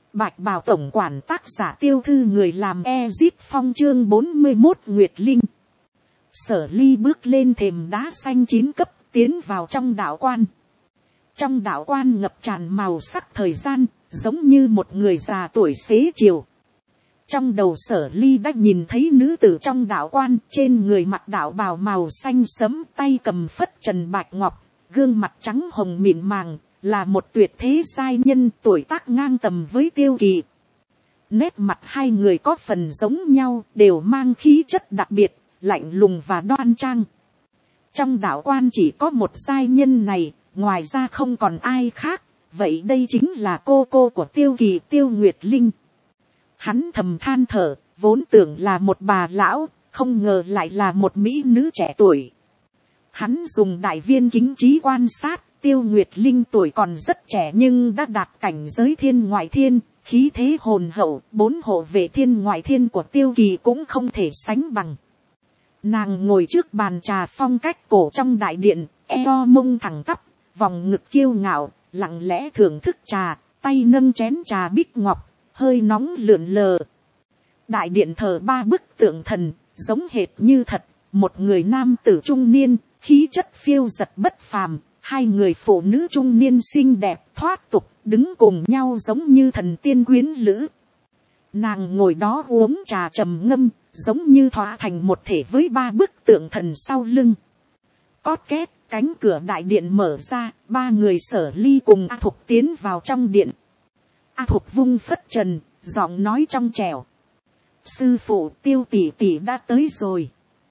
Bạch bào tổng quản tác giả Tiêu Thư, người làm Ezip Phong, chương 41 Nguyệt Linh. Sở Ly bước lên thềm đá xanh 9 cấp, tiến vào trong đạo quan. Trong đạo quan ngập tràn màu sắc thời gian, giống như một người già tuổi xế chiều. Trong đầu Sở Ly đã nhìn thấy nữ tử trong đạo quan, trên người mặc đạo bào màu xanh sẫm, tay cầm phất trần bạch ngọc, gương mặt trắng hồng mịn màng, là một tuyệt thế giai nhân, tuổi tác ngang tầm với Tiêu Kỳ. Nét mặt hai người có phần giống nhau, đều mang khí chất đặc biệt, lạnh lùng và đoan trang. Trong đạo quan chỉ có một giai nhân này, ngoài ra không còn ai khác, vậy đây chính là cô của Tiêu Kỳ, Tiêu Nguyệt Linh. Hắn thầm than thở, vốn tưởng là một bà lão, không ngờ lại là một mỹ nữ trẻ tuổi. Hắn dùng đại viên kính trí quan sát, Tiêu Nguyệt Linh tuổi còn rất trẻ nhưng đã đạt cảnh giới thiên ngoại thiên, khí thế hồn hậu, 4 hộ vệ thiên ngoại thiên của Tiêu Kỳ cũng không thể sánh bằng. Nàng ngồi trước bàn trà phong cách cổ trong đại điện, eo mông thẳng tắp, vòng ngực kiêu ngạo, lặng lẽ thưởng thức trà, tay nâng chén trà bích ngọc, hơi nóng lượn lờ. Đại điện thờ 3 bức tượng thần, giống hệt như thật, một người nam tử trung niên, khí chất phiêu dật bất phàm, hai người phụ nữ trung niên xinh đẹp thoát tục, đứng cùng nhau giống như thần tiên quyến lữ. Nàng ngồi đó uống trà trầm ngâm, giống như thỏa thành một thể với 3 bức tượng thần sau lưng. Cót két, cánh cửa đại điện mở ra, 3 người Sở Ly cùng A Thục tiến vào trong điện. A Thục vung phất trần, giọng nói trong trẻo: sư phụ, Tiêu tỷ tỷ đã tới rồi.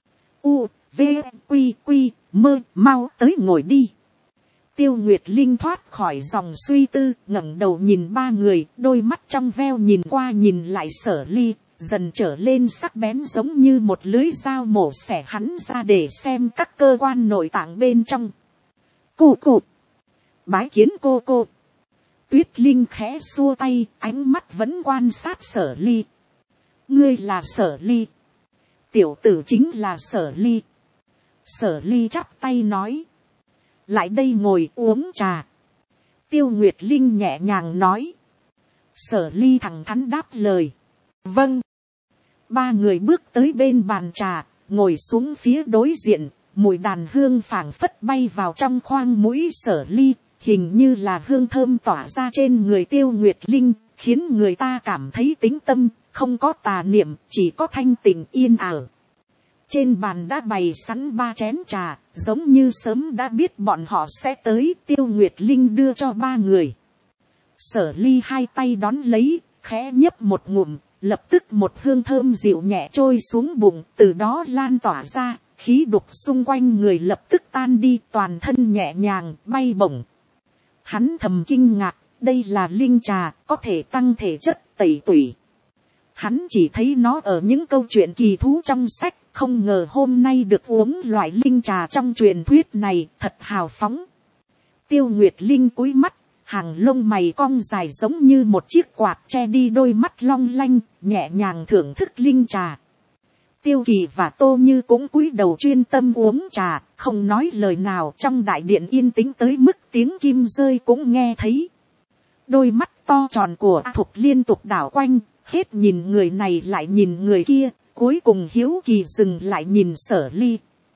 U, V, Quy, Quy, Mơ, mau tới ngồi đi. Tiêu Nguyệt Linh thoát khỏi dòng suy tư, ngẩng đầu nhìn 3 người, đôi mắt trong veo nhìn qua nhìn lại Sở Ly, dần trở lên sắc bén giống như một lưới dao mổ xẻ hắn ra để xem các cơ quan nội tạng bên trong. Cô, bái kiến cô. Tuyết Linh khẽ xua tay, ánh mắt vẫn quan sát Sở Ly. Ngươi là Sở Ly? Tiểu tử chính là Sở Ly. Sở Ly chắp tay nói: lại đây ngồi uống trà. Tiêu Nguyệt Linh nhẹ nhàng nói. Sở Ly thẳng thắn đáp lời: vâng. 3 người bước tới bên bàn trà, ngồi xuống phía đối diện, mùi đàn hương phảng phất bay vào trong khoang mũi Sở Ly, hình như là hương thơm tỏa ra trên người Tiêu Nguyệt Linh, khiến người ta cảm thấy tĩnh tâm, không có tà niệm, chỉ có thanh tịnh yên ả. Trên bàn đã bày sẵn 3 chén trà, giống như sớm đã biết bọn họ sẽ tới. Tiêu Nguyệt Linh đưa cho 3 người. Sở Ly hai tay đón lấy, khẽ nhấp một ngụm, lập tức một hương thơm dịu nhẹ trôi xuống bụng, từ đó lan tỏa ra, khí đục xung quanh người lập tức tan đi, toàn thân nhẹ nhàng, bay bổng. Hắn thầm kinh ngạc, đây là linh trà, có thể tăng thể chất, tẩy tủy. Hắn chỉ thấy nó ở những câu chuyện kỳ thú trong sách, không ngờ hôm nay được uống loại linh trà trong truyền thuyết này, thật hào phóng. Tiêu Nguyệt Linh cúi mắt, hàng lông mày cong dài giống như một chiếc quạt che đi đôi mắt long lanh, nhẹ nhàng thưởng thức linh trà. Tiêu Kỳ và Tô Như cũng cúi đầu chuyên tâm uống trà, không nói lời nào. Trong đại điện yên tĩnh tới mức tiếng kim rơi cũng nghe thấy. Đôi mắt to tròn của A Thục liên tục đảo quanh, hết nhìn người này lại nhìn người kia, cuối cùng hiếu kỳ dừng lại nhìn Sở Ly.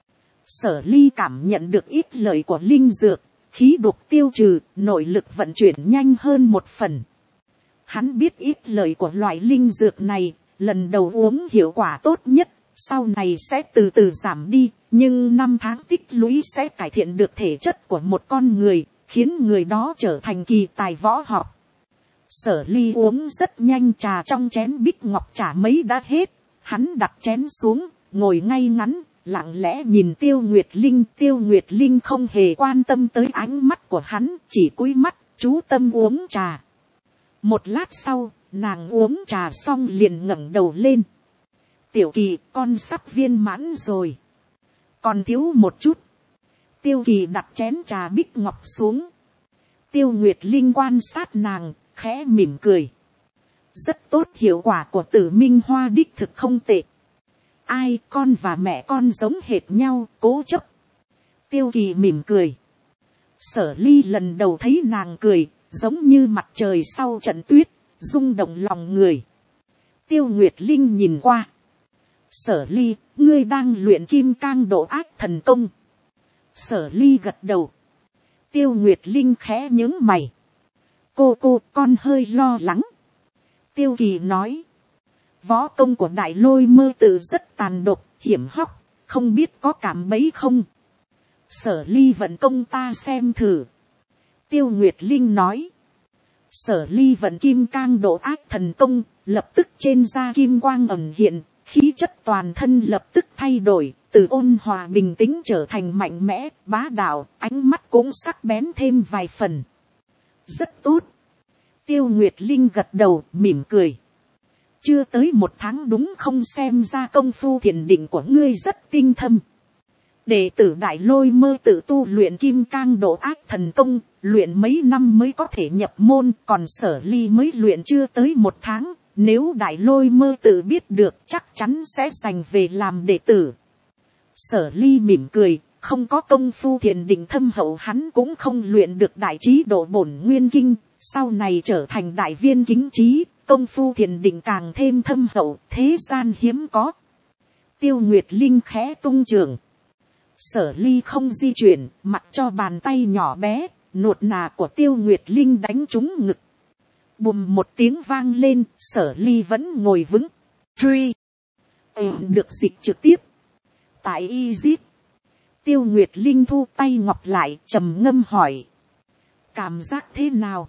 Sở Ly cảm nhận được ít lợi của linh dược, khí độc tiêu trừ, nội lực vận chuyển nhanh hơn 1 phần. Hắn biết ít lợi của loại linh dược này, lần đầu uống hiệu quả tốt nhất, sau này sẽ từ từ giảm đi, nhưng 5 tháng tích lũy sẽ cải thiện được thể chất của một con người, khiến người đó trở thành kỳ tài võ học. Sở Ly uống rất nhanh, trà trong chén bích ngọc chả mấy đã hết, hắn đặt chén xuống, ngồi ngay ngắn, lặng lẽ nhìn Tiêu Nguyệt Linh. Tiêu Nguyệt Linh không hề quan tâm tới ánh mắt của hắn, chỉ cúi mắt, chú tâm uống trà. Một lát sau, nàng uống trà xong liền ngẩng đầu lên. Tiểu Kỳ, con sắp viên mãn rồi. Còn thiếu một chút. Tiêu Kỳ đặt chén trà bích ngọc xuống. Tiêu Nguyệt Linh quan sát nàng, khẽ mỉm cười. Rất tốt, hiệu quả của Tử Minh Hoa đích thực không tệ. Ai, con và mẹ con giống hệt nhau, cố chấp. Tiêu Kỳ mỉm cười. Sở Ly lần đầu thấy nàng cười, giống như mặt trời sau trận tuyết, rung động lòng người. Tiêu Nguyệt Linh nhìn qua. Sở Ly, ngươi đang luyện kim cang độ ác thần công. Sở Ly gật đầu. Tiêu Nguyệt Linh khẽ nhướng mày. Cô con hơi lo lắng. Tiêu Kỳ nói. Võ công của Đại Lôi Mơ Tự rất tàn độc, hiểm hóc, không biết có cảm bấy không. Sở Ly vận công ta xem thử. Tiêu Nguyệt Linh nói. Sở Ly vận kim cang độ ác thần công, lập tức trên da kim quang ẩn hiện, khí chất toàn thân lập tức thay đổi, từ ôn hòa bình tĩnh trở thành mạnh mẽ, bá đạo, ánh mắt cũng sắc bén thêm vài phần. Rất tốt. Tiêu Nguyệt Linh gật đầu, mỉm cười. Chưa tới 1 tháng đúng không, xem ra công phu thiền định của ngươi rất tinh thâm. Đệ tử Đại Lôi Mơ Tự tu luyện kim cang độ ác thần công, luyện mấy năm mới có thể nhập môn, còn Sở Ly mới luyện chưa tới 1 tháng. Nếu Đại Lôi Mơ Tự biết được chắc chắn sẽ giành về làm đệ tử. Sở Ly mỉm cười, không có công phu thiền định thâm hậu hắn cũng không luyện được đại trí độ bổn nguyên kinh, sau này trở thành đại viên kính trí, công phu thiền định càng thêm thâm hậu, thế gian hiếm có. Tiêu Nguyệt Linh khẽ tung trường. Sở Ly không di chuyển, mặc cho bàn tay nhỏ bé, nuột nà của Tiêu Nguyệt Linh đánh trúng ngực. Bùm một tiếng vang lên, Sở Ly vẫn ngồi vững. Truy. Được dịch trực tiếp. Tại Egypt. Tiêu Nguyệt Linh thu tay ngọc lại, trầm ngâm hỏi. Cảm giác thế nào?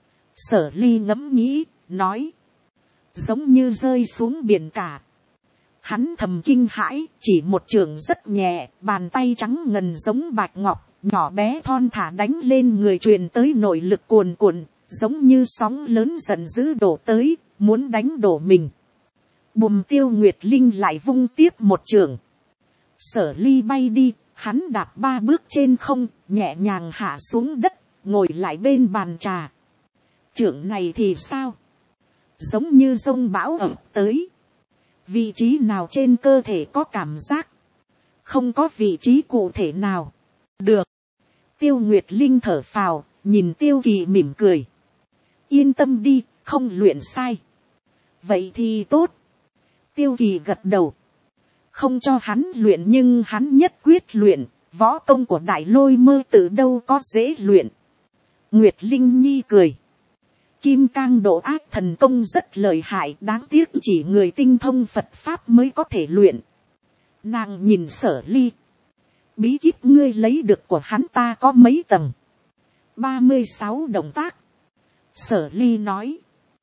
Sở Ly ngẫm nghĩ, nói. Giống như rơi xuống biển cả. Hắn thầm kinh hãi, chỉ một trường rất nhẹ, bàn tay trắng ngần giống bạch ngọc, nhỏ bé thon thả đánh lên người, truyền tới nội lực cuồn cuộn, giống như sóng lớn giận dữ đổ tới, muốn đánh đổ mình. Bùm, Tiêu Nguyệt Linh lại vung tiếp một trường. Sở Ly bay đi, hắn đạp 3 bước trên không, nhẹ nhàng hạ xuống đất, ngồi lại bên bàn trà. Trường này thì sao? Giống như giông bão ập tới. Vị trí nào trên cơ thể có cảm giác? Không có vị trí cụ thể nào. Được. Tiêu Nguyệt Linh thở phào, nhìn Tiêu Kỳ mỉm cười. Yên tâm đi, không luyện sai. Vậy thì tốt. Tiêu Kỳ gật đầu. Không cho hắn luyện nhưng hắn nhất quyết luyện. Võ công của Đại Lôi Mơ Tự đâu có dễ luyện. Nguyệt Linh Nhi cười. Kim cang độ ác thần công rất lợi hại, đáng tiếc chỉ người tinh thông Phật Pháp mới có thể luyện. Nàng nhìn Sở Ly. Bí kíp ngươi lấy được của hắn ta có mấy tầng? 36 động tác. Sở Ly nói.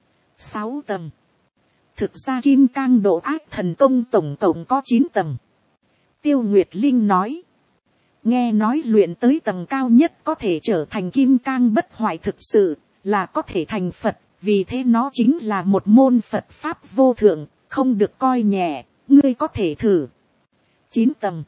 6 tầng. Thực ra kim cang độ ác thần công tổng cộng có 9 tầng. Tiêu Nguyệt Linh nói. Nghe nói luyện tới tầng cao nhất có thể trở thành kim cang bất hoại, thực sự là có thể thành Phật, vì thế nó chính là một môn Phật Pháp vô thượng, không được coi nhẹ, ngươi có thể thử. 9 tầng.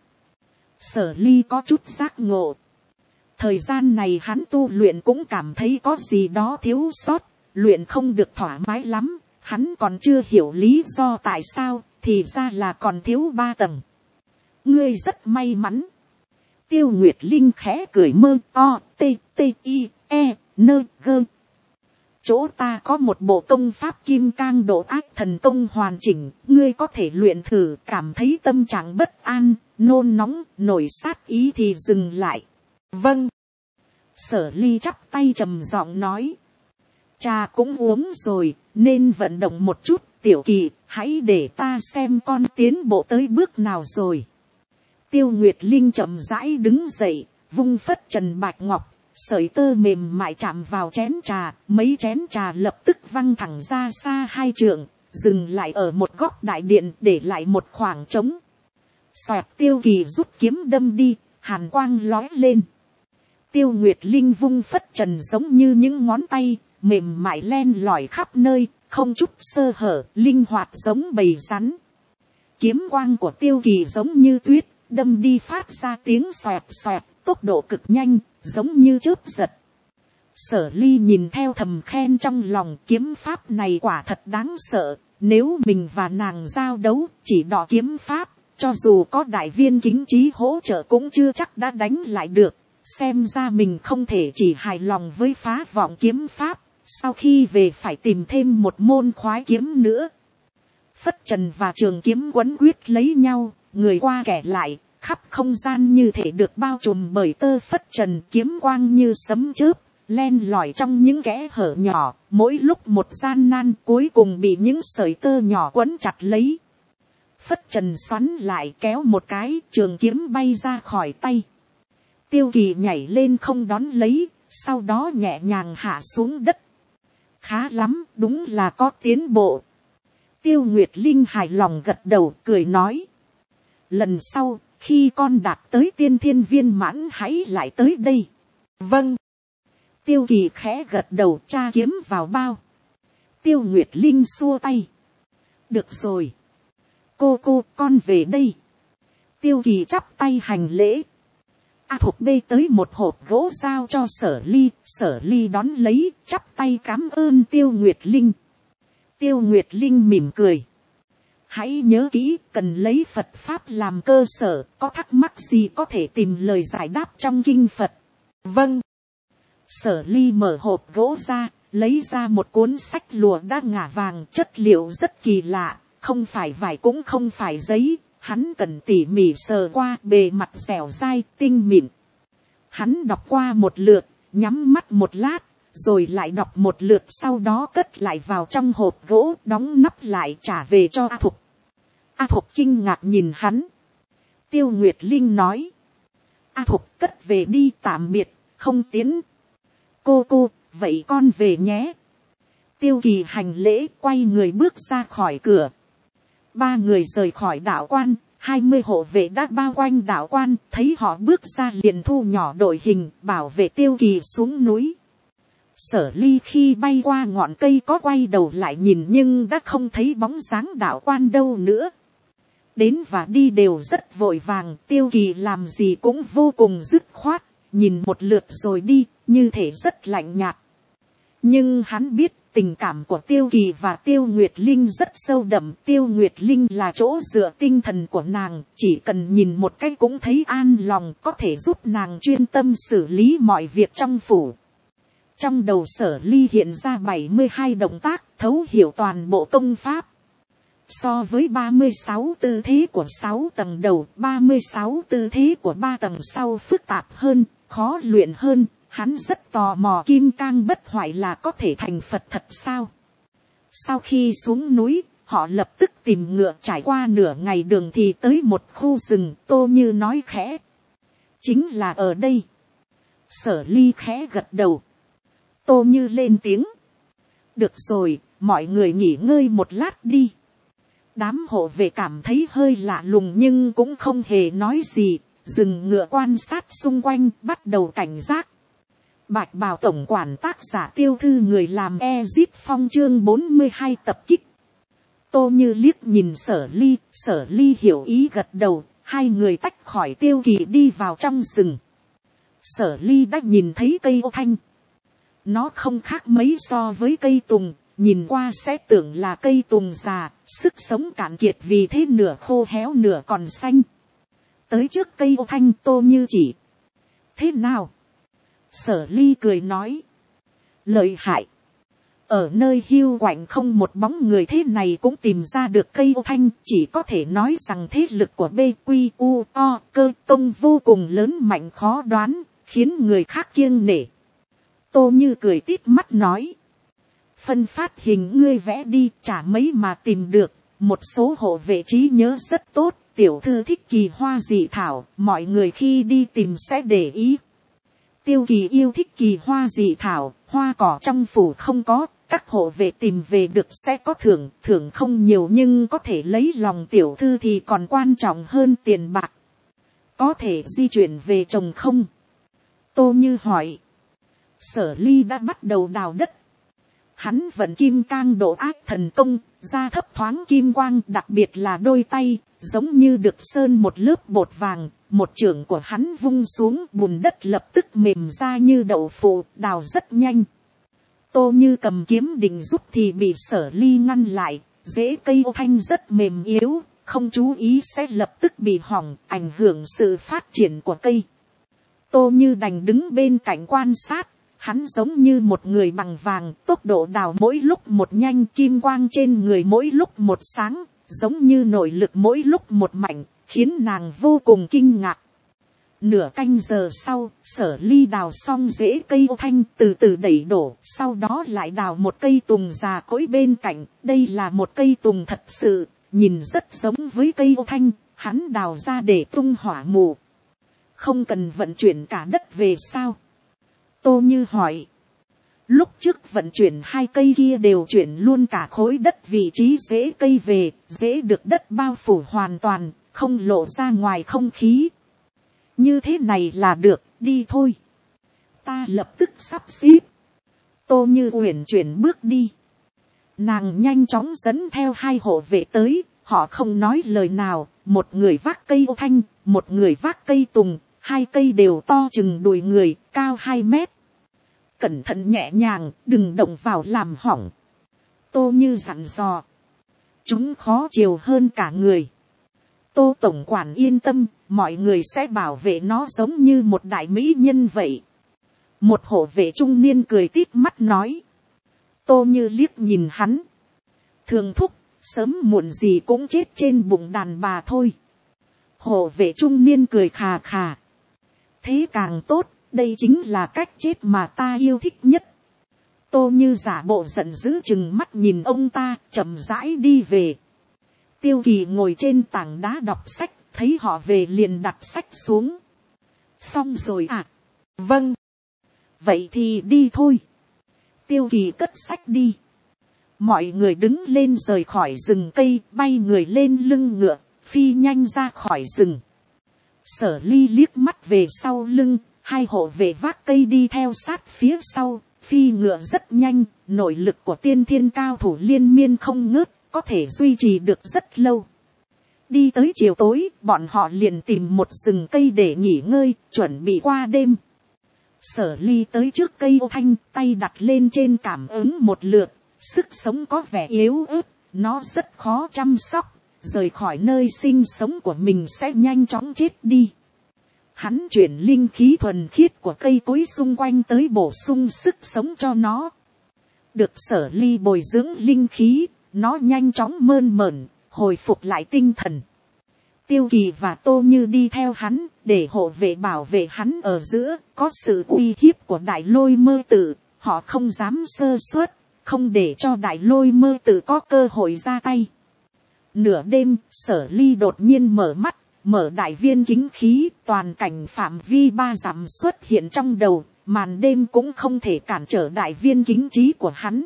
Sở Ly có chút giác ngộ. Thời gian này hắn tu luyện cũng cảm thấy có gì đó thiếu sót, luyện không được thoải mái lắm, hắn còn chưa hiểu lý do tại sao, thì ra là còn thiếu 3 tầng. Ngươi rất may mắn. Tiêu Nguyệt Linh khẽ cười, mơ o t t i e nơ gơ. Chỗ ta có một bộ công pháp kim cang độ ác thần công hoàn chỉnh, ngươi có thể luyện thử, cảm thấy tâm trạng bất an, nôn nóng, nổi sát ý thì dừng lại. Vâng. Sở Ly chắp tay trầm giọng nói. Trà cũng uống rồi, nên vận động một chút, Tiểu Kỳ, hãy để ta xem con tiến bộ tới bước nào rồi. Tiêu Nguyệt Linh chậm rãi đứng dậy, vung phất trần bạch ngọc. Sợi tơ mềm mại chạm vào chén trà, mấy chén trà lập tức văng thẳng ra xa 2 trượng, dừng lại ở một góc đại điện, để lại một khoảng trống. Xoẹt, Tiêu Kỳ rút kiếm đâm đi, hàn quang lói lên. Tiêu Nguyệt Linh vung phất trần giống như những ngón tay, mềm mại len lỏi khắp nơi, không chút sơ hở, linh hoạt giống bầy rắn. Kiếm quang của Tiêu Kỳ giống như tuyết, đâm đi phát ra tiếng xoẹt xoẹt, tốc độ cực nhanh, giống như chớp giật. Sở Ly nhìn theo thầm khen trong lòng, kiếm pháp này quả thật đáng sợ, nếu mình và nàng giao đấu, chỉ đọ kiếm pháp, cho dù có đại viên kính trí hỗ trợ cũng chưa chắc đã đánh lại được, xem ra mình không thể chỉ hài lòng với phá vọng kiếm pháp, Sau khi về phải tìm thêm một môn khoái kiếm nữa. Phất trần và trường kiếm quấn quýt lấy nhau, người qua kẻ lại, khắp không gian như thể được bao trùm bởi tơ phất trần, kiếm quang như sấm chớp, len lỏi trong những kẽ hở nhỏ, mỗi lúc một gian nan, cuối cùng bị những sợi tơ nhỏ quấn chặt lấy. Phất trần xoắn lại, kéo một cái, trường kiếm bay ra khỏi tay. Tiêu Kỳ nhảy lên không đón lấy, sau đó nhẹ nhàng hạ xuống đất. Khá lắm, đúng là có tiến bộ. Tiêu Nguyệt Linh hài lòng gật đầu, cười nói. Lần sau, khi con đạt tới tiên thiên viên mãn hãy lại tới đây. Vâng. Tiêu Kỳ khẽ gật đầu, tra kiếm vào bao. Tiêu Nguyệt Linh xua tay. Được rồi. Cô con về đây. Tiêu Kỳ chắp tay hành lễ. A Thục bê tới một hộp gỗ giao cho Sở Ly đón lấy, chắp tay cám ơn Tiêu Nguyệt Linh. Tiêu Nguyệt Linh mỉm cười. Hãy nhớ kỹ, cần lấy Phật Pháp làm cơ sở, có thắc mắc gì có thể tìm lời giải đáp trong kinh Phật. Vâng. Sở Ly mở hộp gỗ ra, lấy ra một cuốn sách lụa đã ngả vàng, chất liệu rất kỳ lạ, không phải vải cũng không phải giấy. Hắn cần tỉ mỉ sờ qua, bề mặt dẻo dai, tinh mịn. Hắn đọc qua một lượt, nhắm mắt một lát, rồi lại đọc một lượt, sau đó cất lại vào trong hộp gỗ, đóng nắp lại, trả về cho A Thục. A Thục kinh ngạc nhìn hắn. Tiêu Nguyệt Linh nói. A Thục cất về đi, tạm biệt, không tiến. Cô, vậy con về nhé. Tiêu Kỳ hành lễ, quay người bước ra khỏi cửa. Ba người rời khỏi đạo quan, 20 hộ vệ đã bao quanh đạo quan, thấy họ bước ra liền thu nhỏ đội hình, bảo vệ Tiêu Kỳ xuống núi. Sở Ly khi bay qua ngọn cây có quay đầu lại nhìn nhưng đã không thấy bóng dáng đạo quan đâu nữa. Đến và đi đều rất vội vàng, Tiêu Kỳ làm gì cũng vô cùng dứt khoát, nhìn một lượt rồi đi, như thể rất lạnh nhạt. Nhưng hắn biết tình cảm của Tiêu Kỳ và Tiêu Nguyệt Linh rất sâu đậm. Tiêu Nguyệt Linh là chỗ dựa tinh thần của nàng, chỉ cần nhìn một cái cũng thấy an lòng, có thể giúp nàng chuyên tâm xử lý mọi việc trong phủ. Trong đầu Sở Ly hiện ra 72 động tác, thấu hiểu toàn bộ công pháp. So với 36 tư thế của 6 tầng đầu, 36 tư thế của 3 tầng sau phức tạp hơn, khó luyện hơn. Hắn rất tò mò kim cang bất hoại là có thể thành Phật thật sao. Sau khi xuống núi, họ lập tức tìm ngựa, trải qua nửa ngày đường thì tới một khu rừng. Tô Như nói khẽ. Chính là ở đây. Sở Ly khẽ gật đầu. Tô Như lên tiếng. Được rồi, mọi người nghỉ ngơi một lát đi. Đám hộ vệ cảm thấy hơi lạ lùng nhưng cũng không hề nói gì. Dừng ngựa quan sát xung quanh, bắt đầu cảnh giác. Bạch Bào tổng quản tác giả Tiêu Thư người làm Ezip Phong chương 42 tập kích. Tô Như liếc nhìn Sở Ly hiểu ý gật đầu, hai người tách khỏi Tiêu Kỳ đi vào trong rừng. Sở Ly đã nhìn thấy cây ô thanh. Nó không khác mấy so với cây tùng, nhìn qua sẽ tưởng là cây tùng già, sức sống cạn kiệt vì thế nửa khô héo nửa còn xanh. Tới trước cây ô thanh Tô Như chỉ. Thế nào? Sở Ly cười nói. Lợi hại. Ở nơi hiu quạnh không một bóng người thế này cũng tìm ra được cây ô thanh. Chỉ có thể nói rằng thế lực của BQO cơ công vô cùng lớn mạnh khó đoán, khiến người khác kiêng nể. Tô Như cười tít mắt nói. Phân phát hình ngươi vẽ đi, chả mấy mà tìm được. Một số hộ vệ trí nhớ rất tốt. Tiểu thư thích kỳ hoa dị thảo, mọi người khi đi tìm sẽ để ý. Tiêu Kỳ yêu thích kỳ hoa dị thảo, hoa cỏ trong phủ không có, các hộ vệ tìm về được sẽ có thưởng, thưởng không nhiều nhưng có thể lấy lòng tiểu thư thì còn quan trọng hơn tiền bạc. Có thể di chuyển về trồng không? Tô Như hỏi. Sở Ly đã bắt đầu đào đất. Hắn vận kim cang độ ác thần công, da thấp thoáng kim quang, đặc biệt là đôi tay, giống như được sơn một lớp bột vàng. Một chưởng của hắn vung xuống, bùn đất lập tức mềm ra như đậu phụ, đào rất nhanh. Tô Như cầm kiếm định giúp thì bị Sở Ly ngăn lại, rễ cây ô thanh rất mềm yếu, không chú ý sẽ lập tức bị hỏng, ảnh hưởng sự phát triển của cây. Tô Như đành đứng bên cạnh quan sát, hắn giống như một người bằng vàng, tốc độ đào mỗi lúc một nhanh, kim quang trên người mỗi lúc một sáng, giống như nội lực mỗi lúc một mạnh, khiến nàng vô cùng kinh ngạc. Nửa canh giờ sau, Sở Ly đào xong rễ cây ô thanh, từ từ đẩy đổ, sau đó lại đào một cây tùng già cỗi bên cạnh. Đây là một cây tùng thật sự, nhìn rất giống với cây ô thanh, hắn đào ra để tung hỏa mù. Không cần vận chuyển cả đất về sao? Tô Như hỏi. Lúc trước vận chuyển hai cây kia đều chuyển luôn cả khối đất vị trí rễ cây về, rễ được đất bao phủ hoàn toàn, không lộ ra ngoài không khí. Như thế này là được, đi thôi. Ta lập tức sắp xếp. Tô Như uyển chuyển bước đi. Nàng nhanh chóng dẫn theo hai hộ vệ tới, họ không nói lời nào, một người vác cây ô thanh, một người vác cây tùng, hai cây đều to chừng đùi người, cao 2 mét. Cẩn thận nhẹ nhàng, đừng động vào làm hỏng. Tô Như dặn dò. Chúng khó chiều hơn cả người. Tô tổng quản yên tâm, mọi người sẽ bảo vệ nó giống như một đại mỹ nhân vậy. Một hộ vệ trung niên cười tít mắt nói. Tô Như liếc nhìn hắn. Thường thúc, sớm muộn gì cũng chết trên bụng đàn bà thôi. Hộ vệ trung niên cười khà khà. Thế càng tốt, đây chính là cách chết mà ta yêu thích nhất. Tô Như giả bộ giận dữ chừng mắt nhìn ông ta, chậm rãi đi về. Tiêu Kỳ ngồi trên tảng đá đọc sách, thấy họ về liền đặt sách xuống. Xong rồi à? Vâng. Vậy thì đi thôi. Tiêu Kỳ cất sách đi. Mọi người đứng lên rời khỏi rừng cây, bay người lên lưng ngựa, phi nhanh ra khỏi rừng. Sở Ly liếc mắt về sau lưng, hai hộ vệ vác cây đi theo sát phía sau, phi ngựa rất nhanh, nội lực của tiên thiên cao thủ liên miên không ngớt, có thể duy trì được rất lâu. Đi tới chiều tối, bọn họ liền tìm một rừng cây để nghỉ ngơi, chuẩn bị qua đêm. Sở Ly tới trước cây ô thanh, tay đặt lên trên cảm ứng một lượt, sức sống có vẻ yếu ớt, nó rất khó chăm sóc, rời khỏi nơi sinh sống của mình sẽ nhanh chóng chết đi. Hắn chuyển linh khí thuần khiết của cây cối xung quanh tới bổ sung sức sống cho nó. Được Sở Ly bồi dưỡng linh khí, nó nhanh chóng mơn mởn, hồi phục lại tinh thần. Tiêu Kỳ và Tô Như đi theo hắn, để hộ vệ bảo vệ hắn ở giữa, có sự uy hiếp của Đại Lôi Mơ Tự, họ không dám sơ suất, không để cho Đại Lôi Mơ Tự có cơ hội ra tay. Nửa đêm, Sở Ly đột nhiên mở mắt, mở đại viên kính khí, toàn cảnh phạm vi 3 dặm xuất hiện trong đầu, màn đêm cũng không thể cản trở đại viên kính trí của hắn.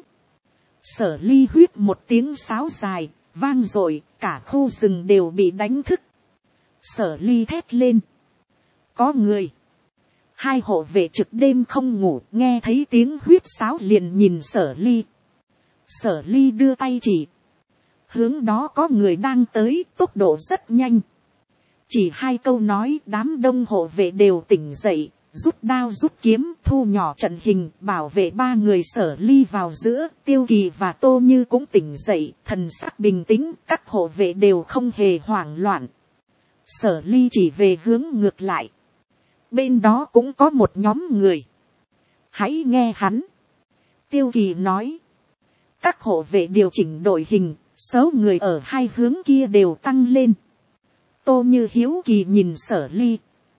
Sở Ly huýt một tiếng sáo dài, vang dội, cả khu rừng đều bị đánh thức. Sở Ly thét lên. Có người. Hai hộ vệ trực đêm không ngủ, nghe thấy tiếng huýt sáo liền nhìn Sở Ly. Sở Ly đưa tay chỉ. Hướng đó có người đang tới, tốc độ rất nhanh. Chỉ 2 câu nói, đám đông hộ vệ đều tỉnh dậy, rút đao rút kiếm, thu nhỏ trận hình, bảo vệ 3 người Sở Ly vào giữa. Tiêu Kỳ và Tô Như cũng tỉnh dậy, thần sắc bình tĩnh, các hộ vệ đều không hề hoảng loạn. Sở Ly chỉ về hướng ngược lại. Bên đó cũng có một nhóm người. Hãy nghe hắn. Tiêu Kỳ nói. Các hộ vệ điều chỉnh đội hình, số người ở 2 hướng kia đều tăng lên. Tô Như hiếu kỳ nhìn Sở Ly.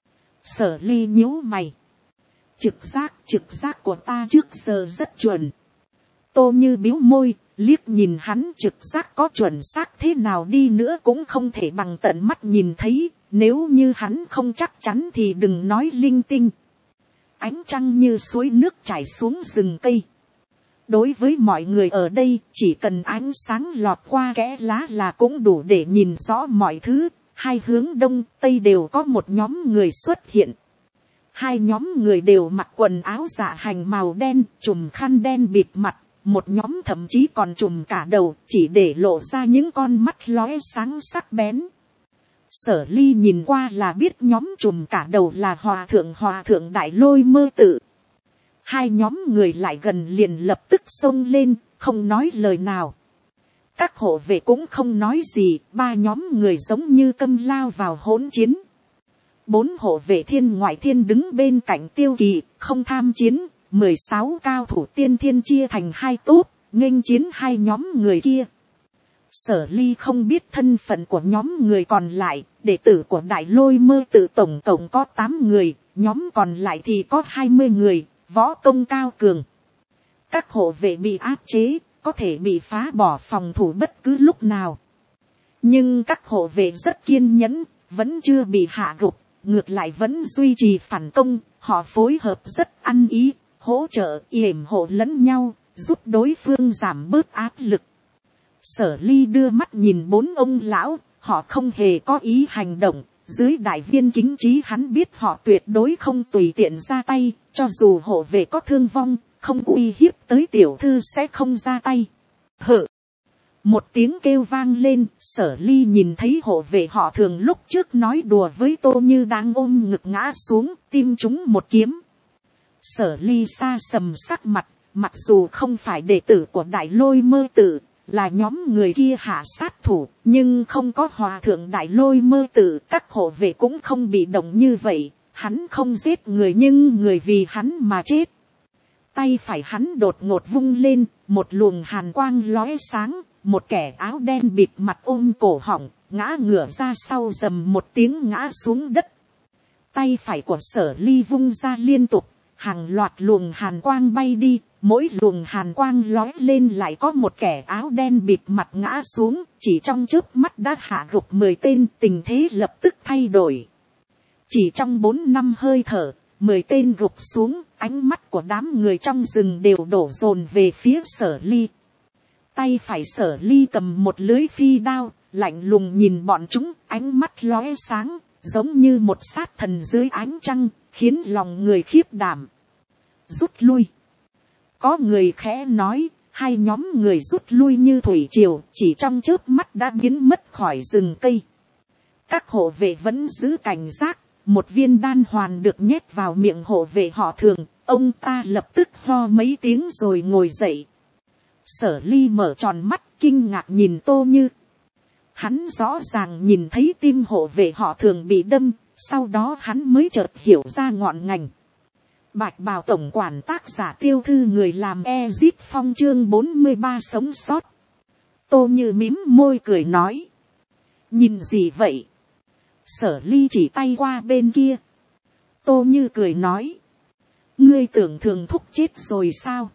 Sở Ly nhíu mày. Trực giác của ta trước giờ rất chuẩn. Tô Như bĩu môi, liếc nhìn hắn, trực giác có chuẩn xác thế nào đi nữa cũng không thể bằng tận mắt nhìn thấy, nếu như hắn không chắc chắn thì đừng nói linh tinh. Ánh trăng như suối nước chảy xuống rừng cây. Đối với mọi người ở đây, chỉ cần ánh sáng lọt qua kẽ lá là cũng đủ để nhìn rõ mọi thứ. 2 hướng đông tây đều có một nhóm người xuất hiện. 2 nhóm người đều mặc quần áo dạ hành màu đen, trùm khăn đen bịt mặt. Một nhóm thậm chí còn trùm cả đầu, chỉ để lộ ra những con mắt lóe sáng sắc bén. Sở Ly nhìn qua là biết nhóm trùm cả đầu là hòa thượng Đại Lôi Mơ Tự. 2 nhóm người lại gần liền lập tức xông lên, không nói lời nào. Các hộ vệ cũng không nói gì, 3 nhóm người giống như câm lao vào hỗn chiến. 4 hộ vệ thiên ngoại thiên đứng bên cạnh Tiêu Kỳ, không tham chiến, 16 cao thủ tiên thiên chia thành hai tốp, nghênh chiến hai nhóm người kia. Sở Ly không biết thân phận của nhóm người còn lại, đệ tử của Đại Lôi Mơ Tự tổng cộng có 8 người, nhóm còn lại thì có 20 người, võ công cao cường. Các hộ vệ bị áp chế, có thể bị phá bỏ phòng thủ bất cứ lúc nào. Nhưng các hộ vệ rất kiên nhẫn, vẫn chưa bị hạ gục, ngược lại vẫn duy trì phản công, họ phối hợp rất ăn ý, hỗ trợ yểm hộ lẫn nhau, giúp đối phương giảm bớt áp lực. Sở Ly đưa mắt nhìn 4 ông lão, họ không hề có ý hành động, dưới đại viên kính trí hắn biết họ tuyệt đối không tùy tiện ra tay, cho dù hộ vệ có thương vong, không uy hiếp tới tiểu thư sẽ không ra tay. Hự! Một tiếng kêu vang lên, Sở Ly nhìn thấy hộ vệ họ thường lúc trước nói đùa với Tô Như đang ôm ngực ngã xuống, tim chúng một kiếm. Sở Ly xa sầm sắc mặt, mặc dù không phải đệ tử của Đại Lôi Mơ Tự, là nhóm người kia hạ sát thủ, nhưng không có hòa thượng Đại Lôi Mơ Tự, các hộ vệ cũng không bị động như vậy. Hắn không giết người nhưng người vì hắn mà chết. Tay phải hắn đột ngột vung lên, một luồng hàn quang lóe sáng, một kẻ áo đen bịt mặt ôm cổ họng, ngã ngửa ra sau rầm một tiếng ngã xuống đất. Tay phải của Sở Ly vung ra liên tục, hàng loạt luồng hàn quang bay đi, mỗi luồng hàn quang lóe lên lại có một kẻ áo đen bịt mặt ngã xuống, chỉ trong chớp mắt đã hạ gục 10 tên, tình thế lập tức thay đổi. Chỉ trong 4 năm hơi thở, 10 tên gục xuống, ánh mắt của đám người trong rừng đều đổ dồn về phía Sở Ly. Tay phải Sở Ly cầm một lưới phi đao, lạnh lùng nhìn bọn chúng, ánh mắt lóe sáng, giống như một sát thần dưới ánh trăng, khiến lòng người khiếp đảm. Rút lui. Có người khẽ nói, hai nhóm người rút lui như thủy triều, chỉ trong chớp mắt đã biến mất khỏi rừng cây. Các hộ vệ vẫn giữ cảnh giác, một viên đan hoàn được nhét vào miệng hộ vệ họ thường, ông ta lập tức ho mấy tiếng rồi ngồi dậy. Sở Ly mở tròn mắt kinh ngạc nhìn Tô Như. Hắn rõ ràng nhìn thấy tim hộ vệ họ thường bị đâm, sau đó hắn mới chợt hiểu ra ngọn ngành. Bạch bào tổng quản tác giả Tiêu Thư người làm Ezip Phong chương 43 sống sót. Tô Như mím môi cười nói. Nhìn gì vậy? Sở Ly chỉ tay qua bên kia. Tô Như cười nói. Ngươi tưởng thường thúc chết rồi sao?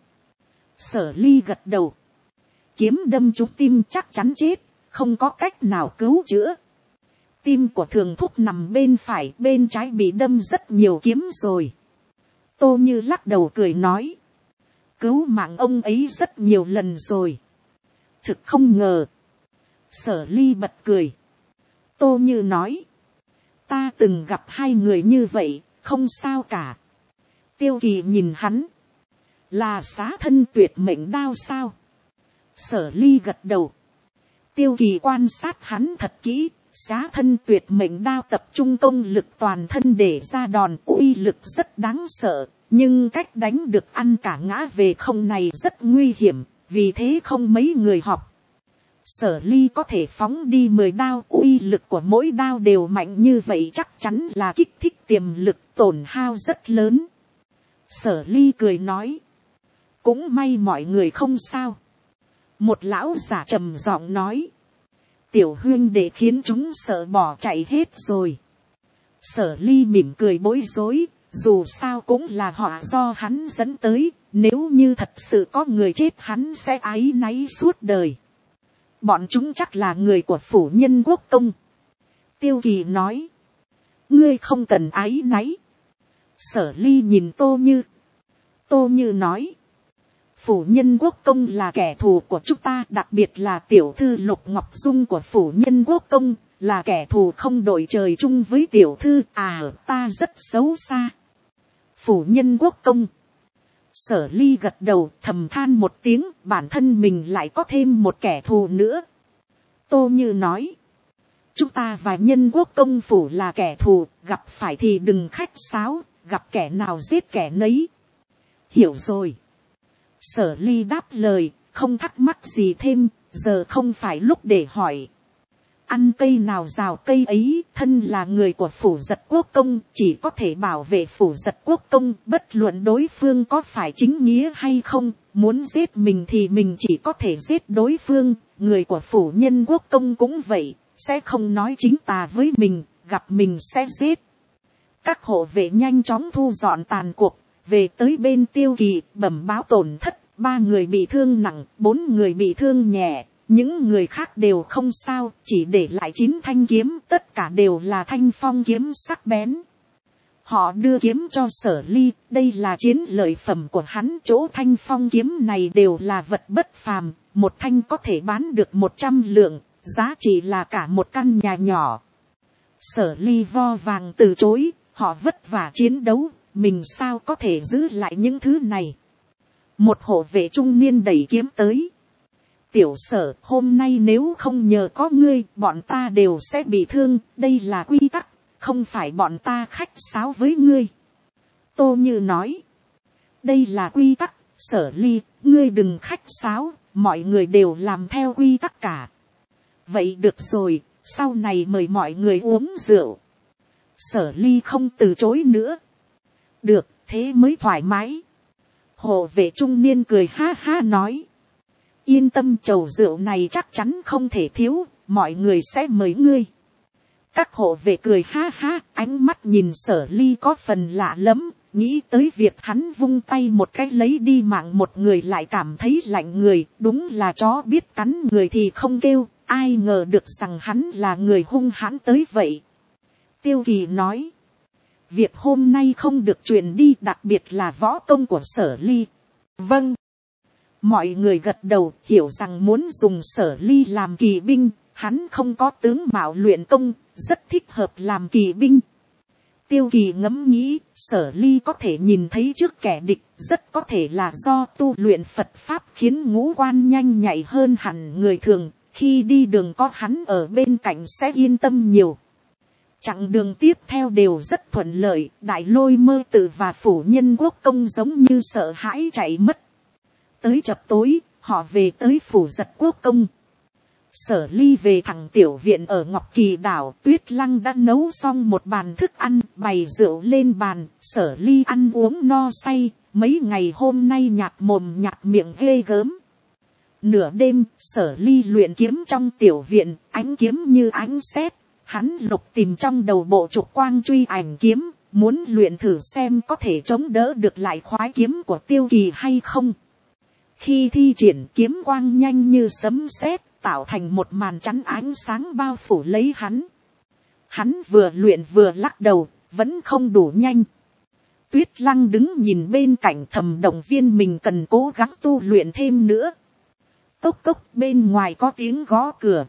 Sở Ly gật đầu. Kiếm đâm trúng tim chắc chắn chết, không có cách nào cứu chữa. Tim của thường thúc nằm bên phải, bên trái bị đâm rất nhiều kiếm rồi. Tô Như lắc đầu cười nói. Cứu mạng ông ấy rất nhiều lần rồi. Thực không ngờ. Sở Ly bật cười. Tô Như nói. Ta từng gặp hai người như vậy, không sao cả. Tiêu Kỳ nhìn hắn. Là xá thân tuyệt mệnh đao sao? Sở Ly gật đầu. Tiêu Kỳ quan sát hắn thật kỹ. Xá thân tuyệt mệnh đao tập trung công lực toàn thân để ra đòn, uy lực rất đáng sợ. Nhưng cách đánh được ăn cả ngã về không này rất nguy hiểm, vì thế không mấy người học. Sở Ly có thể phóng đi 10 đao, uy lực của mỗi đao đều mạnh như vậy chắc chắn là kích thích tiềm lực, tổn hao rất lớn. Sở Ly cười nói. Cũng may mọi người không sao. Một lão giả trầm giọng nói. Tiểu huynh đệ khiến chúng sợ bỏ chạy hết rồi. Sở Ly mỉm cười bối rối. Dù sao cũng là họa do hắn dẫn tới. Nếu như thật sự có người chết hắn sẽ áy náy suốt đời. Bọn chúng chắc là người của phủ Nhân Quốc Công. Tiêu Kỳ nói. Ngươi không cần áy náy. Sở Ly nhìn Tô Như. Tô Như nói. Phủ Nhân Quốc Công là kẻ thù của chúng ta, đặc biệt là tiểu thư Lục Ngọc Dung của phủ Nhân Quốc Công, là kẻ thù không đội trời chung với tiểu thư. À, ta rất xấu xa. Phủ Nhân Quốc Công. Sở Ly gật đầu thầm than một tiếng, bản thân mình lại có thêm một kẻ thù nữa. Tô Như nói. Chúng ta và Nhân Quốc Công phủ là kẻ thù, gặp phải thì đừng khách sáo, gặp kẻ nào giết kẻ nấy. Hiểu rồi. Sở Ly đáp lời, không thắc mắc gì thêm, giờ không phải lúc để hỏi. ăn cây nào rào cây ấy, thân là người của Phủ Giật Quốc công, chỉ có thể bảo vệ Phủ Giật Quốc công, bất luận đối phương có phải chính nghĩa hay không, muốn giết mình thì mình chỉ có thể giết đối phương, người của Phủ Nhân Quốc công cũng vậy, sẽ không nói chính tà với mình, gặp mình sẽ giết. Các hộ vệ nhanh chóng thu dọn tàn cuộc, về tới bên Tiêu Kỳ, bẩm báo tổn thất, 3 người bị thương nặng, 4 người bị thương nhẹ. Những người khác đều không sao, chỉ để lại 9 thanh kiếm, tất cả đều là thanh phong kiếm sắc bén. Họ đưa kiếm cho Sở Ly, đây là chiến lợi phẩm của hắn, chỗ thanh phong kiếm này đều là vật bất phàm, một thanh có thể bán được 100 lượng, giá trị là cả một căn nhà nhỏ. Sở Ly vo vàng từ chối, họ vất vả chiến đấu, mình sao có thể giữ lại những thứ này. Một hộ vệ trung niên đẩy kiếm tới. Tiểu Sở, hôm nay nếu không nhờ có ngươi, bọn ta đều sẽ bị thương, đây là quy tắc, không phải bọn ta khách sáo với ngươi. Tô Như nói, đây là quy tắc, Sở Ly, ngươi đừng khách sáo, mọi người đều làm theo quy tắc cả. Vậy được rồi, sau này mời mọi người uống rượu. Sở Ly không từ chối nữa. Được, thế mới thoải mái. Hộ vệ trung niên cười ha ha nói, yên tâm, chầu rượu này chắc chắn không thể thiếu, mọi người sẽ mời ngươi. Các hộ vệ cười ha ha, ánh mắt nhìn Sở Ly có phần lạ lắm, nghĩ tới việc hắn vung tay một cái lấy đi mạng một người lại cảm thấy lạnh người, đúng là chó biết cắn người thì không kêu, ai ngờ được rằng hắn là người hung hãn tới vậy. Tiêu Kỳ nói, việc hôm nay không được truyền đi, đặc biệt là võ công của Sở Ly. Vâng. Mọi người gật đầu, hiểu rằng muốn dùng Sở Ly làm kỳ binh, hắn không có tướng mạo luyện công, rất thích hợp làm kỳ binh. Tiêu Kỳ ngẫm nghĩ, Sở Ly có thể nhìn thấy trước kẻ địch, rất có thể là do tu luyện Phật Pháp khiến ngũ quan nhanh nhạy hơn hẳn người thường, khi đi đường có hắn ở bên cạnh sẽ yên tâm nhiều. Chặng đường tiếp theo đều rất thuận lợi, Đại Lôi Mơ Tử và Phủ Nhân Quốc công giống như sợ hãi chạy mất. Tới chập tối, họ về tới Phủ Giật Quốc công. Sở Ly về thẳng tiểu viện ở Ngọc Kỳ đảo, Tuyết Lăng đã nấu xong một bàn thức ăn, bày rượu lên bàn, Sở Ly ăn uống no say, mấy ngày hôm nay nhạt mồm nhạt miệng ghê gớm. Nửa đêm, Sở Ly luyện kiếm trong tiểu viện, ánh kiếm như ánh sét, hắn lục tìm trong đầu bộ trục quang truy ảnh kiếm, muốn luyện thử xem có thể chống đỡ được lại khoái kiếm của Tiêu Kỳ hay không. Khi thi triển, kiếm quang nhanh như sấm sét, tạo thành một màn chắn ánh sáng bao phủ lấy hắn. Hắn vừa luyện vừa lắc đầu, vẫn không đủ nhanh. Tuyết Lăng đứng nhìn bên cạnh thầm động viên mình cần cố gắng tu luyện thêm nữa. Cốc cốc, bên ngoài có tiếng gõ cửa.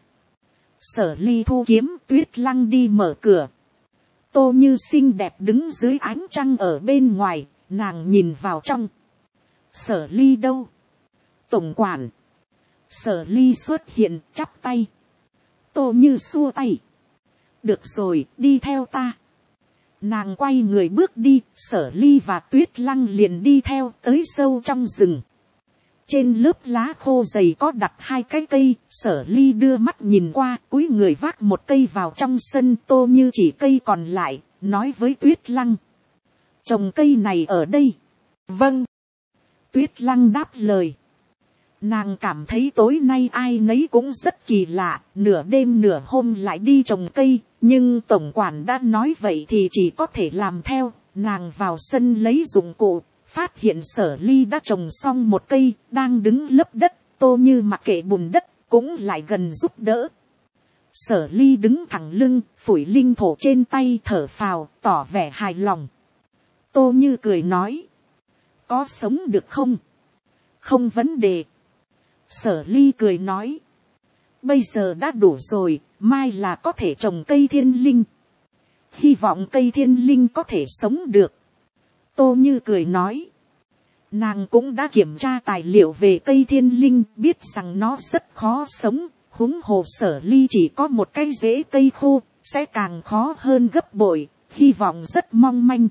Sở Ly thu kiếm, Tuyết Lăng đi mở cửa. Tô Như xinh đẹp đứng dưới ánh trăng ở bên ngoài, nàng nhìn vào trong. Sở Ly đâu? Tổng quản. Sở Ly xuất hiện, chắp tay. Tô Như xua tay. Được rồi, đi theo ta. Nàng quay người bước đi, Sở Ly và Tuyết Lăng liền đi theo tới sâu trong rừng. Trên lớp lá khô dày có đặt 2 cái cây, Sở Ly đưa mắt nhìn qua, cúi người vác một cây vào trong sân. Tô Như chỉ cây còn lại, nói với Tuyết Lăng. Trồng cây này ở đây. Vâng. Tuyết Lăng đáp lời. Nàng cảm thấy tối nay ai nấy cũng rất kỳ lạ, nửa đêm nửa hôm lại đi trồng cây, nhưng tổng quản đã nói vậy thì chỉ có thể làm theo. Nàng vào sân lấy dụng cụ, phát hiện Sở Ly đã trồng xong một cây, đang đứng lấp đất. Tô Như mặc kệ bùn đất, cũng lại gần giúp đỡ. Sở Ly đứng thẳng lưng, phủi linh thổ trên tay, thở phào, tỏ vẻ hài lòng. Tô Như cười nói, có sống được không? Không vấn đề. Sở Ly cười nói, bây giờ đã đủ rồi, mai là có thể trồng cây thiên linh. Hy vọng cây thiên linh có thể sống được. Tô Như cười nói, nàng cũng đã kiểm tra tài liệu về cây thiên linh, biết rằng nó rất khó sống, huống hồ Sở Ly chỉ có một cái rễ cây khô, sẽ càng khó hơn gấp bội, hy vọng rất mong manh.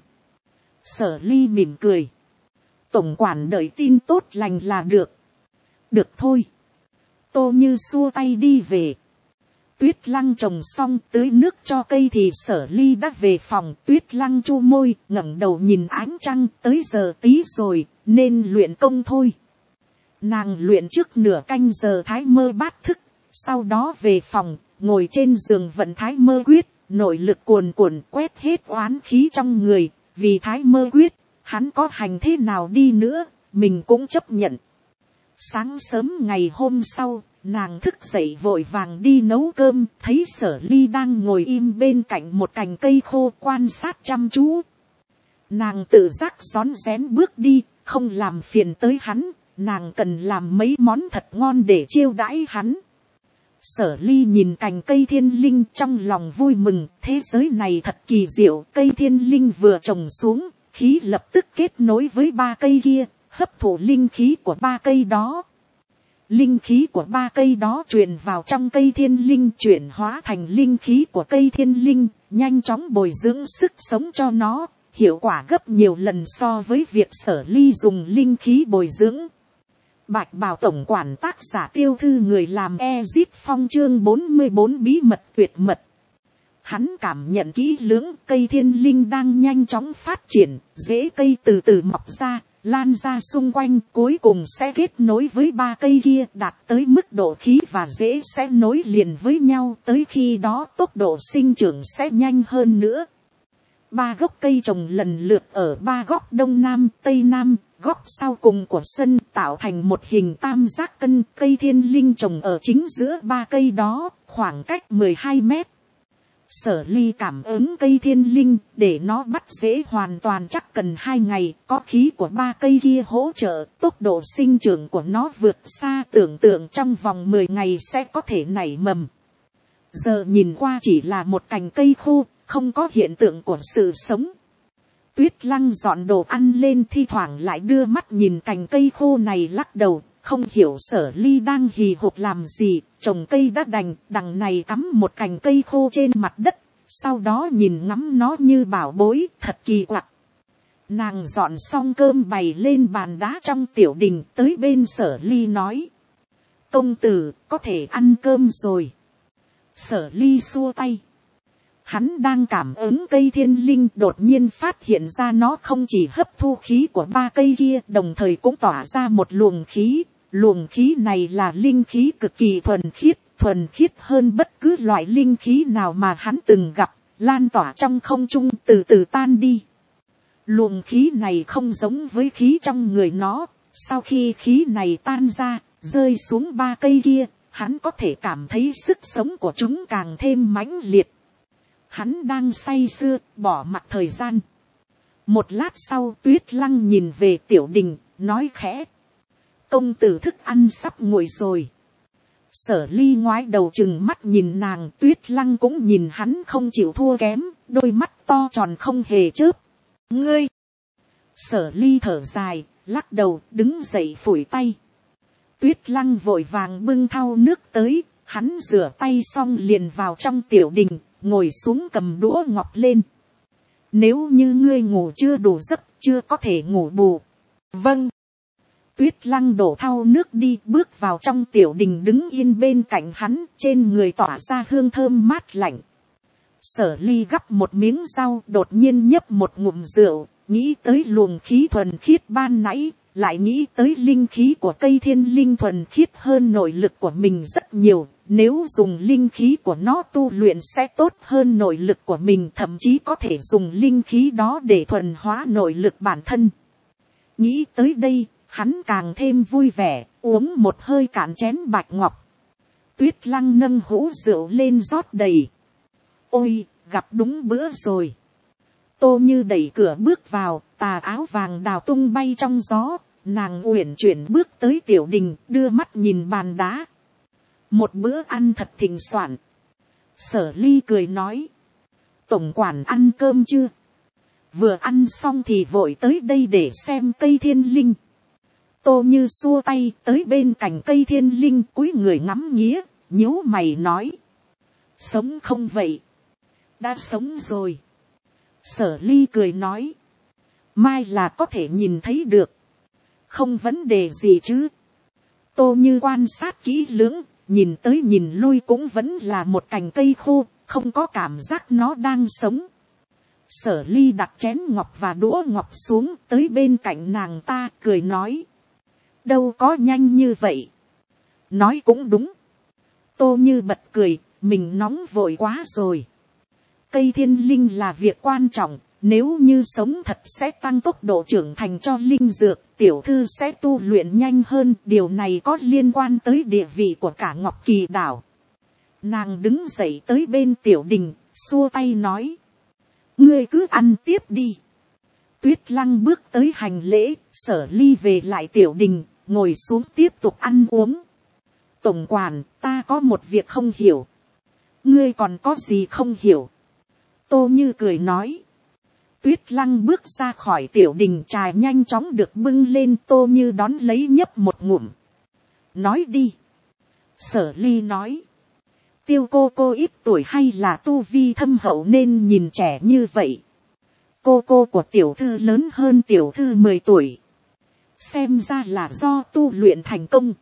Sở Ly mỉm cười, tổng quản đợi tin tốt lành là được. Được thôi. Tô Như xua tay đi về. Tuyết Lăng trồng xong tưới nước cho cây thì Sở Ly đã về phòng. Tuyết Lăng chu môi ngẩng đầu nhìn ánh trăng, tới giờ tí rồi nên luyện công thôi. Nàng luyện trước nửa canh giờ Thái Mơ Bát Thức, sau đó về phòng ngồi trên giường vận Thái Mơ Quyết, nội lực cuồn cuộn quét hết oán khí trong người. Vì Thái Mơ Quyết, hắn có hành thế nào đi nữa mình cũng chấp nhận. Sáng sớm ngày hôm sau, nàng thức dậy vội vàng đi nấu cơm, thấy Sở Ly đang ngồi im bên cạnh một cành cây khô quan sát chăm chú. Nàng tự giác rón rén bước đi, không làm phiền tới hắn, nàng cần làm mấy món thật ngon để chiêu đãi hắn. Sở Ly nhìn cành cây thiên linh trong lòng vui mừng, thế giới này thật kỳ diệu. Cây thiên linh vừa trồng xuống, khí lập tức kết nối với ba cây kia, hấp thụ linh khí của ba cây đó. Linh khí của ba cây đó truyền vào trong cây thiên linh, chuyển hóa thành linh khí của cây thiên linh, nhanh chóng bồi dưỡng sức sống cho nó, hiệu quả gấp nhiều lần so với việc Sở Ly dùng linh khí bồi dưỡng. Bạch Bào tổng quản, tác giả Tiêu Thư, người làm Ezit Phong, chương 44 bí mật tuyệt mật. Hắn cảm nhận kỹ lưỡng cây thiên linh đang nhanh chóng phát triển, rễ cây từ từ mọc ra, lan ra xung quanh, cuối cùng sẽ kết nối với ba cây kia, đạt tới mức độ khí và rễ sẽ nối liền với nhau, tới khi đó tốc độ sinh trưởng sẽ nhanh hơn nữa. Ba gốc cây trồng lần lượt ở ba góc đông nam, tây nam, góc sau cùng của sân, tạo thành một hình tam giác cân. Cây thiên linh trồng ở chính giữa ba cây đó, khoảng cách 12 mét. Sở Ly cảm ứng cây thiên linh, để nó bắt rễ hoàn toàn chắc cần 2 ngày, có khí của ba cây kia hỗ trợ, tốc độ sinh trưởng của nó vượt xa tưởng tượng, trong vòng 10 ngày sẽ có thể nảy mầm. Giờ nhìn qua chỉ là một cành cây khô, không có hiện tượng của sự sống. Tuyết Lăng dọn đồ ăn lên, thi thoảng lại đưa mắt nhìn cành cây khô này lắc đầu, không hiểu Sở Ly đang hì hục làm gì. Trồng cây đã đằng này cắm một cành cây khô trên mặt đất, sau đó nhìn ngắm nó như bảo bối, thật kỳ quặc. Nàng dọn xong cơm bày lên bàn đá trong tiểu đình, tới bên Sở Ly nói: công tử, có thể ăn cơm rồi. Sở Ly xua tay. Hắn đang cảm ứng cây thiên linh, đột nhiên phát hiện ra nó không chỉ hấp thu khí của ba cây kia, đồng thời cũng tỏa ra một luồng khí. Luồng khí này là linh khí cực kỳ thuần khiết hơn bất cứ loại linh khí nào mà hắn từng gặp, lan tỏa trong không trung từ từ tan đi. Luồng khí này không giống với khí trong người nó, sau khi khí này tan ra, rơi xuống ba cây kia, hắn có thể cảm thấy sức sống của chúng càng thêm mãnh liệt. Hắn đang say sưa, bỏ mặc thời gian. Một lát sau, Tuyết Lăng nhìn về tiểu đình, nói khẽ: công tử thức ăn sắp nguội rồi. Sở Ly ngoái đầu chừng mắt nhìn nàng, Tuyết Lăng cũng nhìn hắn không chịu thua kém, đôi mắt to tròn không hề chớp. Ngươi! Sở Ly thở dài, lắc đầu, đứng dậy phủi tay. Tuyết Lăng vội vàng bưng thau nước tới, hắn rửa tay xong liền vào trong tiểu đình, ngồi xuống cầm đũa ngọc lên. Nếu như ngươi ngủ chưa đủ giấc, chưa có thể ngủ bù. Vâng. Tuyết Lăng đổ thau nước đi, bước vào trong tiểu đình đứng yên bên cạnh hắn, trên người tỏa ra hương thơm mát lạnh. Sở Ly gắp một miếng rau, đột nhiên nhấp một ngụm rượu, nghĩ tới luồng khí thuần khiết ban nãy, lại nghĩ tới linh khí của cây thiên linh thuần khiết hơn nội lực của mình rất nhiều. Nếu dùng linh khí của nó tu luyện sẽ tốt hơn nội lực của mình, thậm chí có thể dùng linh khí đó để thuần hóa nội lực bản thân. Nghĩ tới đây, hắn càng thêm vui vẻ, uống một hơi cạn chén bạch ngọc. Tuyết Lăng nâng hũ rượu lên rót đầy. Ôi, gặp đúng bữa rồi. Tô Như đẩy cửa bước vào, tà áo vàng đào tung bay trong gió, nàng uyển chuyển bước tới tiểu đình, đưa mắt nhìn bàn đá. Một bữa ăn thật thịnh soạn. Sở Ly cười nói: tổng quản ăn cơm chưa? Vừa ăn xong thì vội tới đây để xem cây thiên linh. Tô Như xua tay tới bên cạnh cây thiên linh, cúi người ngắm nghía, nhíu mày nói: sống không vậy? Đã sống rồi. Sở Ly cười nói: mai là có thể nhìn thấy được. Không vấn đề gì chứ. Tô Như quan sát kỹ lưỡng, nhìn tới nhìn lui cũng vẫn là một cành cây khô, không có cảm giác nó đang sống. Sở Ly đặt chén ngọc và đũa ngọc xuống tới bên cạnh nàng ta, cười nói. Đâu có nhanh như vậy. Nói cũng đúng. Tô Như bật cười, mình nóng vội quá rồi. Cây thiên linh là việc quan trọng, nếu như sống thật sẽ tăng tốc độ trưởng thành cho linh dược, tiểu thư sẽ tu luyện nhanh hơn, điều này có liên quan tới địa vị của cả Ngọc Kỳ đảo. Nàng đứng dậy tới bên Tiểu Đình, xua tay nói. Ngươi cứ ăn tiếp đi. Tuyết Lăng bước tới hành lễ, Sở Ly về lại Tiểu Đình, ngồi xuống tiếp tục ăn uống. Tổng quản, ta có một việc không hiểu. Ngươi còn có gì không hiểu? Tô Như cười nói. Tuyết Lăng bước ra khỏi Tiểu Đình, trà nhanh chóng được bưng lên, Tô Như đón lấy nhấp một ngụm. Nói đi. Sở Ly nói. Tiêu cô ít tuổi hay là tu vi thâm hậu nên nhìn trẻ như vậy? Cô của tiểu thư lớn hơn tiểu thư 10 tuổi. Xem ra là do tu luyện thành công.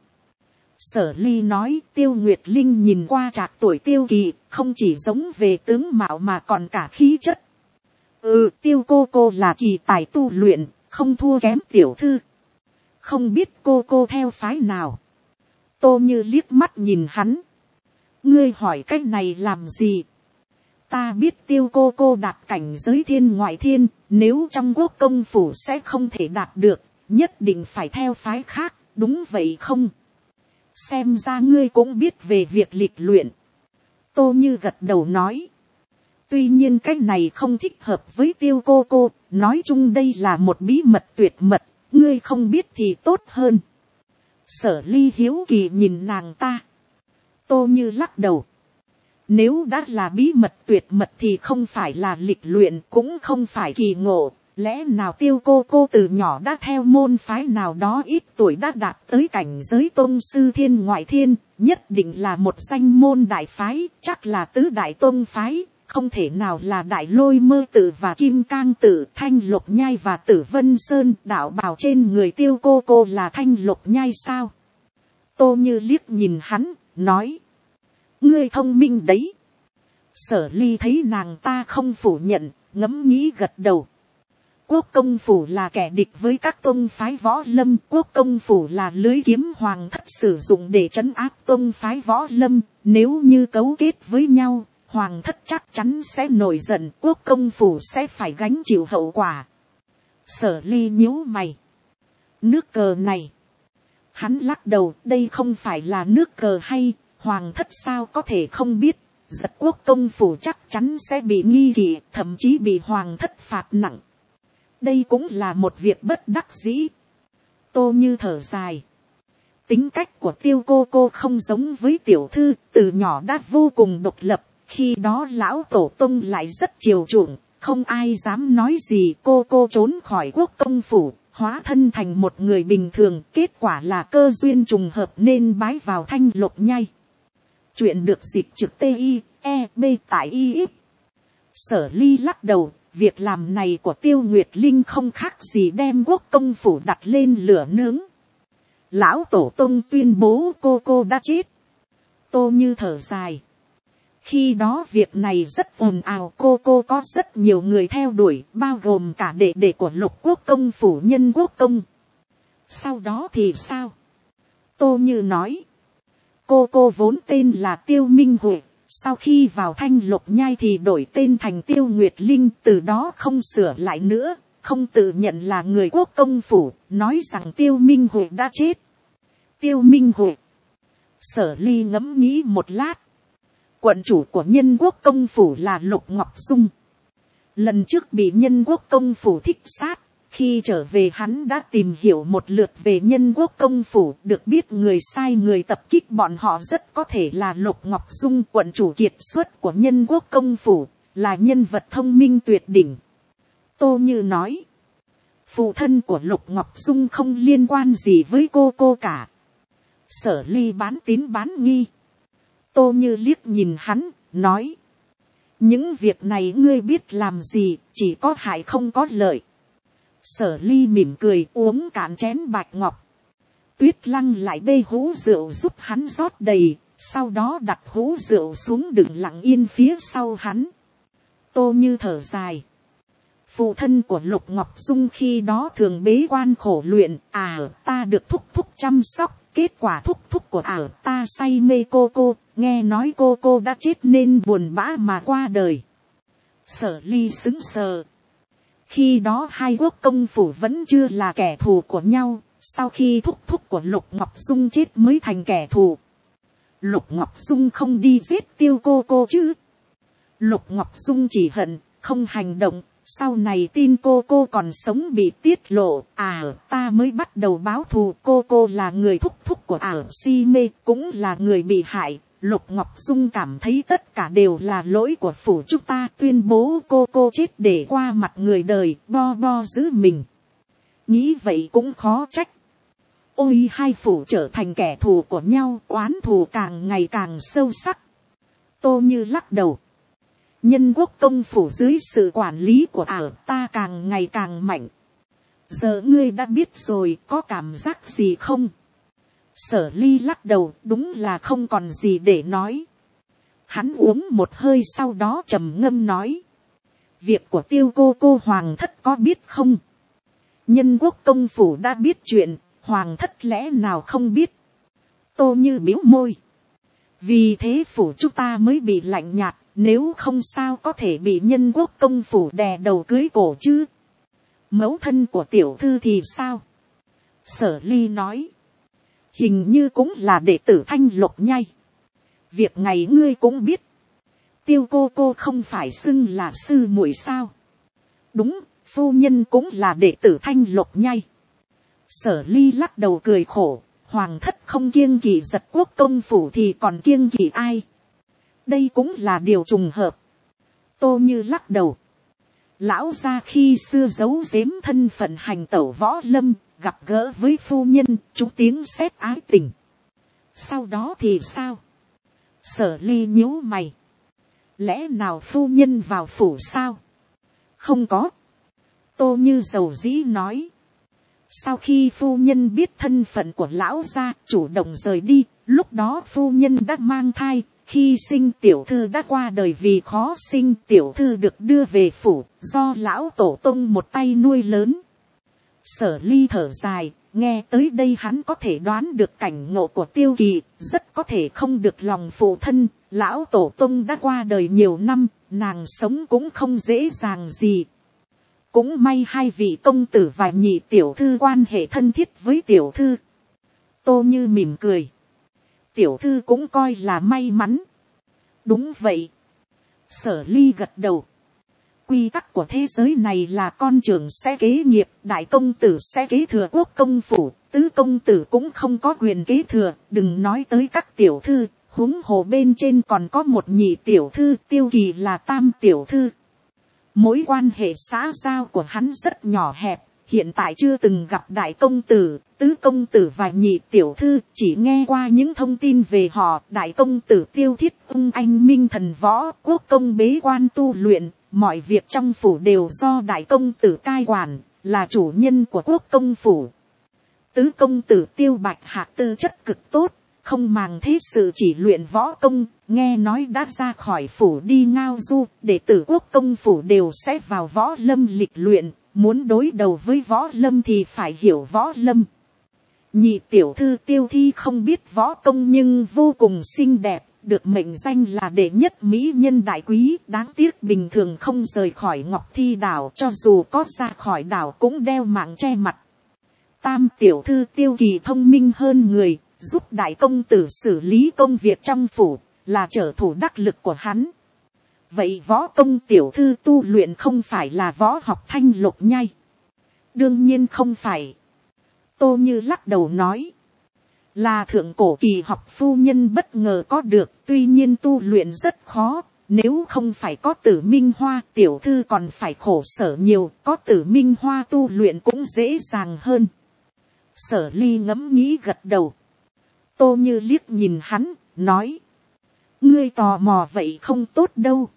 Sở Ly nói. Tiêu Nguyệt Linh nhìn qua trạc tuổi Tiêu Kỳ, không chỉ giống về tướng mạo mà còn cả khí chất. Tiêu cô là kỳ tài tu luyện, không thua kém tiểu thư. Không biết cô theo phái nào? Tô Như liếc mắt nhìn hắn. Ngươi hỏi cách này làm gì? Ta biết Tiêu cô đạt cảnh giới thiên ngoại thiên, nếu trong quốc công phủ sẽ không thể đạt được, nhất định phải theo phái khác, đúng vậy không? Xem ra ngươi cũng biết về việc lịch luyện. Tô Như gật đầu nói. Tuy nhiên cái này không thích hợp với Tiêu cô, nói chung đây là một bí mật tuyệt mật, ngươi không biết thì tốt hơn. Sở Ly hiếu kỳ nhìn nàng ta. Tô Như lắc đầu. Nếu đã là bí mật tuyệt mật thì không phải là lịch luyện, cũng không phải kỳ ngộ. Lẽ nào Tiêu cô từ nhỏ đã theo môn phái nào đó ít tuổi đã đạt tới cảnh giới tôn sư thiên ngoại thiên, nhất định là một danh môn đại phái, chắc là tứ đại tôn phái, không thể nào là Đại Lôi Mơ Tự và Kim Cang Tự, Thanh Lục Nhai và Tử Vân Sơn. Đạo bào trên người Tiêu cô là Thanh Lục Nhai sao? Tô Như liếc nhìn hắn, nói. Ngươi thông minh đấy. Sở Ly thấy nàng ta không phủ nhận, ngẫm nghĩ gật đầu. Quốc công phủ là kẻ địch với các tôn phái võ lâm. Quốc công phủ là lưới kiếm hoàng thất sử dụng để trấn áp tôn phái võ lâm. Nếu như cấu kết với nhau, hoàng thất chắc chắn sẽ nổi giận. Quốc công phủ sẽ phải gánh chịu hậu quả. Sở Ly nhíu mày. Nước cờ này. Hắn lắc đầu, đây không phải là nước cờ hay, hoàng thất sao có thể không biết. Giật quốc công phủ chắc chắn sẽ bị nghi kỵ, thậm chí bị hoàng thất phạt nặng. Đây cũng là một việc bất đắc dĩ. Tô Như thở dài. Tính cách của Tiêu cô không giống với tiểu thư, từ nhỏ đã vô cùng độc lập. Khi đó lão tổ tông lại rất chiều chuộng, không ai dám nói gì. Cô trốn khỏi quốc công phủ, hóa thân thành một người bình thường. Kết quả là cơ duyên trùng hợp nên bái vào Thanh Lục Nhai. Chuyện được dịch trực TIEB tại IF. Sở Ly lắc đầu. Việc làm này của Tiêu Nguyệt Linh không khác gì đem quốc công phủ đặt lên lửa nướng. Lão tổ tông tuyên bố cô đã chết. Tô Như thở dài. Khi đó việc này rất ồn ào, cô có rất nhiều người theo đuổi, bao gồm cả đệ đệ của Lục quốc công phủ Nhân quốc công. Sau đó thì sao? Tô Như nói. Cô vốn tên là Tiêu Minh Huệ. Sau khi vào Thanh Lục Nhai thì đổi tên thành Tiêu Nguyệt Linh, từ đó không sửa lại nữa, không tự nhận là người quốc công phủ, nói rằng Tiêu Minh Huệ đã chết. Tiêu Minh Huệ. Sở Ly ngẫm nghĩ một lát. Quận chủ của Nhân quốc công phủ là Lục Ngọc Dung. Lần trước bị Nhân quốc công phủ thích sát, khi trở về hắn đã tìm hiểu một lượt về Nhân quốc công phủ, được biết người sai người tập kích bọn họ rất có thể là Lục Ngọc Dung, quận chủ kiệt xuất của Nhân quốc công phủ, là nhân vật thông minh tuyệt đỉnh. Tô Như nói, phụ thân của Lục Ngọc Dung không liên quan gì với cô cả. Sở Ly bán tín bán nghi. Tô Như liếc nhìn hắn, nói, những việc này ngươi biết làm gì, chỉ có hại không có lợi. Sở Ly mỉm cười uống cạn chén bạch ngọc. Tuyết Lăng lại bê hũ rượu giúp hắn rót đầy, sau đó đặt hũ rượu xuống đựng lặng yên phía sau hắn. Tô Như thở dài. Phụ thân của Lục Ngọc Dung khi đó thường bế quan khổ luyện, ta được thúc thúc chăm sóc, kết quả thúc thúc của ta say mê cô, nghe nói cô đã chết nên buồn bã mà qua đời. Sở Ly sững sờ. Khi đó hai quốc công phủ vẫn chưa là kẻ thù của nhau, sau khi thúc thúc của Lục Ngọc Dung chết mới thành kẻ thù. Lục Ngọc Dung không đi giết Tiêu cô chứ. Lục Ngọc Dung chỉ hận, không hành động. Sau này tin cô còn sống bị tiết lộ, ta mới bắt đầu báo thù. Cô là người thúc thúc của si mê, cũng là người bị hại. Lục Ngọc Dung cảm thấy tất cả đều là lỗi của phủ chúng ta, tuyên bố cô chết để qua mặt người đời, bo giữ mình. Nghĩ vậy cũng khó trách. Ôi, hai phủ trở thành kẻ thù của nhau, oán thù càng ngày càng sâu sắc. Tô Như lắc đầu. Nhân quốc công phủ dưới sự quản lý của ta càng ngày càng mạnh. Giờ ngươi đã biết rồi, có cảm giác gì không? Sở Ly lắc đầu, đúng là không còn gì để nói. Hắn uống một hơi sau đó trầm ngâm nói. Việc của Tiêu cô hoàng thất có biết không? Nhân quốc công phủ đã biết chuyện, hoàng thất lẽ nào không biết? Tô Như bĩu môi. Vì thế phủ chúng ta mới bị lạnh nhạt, nếu không sao có thể bị nhân quốc công phủ đè đầu cưới cổ chứ? Mẫu thân của tiểu thư thì sao? Sở Ly nói. Hình như cũng là đệ tử Thanh Lục nhai. Việc này ngươi cũng biết. Tiêu cô không phải xưng là sư muội sao? Đúng, phu nhân cũng là đệ tử Thanh Lục nhai. Sở Ly lắc đầu cười khổ. Hoàng thất không kiêng kỵ giật quốc công phủ thì còn kiêng kỵ ai? Đây cũng là điều trùng hợp. Tô Như lắc đầu. Lão gia khi xưa giấu giếm thân phận hành tẩu võ lâm, gặp gỡ với phu nhân, chúng tiếng sét ái tình. Sau đó thì sao? Sở Ly nhíu mày. Lẽ nào phu nhân vào phủ sao? Không có. Tô Như dầu dĩ nói. Sau khi phu nhân biết thân phận của lão gia, chủ động rời đi, lúc đó phu nhân đã mang thai. Khi sinh tiểu thư đã qua đời vì khó sinh, tiểu thư được đưa về phủ, do lão tổ tông một tay nuôi lớn. Sở Ly thở dài, nghe tới đây hắn có thể đoán được cảnh ngộ của Tiêu Kỳ, rất có thể không được lòng phụ thân. Lão tổ tông đã qua đời nhiều năm, nàng sống cũng không dễ dàng gì. Cũng may hai vị công tử và nhị tiểu thư quan hệ thân thiết với tiểu thư. Tô Như mỉm cười. Tiểu thư cũng coi là may mắn. Đúng vậy. Sở Ly gật đầu. Quy tắc của thế giới này là con trưởng sẽ kế nghiệp, đại công tử sẽ kế thừa quốc công phủ, tứ công tử cũng không có quyền kế thừa, đừng nói tới các tiểu thư, huống hồ bên trên còn có một nhị tiểu thư, Tiêu Kỳ là tam tiểu thư. Mối quan hệ xã giao của hắn rất nhỏ hẹp, hiện tại chưa từng gặp đại công tử, tứ công tử và nhị tiểu thư, chỉ nghe qua những thông tin về họ. Đại công tử Tiêu Thiết Ung anh minh thần võ, quốc công bế quan tu luyện, mọi việc trong phủ đều do đại công tử cai quản, là chủ nhân của quốc công phủ. Tứ công tử Tiêu Bạch Hạc tư chất cực tốt, không màng thế sự chỉ luyện võ công, nghe nói đã ra khỏi phủ đi ngao du, đệ tử quốc công phủ đều sẽ vào võ lâm lịch luyện, muốn đối đầu với võ lâm thì phải hiểu võ lâm. Nhị tiểu thư Tiêu Thi không biết võ công nhưng vô cùng xinh đẹp, được mệnh danh là đệ nhất mỹ nhân đại quý, đáng tiếc bình thường không rời khỏi Ngọc Thi đảo, cho dù có ra khỏi đảo cũng đeo mạng che mặt. Tam tiểu thư Tiêu Kỳ thông minh hơn người, giúp đại công tử xử lý công việc trong phủ, là trợ thủ đắc lực của hắn. Vậy võ công tiểu thư tu luyện không phải là võ học Thanh Lục nhai? Đương nhiên không phải. Tô Như lắc đầu nói. Là thượng cổ kỳ học phu nhân bất ngờ có được, tuy nhiên tu luyện rất khó. Nếu không phải có Tử Minh Hoa, tiểu thư còn phải khổ sở nhiều, có Tử Minh Hoa tu luyện cũng dễ dàng hơn. Sở Ly ngẫm nghĩ gật đầu. Tô Như liếc nhìn hắn, nói. Ngươi tò mò vậy không tốt đâu.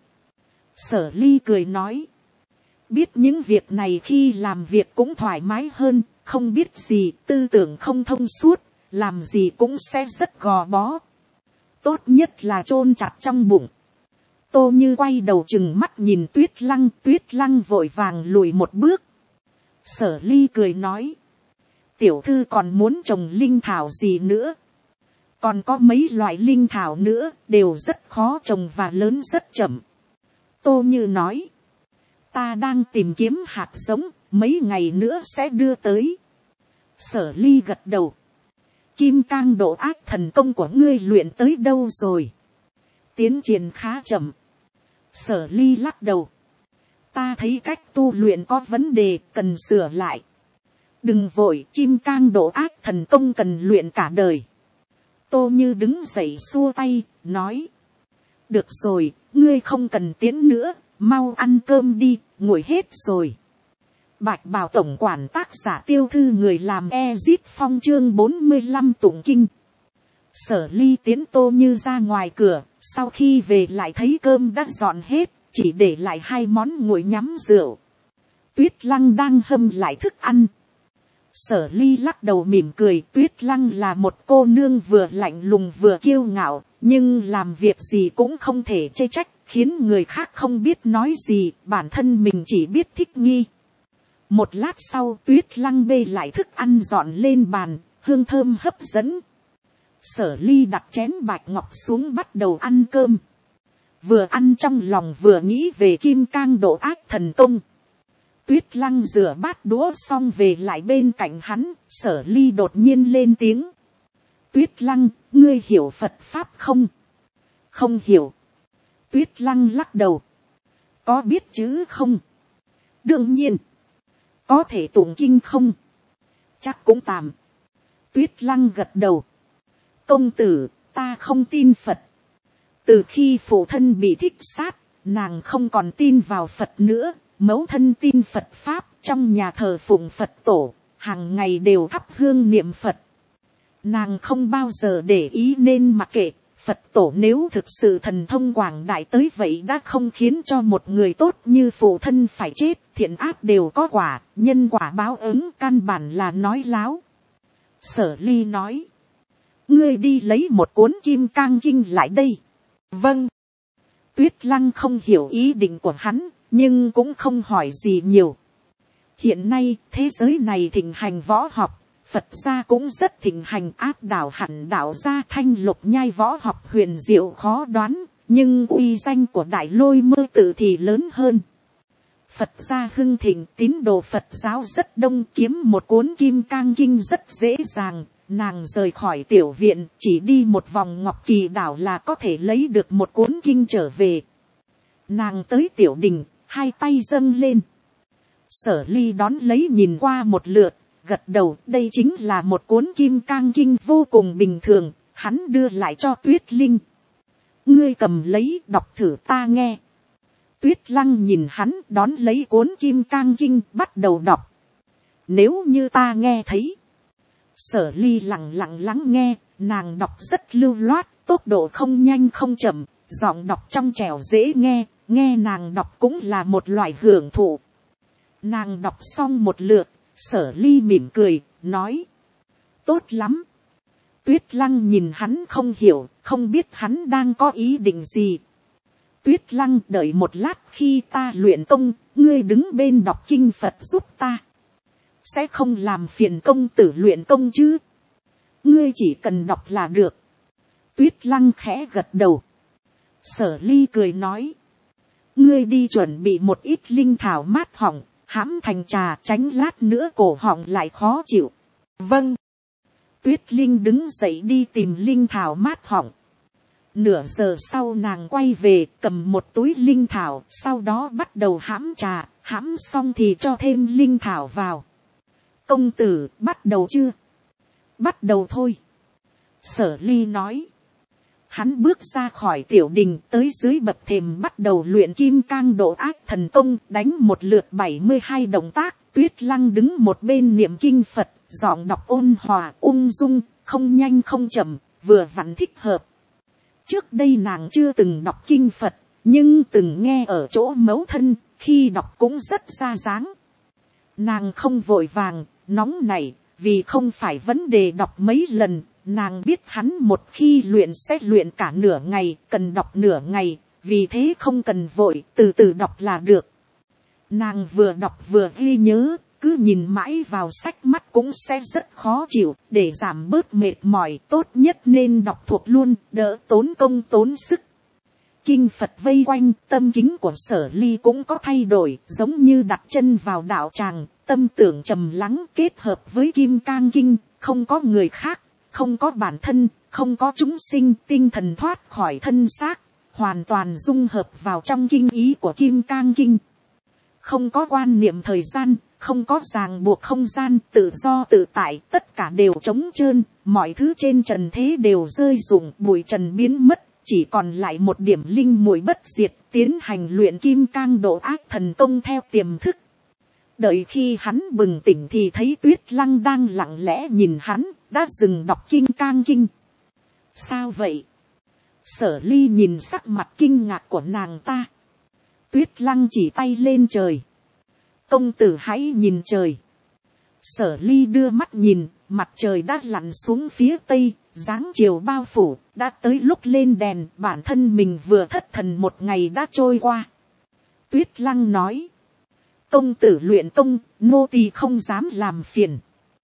Sở Ly cười nói. Biết những việc này khi làm việc cũng thoải mái hơn, không biết gì, tư tưởng không thông suốt, làm gì cũng sẽ rất gò bó. tốt nhất là chôn chặt trong bụng. Tô Như quay đầu chừng mắt nhìn Tuyết Lăng vội vàng lùi một bước. Sở Ly cười nói, tiểu thư còn muốn trồng linh thảo gì nữa? Còn có mấy loại linh thảo nữa, đều rất khó trồng và lớn rất chậm. Tô Như nói, ta đang tìm kiếm hạt giống, mấy ngày nữa sẽ đưa tới. Sở Ly gật đầu. Kim cang độ ác thần công của ngươi luyện tới đâu rồi? Tiến triển khá chậm. Sở Ly lắc đầu. Ta thấy cách tu luyện có vấn đề, cần sửa lại. Đừng vội, kim cang độ ác thần công cần luyện cả đời. Tô Như đứng dậy xua tay, nói. Được rồi, ngươi không cần tiến nữa, mau ăn cơm đi, nguội hết rồi. Bạch Bào tổng quản tác giả Tiêu Thư người làm Ezit Phong chương 45 tụng kinh. Sở Ly tiến Tô Như ra ngoài cửa, sau khi về lại thấy cơm đã dọn hết, chỉ để lại 2 món nguội nhắm rượu. Tuyết Lăng đang hâm lại thức ăn. Sở Ly lắc đầu mỉm cười, Tuyết Lăng là một cô nương vừa lạnh lùng vừa kiêu ngạo, nhưng làm việc gì cũng không thể chê trách, khiến người khác không biết nói gì, bản thân mình chỉ biết thích nghi. Một lát sau Tuyết Lăng bê lại thức ăn dọn lên bàn, hương thơm hấp dẫn. Sở Ly đặt chén bạch ngọc xuống bắt đầu ăn cơm. Vừa ăn trong lòng vừa nghĩ về kim cang độ ác thần công. Tuyết Lăng rửa bát đũa xong về lại bên cạnh hắn, Sở Ly đột nhiên lên tiếng. Tuyết Lăng, ngươi hiểu Phật Pháp không? Không hiểu. Tuyết Lăng lắc đầu. Có biết chữ không? Đương nhiên. Có thể tụng kinh không? Chắc cũng tạm. Tuyết Lăng gật đầu. Công tử, ta không tin Phật. Từ khi phụ thân bị thích sát, nàng không còn tin vào Phật nữa. Mẫu thân tin Phật Pháp, trong nhà thờ phụng Phật tổ, hàng ngày đều thắp hương niệm Phật. Nàng không bao giờ để ý nên mặc kệ, Phật tổ nếu thực sự thần thông quảng đại tới vậy đã không khiến cho một người tốt như phụ thân phải chết, thiện ác đều có quả, nhân quả báo ứng căn bản là nói láo. Sở Ly nói, ngươi đi lấy một cuốn Kim Cang Kinh lại đây. Vâng. Tuyết Lăng không hiểu ý định của hắn, nhưng cũng không hỏi gì nhiều. Hiện nay thế giới này thịnh hành võ học, Phật gia cũng rất thịnh hành áp đảo hẳn đạo gia Thanh Lục Nhai võ học huyền diệu khó đoán, nhưng uy danh của Đại Lôi Mơ Tự thì lớn hơn. Phật gia hưng thịnh, tín đồ Phật giáo rất đông, kiếm một cuốn Kim Cang Kinh rất dễ dàng. Nàng rời khỏi tiểu viện, chỉ đi một vòng Ngọc Kỳ đảo là có thể lấy được một cuốn kinh trở về. Nàng tới tiểu đình, 2 tay dâng lên. Sở Ly đón lấy nhìn qua một lượt, gật đầu, đây chính là một cuốn Kim Cang Kinh vô cùng bình thường, hắn đưa lại cho Tuyết Linh. Ngươi cầm lấy đọc thử ta nghe. Tuyết Lăng nhìn hắn đón lấy cuốn Kim Cang Kinh bắt đầu đọc. Nếu như ta nghe thấy. Sở Ly lặng lặng lắng nghe, nàng đọc rất lưu loát, tốc độ không nhanh không chậm, giọng đọc trong trẻo dễ nghe, nghe nàng đọc cũng là một loại hưởng thụ. Nàng đọc xong một lượt, Sở Ly mỉm cười, nói. Tốt lắm. Tuyết Lăng nhìn hắn không hiểu, không biết hắn đang có ý định gì. Tuyết Lăng đợi một lát, khi ta luyện công, ngươi đứng bên đọc kinh Phật giúp ta. Sẽ không làm phiền công tử luyện công chứ. Ngươi chỉ cần đọc là được. Tuyết Lăng khẽ gật đầu. Sở Ly cười nói. Ngươi đi chuẩn bị một ít linh thảo mát họng, hãm thành trà, tránh lát nữa cổ họng lại khó chịu. Vâng. Tuyết Linh đứng dậy đi tìm linh thảo mát họng. Nửa giờ sau nàng quay về, cầm một túi linh thảo, sau đó bắt đầu hãm trà, hãm xong thì cho thêm linh thảo vào. Công tử, bắt đầu chưa? Bắt đầu thôi. Sở Ly nói. Hắn bước ra khỏi tiểu đình, tới dưới bậc thềm bắt đầu luyện Kim Cang Độ Ác thần công, đánh một lượt 72 động tác. Tuyết Lăng đứng một bên niệm kinh Phật, giọng đọc ôn hòa, ung dung, không nhanh không chậm, vừa vặn thích hợp. Trước đây nàng chưa từng đọc kinh Phật, nhưng từng nghe ở chỗ mẫu thân, khi đọc cũng rất ra dáng. Nàng không vội vàng, nóng nảy, vì không phải vấn đề đọc mấy lần, nàng biết hắn một khi luyện sẽ luyện cả nửa ngày, cần đọc nửa ngày, vì thế không cần vội, từ từ đọc là được. Nàng vừa đọc vừa ghi nhớ, cứ nhìn mãi vào sách mắt cũng sẽ rất khó chịu, để giảm bớt mệt mỏi tốt nhất nên đọc thuộc luôn, đỡ tốn công tốn sức. Kinh Phật vây quanh, tâm kính của Sở Ly cũng có thay đổi, giống như đặt chân vào đạo tràng, tâm tưởng trầm lắng kết hợp với Kim Cang Kinh, không có người khác, không có bản thân, không có chúng sinh, tinh thần thoát khỏi thân xác, hoàn toàn dung hợp vào trong kinh ý của Kim Cang Kinh. Không có quan niệm thời gian, không có ràng buộc không gian, tự do tự tại, tất cả đều trống trơn, mọi thứ trên trần thế đều rơi rụng, bụi trần biến mất, chỉ còn lại một điểm linh muội bất diệt, tiến hành luyện Kim Cang độ ác thần công theo tiềm thức. Đợi khi hắn bừng tỉnh thì thấy Tuyết Lăng đang lặng lẽ nhìn hắn, đã dừng đọc Kim Cang Kinh. Sao vậy? Sở Ly nhìn sắc mặt kinh ngạc của nàng ta. Tuyết Lăng chỉ tay lên trời. Công tử hãy nhìn trời. Sở Ly đưa mắt nhìn, mặt trời đã lặn xuống phía tây, dáng chiều bao phủ, đã tới lúc lên đèn, bản thân mình vừa thất thần một ngày đã trôi qua. Tuyết Lăng nói. Công tử luyện công, nô tỳ không dám làm phiền.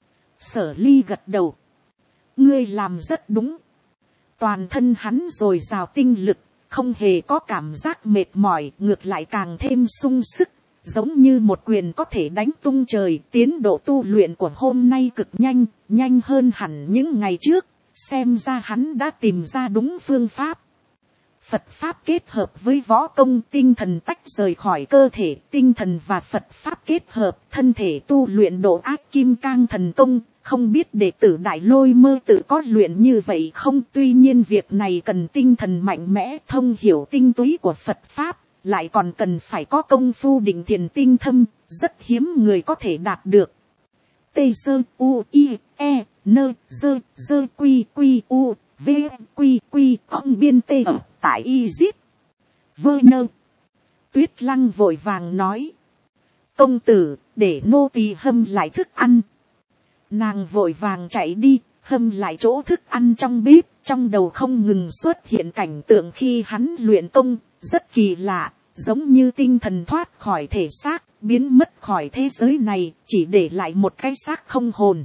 Sở Ly gật đầu. Ngươi làm rất đúng. Toàn thân hắn dồi dào tinh lực, không hề có cảm giác mệt mỏi, ngược lại càng thêm sung sức, giống như một quyền có thể đánh tung trời. Tiến độ tu luyện của hôm nay cực nhanh, nhanh hơn hẳn những ngày trước, xem ra hắn đã tìm ra đúng phương pháp. Phật Pháp kết hợp với võ công, tinh thần tách rời khỏi cơ thể, tinh thần và Phật Pháp kết hợp, thân thể tu luyện độ ác Kim Cang thần công. Không biết đệ tử Đại Lôi Mơ tự có luyện như vậy không, tuy nhiên việc này cần tinh thần mạnh mẽ, thông hiểu tinh túy của Phật Pháp, lại còn cần phải có công phu định thiền tinh thâm, rất hiếm người có thể đạt được. Tê sơ u i e nơ dơ dơ quy quy u v quy quy ông biên tê ở tại y zip vơ nơ. Tuyết Lăng vội vàng nói. Công tử, để nô tỳ hâm lại thức ăn. Nàng vội vàng chạy đi, hâm lại chỗ thức ăn trong bếp, trong đầu không ngừng xuất hiện cảnh tượng khi hắn luyện công, rất kỳ lạ, giống như tinh thần thoát khỏi thể xác, biến mất khỏi thế giới này, chỉ để lại một cái xác không hồn.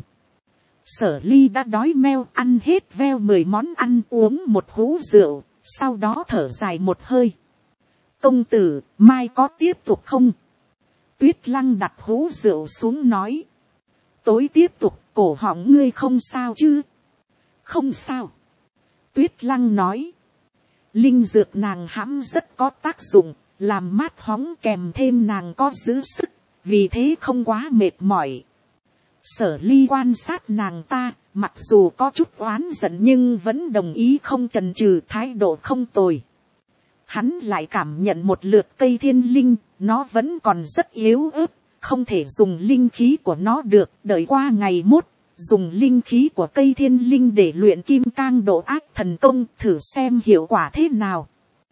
Sở Ly đã đói meo, ăn hết veo 10 món ăn, uống một hũ rượu, sau đó thở dài một hơi. Công tử, mai có tiếp tục không? Tuyết Lăng đặt hũ rượu xuống nói. Tối tiếp tục, cổ họng ngươi không sao chứ? Không sao. Tuyết Lăng nói. Linh dược nàng hãm rất có tác dụng, làm mát hóng kèm thêm nàng có giữ sức, vì thế không quá mệt mỏi. Sở Ly quan sát nàng ta, mặc dù có chút oán giận nhưng vẫn đồng ý không chần chừ, thái độ không tồi. Hắn lại cảm nhận một lượt cây thiên linh, nó vẫn còn rất yếu ớt, không thể dùng linh khí của nó được, đợi qua ngày mốt, dùng linh khí của cây thiên linh để luyện Kim Cang độ ác thần công, thử xem hiệu quả thế nào.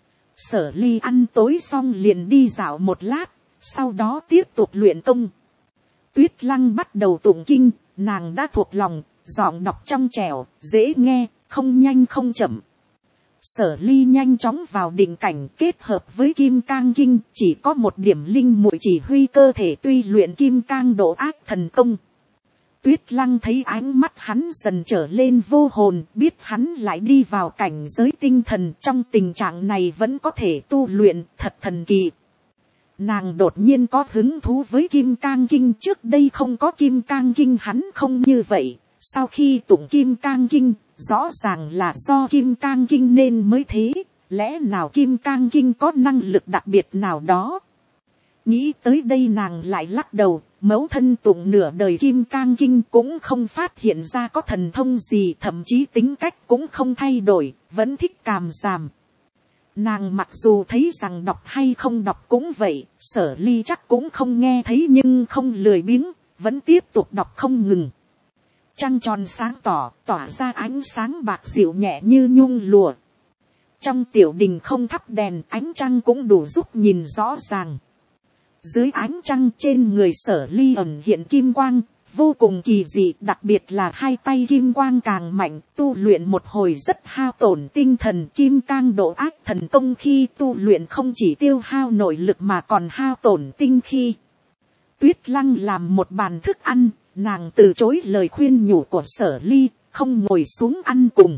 Sở Ly ăn tối xong liền đi dạo một lát, sau đó tiếp tục luyện công. Tuyết Lăng bắt đầu tụng kinh, nàng đã thuộc lòng, giọng đọc trong trẻo, dễ nghe, không nhanh không chậm. Sở Ly nhanh chóng vào định cảnh, kết hợp với Kim Cang Kinh, chỉ có một điểm linh muội chỉ huy cơ thể tuy luyện Kim Cang độ ác thần công. Tuyết Lăng thấy ánh mắt hắn dần trở lên vô hồn, biết hắn lại đi vào cảnh giới tinh thần, trong tình trạng này vẫn có thể tu luyện, thật thần kỳ. Nàng đột nhiên có hứng thú với Kim Cang Kinh, trước đây không có Kim Cang Kinh hắn không như vậy, sau khi tụng Kim Cang Kinh, rõ ràng là do Kim Cang Kinh nên mới thế, lẽ nào Kim Cang Kinh có năng lực đặc biệt nào đó? Nghĩ tới đây nàng lại lắc đầu, mẫu thân tụng nửa đời Kim Cang Kinh cũng không phát hiện ra có thần thông gì, thậm chí tính cách cũng không thay đổi, vẫn thích càm ràm. Nàng mặc dù thấy rằng đọc hay không đọc cũng vậy, Sở Ly chắc cũng không nghe thấy nhưng không lười biếng, vẫn tiếp tục đọc không ngừng. Trăng tròn sáng tỏ, tỏa ra ánh sáng bạc dịu nhẹ như nhung lụa. Trong tiểu đình không thắp đèn, ánh trăng cũng đủ giúp nhìn rõ ràng. Dưới ánh trăng trên người Sở Ly ẩn hiện kim quang, vô cùng kỳ dị, đặc biệt là hai tay kim quang càng mạnh, tu luyện một hồi rất hao tổn tinh thần. Kim cang độ ách thần công khi tu luyện không chỉ tiêu hao nội lực mà còn hao tổn tinh khí. Tuyết Lăng làm một bàn thức ăn, nàng từ chối lời khuyên nhủ của Sở Ly, không ngồi xuống ăn cùng.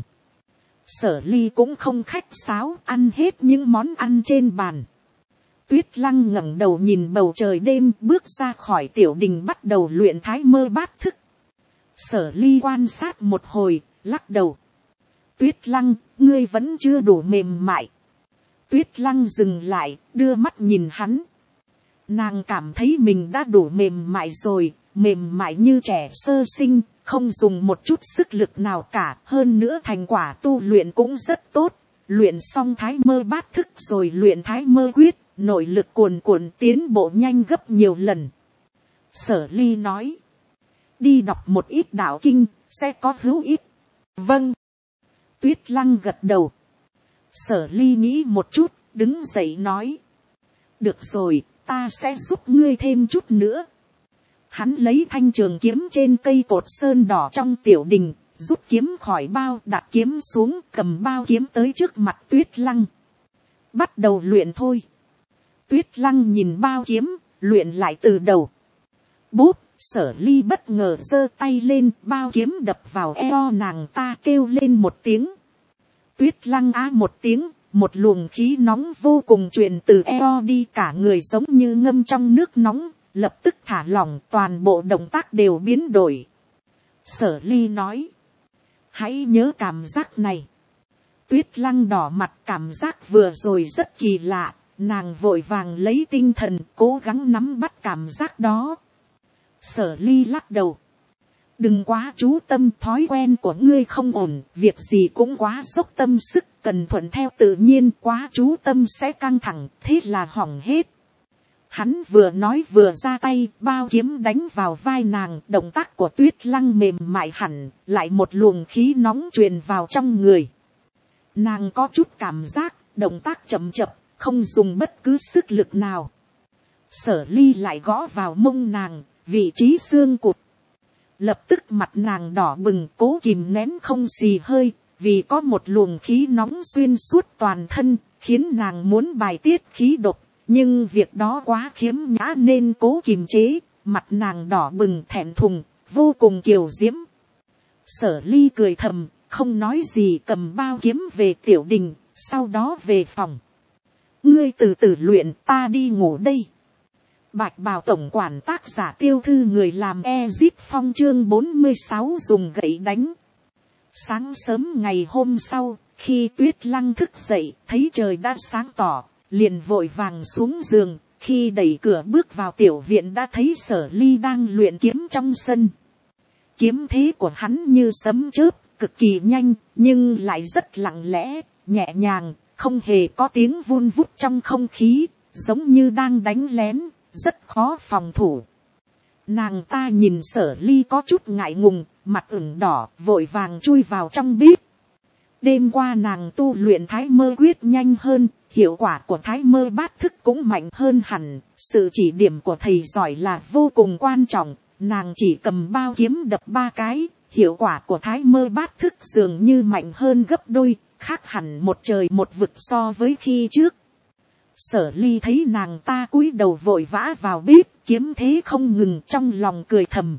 Sở Ly cũng không khách sáo, ăn hết những món ăn trên bàn. Tuyết Lăng ngẩng đầu nhìn bầu trời đêm, bước ra khỏi tiểu đình bắt đầu luyện Thái Mơ Bát Thức. Sở Ly quan sát một hồi, lắc đầu. Tuyết Lăng, ngươi vẫn chưa đủ mềm mại. Tuyết Lăng dừng lại, đưa mắt nhìn hắn. Nàng cảm thấy mình đã đủ mềm mại rồi, mềm mại như trẻ sơ sinh, không dùng một chút sức lực nào cả. Hơn nữa thành quả tu luyện cũng rất tốt. Luyện xong Thái Mơ Bát Thức rồi luyện Thái Mơ Quyết, nội lực cuồn cuộn tiến bộ nhanh gấp nhiều lần. Sở Ly nói, đi đọc một ít đạo kinh, sẽ có hữu ích. Vâng. Tuyết Lăng gật đầu. Sở Ly nghĩ một chút, đứng dậy nói, được rồi, ta sẽ giúp ngươi thêm chút nữa. Hắn lấy thanh trường kiếm trên cây cột sơn đỏ trong tiểu đình, rút kiếm khỏi bao, đặt kiếm xuống, cầm bao kiếm tới trước mặt Tuyết Lăng. Bắt đầu luyện thôi. Tuyết Lăng nhìn bao kiếm, luyện lại từ đầu. Bốp, Sở Ly bất ngờ giơ tay lên, bao kiếm đập vào eo nàng ta, kêu lên một tiếng. Tuyết Lăng á một tiếng, một luồng khí nóng vô cùng truyền từ eo đi, cả người giống như ngâm trong nước nóng, lập tức thả lỏng, toàn bộ động tác đều biến đổi. Sở Ly nói, hãy nhớ cảm giác này. Tuyết Lăng đỏ mặt, cảm giác vừa rồi rất kỳ lạ, nàng vội vàng lấy tinh thần cố gắng nắm bắt cảm giác đó. Sở Ly lắc đầu, đừng quá chú tâm, thói quen của ngươi không ổn, việc gì cũng quá dốc tâm sức, cần thuận theo tự nhiên, quá chú tâm sẽ căng thẳng, thế là hỏng hết. Hắn vừa nói vừa ra tay, bao kiếm đánh vào vai nàng, động tác của Tuyết Lăng mềm mại hẳn, lại một luồng khí nóng truyền vào trong người. Nàng có chút cảm giác, động tác chậm chậm, không dùng bất cứ sức lực nào. Sở Ly lại gõ vào mông nàng, vị trí xương cụt. Lập tức mặt nàng đỏ bừng, cố kìm nén không xì hơi, vì có một luồng khí nóng xuyên suốt toàn thân, khiến nàng muốn bài tiết khí độc. Nhưng việc đó quá khiếm nhã nên cố kiềm chế, mặt nàng đỏ bừng thẹn thùng, vô cùng kiều diễm. Sở Ly cười thầm, không nói gì, cầm bao kiếm về tiểu đình, sau đó về phòng. Ngươi từ từ luyện, ta đi ngủ đây. Bạch Bào tổng quản, tác giả Tiêu Thư, người làm Ezip Phong, chương 46 dùng gậy đánh. Sáng sớm ngày hôm sau, khi Tuyết Lăng thức dậy, thấy trời đã sáng tỏ, liền vội vàng xuống giường, khi đẩy cửa bước vào tiểu viện đã thấy Sở Ly đang luyện kiếm trong sân. Kiếm thế của hắn như sấm chớp, cực kỳ nhanh, nhưng lại rất lặng lẽ, nhẹ nhàng, không hề có tiếng vun vút trong không khí, giống như đang đánh lén, rất khó phòng thủ. Nàng ta nhìn Sở Ly có chút ngại ngùng, mặt ửng đỏ, vội vàng chui vào trong bếp. Đêm qua nàng tu luyện Thái Mơ Quyết nhanh hơn, hiệu quả của Thái Mơ Bát Thức cũng mạnh hơn hẳn, sự chỉ điểm của thầy giỏi là vô cùng quan trọng, nàng chỉ cầm bao kiếm đập 3 cái, hiệu quả của Thái Mơ Bát Thức dường như mạnh hơn gấp đôi, khác hẳn một trời một vực so với khi trước. Sở Ly thấy nàng ta cúi đầu vội vã vào bếp, kiếm thế không ngừng, trong lòng cười thầm.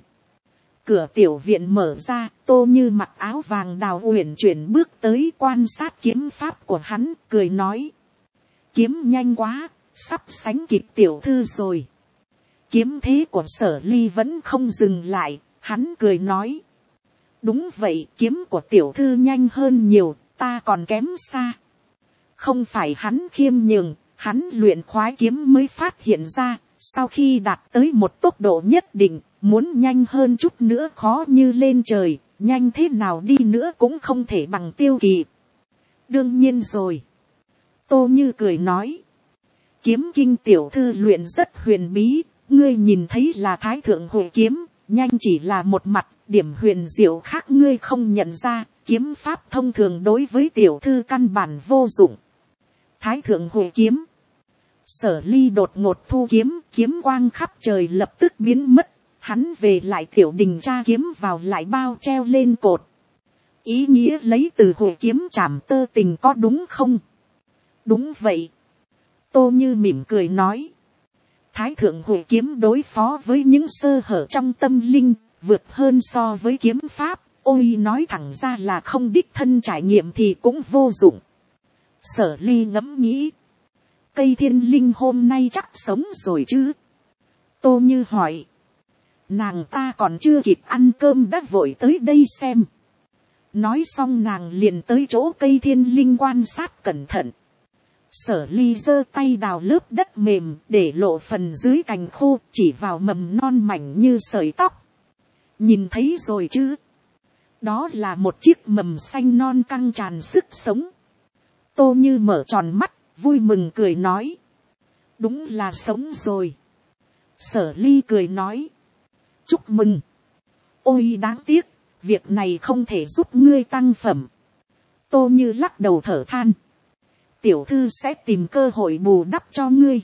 Cửa tiểu viện mở ra, Tô Như mặc áo vàng đào uyển chuyển bước tới, quan sát kiếm pháp của hắn, cười nói. Kiếm nhanh quá, sắp sánh kịp tiểu thư rồi. Kiếm thế của Sở Ly vẫn không dừng lại, hắn cười nói. Đúng vậy, kiếm của tiểu thư nhanh hơn nhiều, ta còn kém xa. Không phải hắn khiêm nhường, hắn luyện khoái kiếm mới phát hiện ra, sau khi đạt tới một tốc độ nhất định, muốn nhanh hơn chút nữa khó như lên trời, nhanh thế nào đi nữa cũng không thể bằng Tiêu Kỳ. Đương nhiên rồi. Tô Như cười nói. Kiếm kinh tiểu thư luyện rất huyền bí, ngươi nhìn thấy là Thái Thượng Hội kiếm, nhanh chỉ là một mặt, điểm huyền diệu khác ngươi không nhận ra, kiếm pháp thông thường đối với tiểu thư căn bản vô dụng. Thái Thượng Hội kiếm. Sở Ly đột ngột thu kiếm, kiếm quang khắp trời lập tức biến mất, Hắn về lại tiểu đình tra kiếm vào lại bao treo lên cột. Ý nghĩa lấy từ hội kiếm chạm tơ tình có đúng không? Đúng vậy. Tô Như mỉm cười nói. Thái thượng hội kiếm đối phó với những sơ hở trong tâm linh, vượt hơn so với kiếm pháp. Ôi nói thẳng ra là không đích thân trải nghiệm thì cũng vô dụng. Sở Ly ngẫm nghĩ. Cây thiên linh hôm nay chắc sống rồi chứ? Tô Như hỏi. Nàng ta còn chưa kịp ăn cơm đã vội tới đây xem. Nói xong nàng liền tới chỗ cây thiên linh quan sát cẩn thận. Sở Ly giơ tay đào lớp đất mềm để lộ phần dưới cành khô, chỉ vào mầm non mảnh như sợi tóc. Nhìn thấy rồi chứ? Đó là một chiếc mầm xanh non căng tràn sức sống. Tô Như mở tròn mắt, vui mừng cười nói. Đúng là sống rồi. Sở Ly cười nói. Chúc mừng. Ôi đáng tiếc, việc này không thể giúp ngươi tăng phẩm. Tô Như lắc đầu thở than. Tiểu thư sẽ tìm cơ hội bù đắp cho ngươi.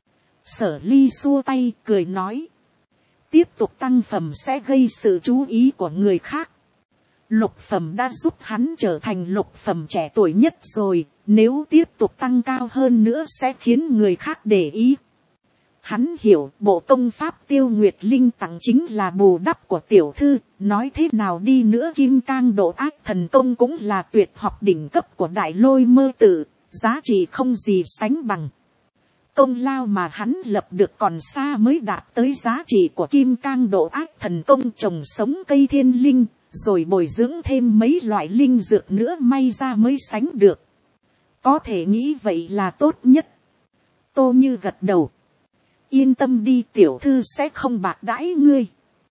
Sở Ly xua tay cười nói. Tiếp tục tăng phẩm sẽ gây sự chú ý của người khác. Lục phẩm đã giúp hắn trở thành lục phẩm trẻ tuổi nhất rồi. Nếu tiếp tục tăng cao hơn nữa sẽ khiến người khác để ý. Hắn hiểu bộ công pháp Tiêu Nguyệt Linh tặng chính là bù đắp của tiểu thư. Nói thế nào đi nữa Kim Cang Độ Ác Thần Công cũng là tuyệt học đỉnh cấp của Đại Lôi Mơ Tự. Giá trị không gì sánh bằng. Công lao mà hắn lập được còn xa mới đạt tới giá trị của Kim Cang Độ Ác Thần Công trồng sống cây thiên linh. Rồi bồi dưỡng thêm mấy loại linh dược nữa may ra mới sánh được. Có thể nghĩ vậy là tốt nhất. Tô Như gật đầu. Yên tâm đi tiểu thư sẽ không bạc đãi ngươi.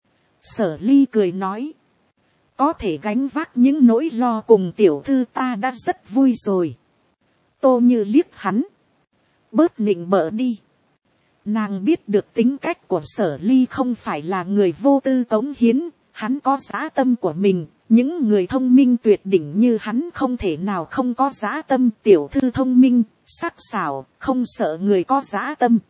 Sở Ly cười nói. Có thể gánh vác những nỗi lo cùng tiểu thư ta đã rất vui rồi. Tô Như liếc hắn. Bớt nịnh bợ đi. Nàng biết được tính cách của Sở Ly không phải là người vô tư cống hiến. Hắn có dã tâm của mình. Những người thông minh tuyệt đỉnh như hắn không thể nào không có dã tâm. Tiểu thư thông minh, sắc sảo, không sợ người có dã tâm.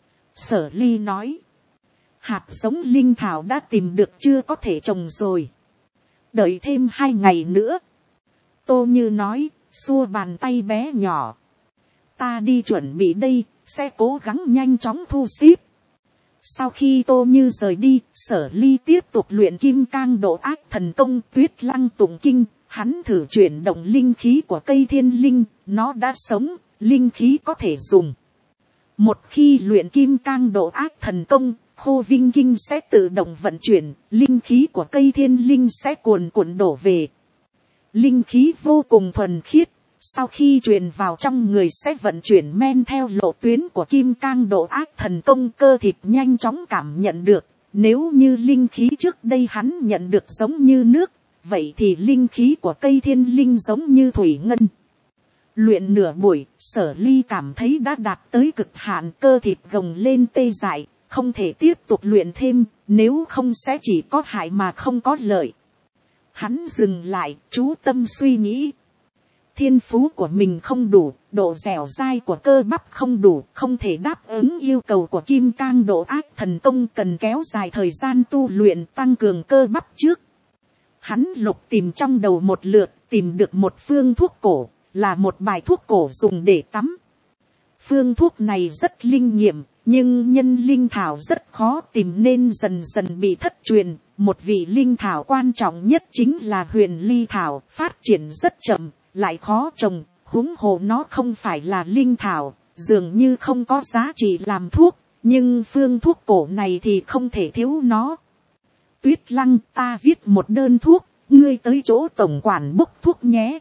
Sở Ly nói. Hạt giống linh thảo đã tìm được chưa có thể trồng rồi. Đợi thêm 2 ngày nữa. Tô Như nói, xua bàn tay bé nhỏ. Ta đi chuẩn bị đây, sẽ cố gắng nhanh chóng thu xếp. Sau khi Tô Như rời đi, Sở Ly tiếp tục luyện Kim Cang Độ Ác Thần Công Tuyết Lăng Tụng Kinh. Hắn thử chuyển động linh khí của cây thiên linh, nó đã sống, linh khí có thể dùng. Một khi luyện Kim Cang Độ Ác Thần Công, Khô Vinh Kinh sẽ tự động vận chuyển, linh khí của cây thiên linh sẽ cuồn cuộn đổ về. Linh khí vô cùng thuần khiết, sau khi truyền vào trong người sẽ vận chuyển men theo lộ tuyến của Kim Cang Độ Ác Thần Công, cơ thịt nhanh chóng cảm nhận được. Nếu như linh khí trước đây hắn nhận được giống như nước, vậy thì linh khí của cây thiên linh giống như thủy ngân. Luyện nửa buổi, Sở Ly cảm thấy đã đạt tới cực hạn, cơ thịt gồng lên tê dại, không thể tiếp tục luyện thêm, nếu không sẽ chỉ có hại mà không có lợi. Hắn dừng lại, chú tâm suy nghĩ. Thiên phú của mình không đủ, độ dẻo dai của cơ bắp không đủ, không thể đáp ứng yêu cầu của Kim Cang Độ Ác Thần Công, cần kéo dài thời gian tu luyện tăng cường cơ bắp trước. Hắn lục tìm trong đầu một lượt, tìm được một phương thuốc cổ, là một bài thuốc cổ dùng để tắm. Phương thuốc này rất linh nghiệm, nhưng nhân linh thảo rất khó tìm nên dần dần bị thất truyền. Một vị linh thảo quan trọng nhất chính là huyền ly thảo, phát triển rất chậm, lại khó trồng, huống hồ nó không phải là linh thảo, dường như không có giá trị làm thuốc, nhưng phương thuốc cổ này thì không thể thiếu nó. Tuyết Lăng, ta viết một đơn thuốc, ngươi tới chỗ tổng quản bốc thuốc nhé.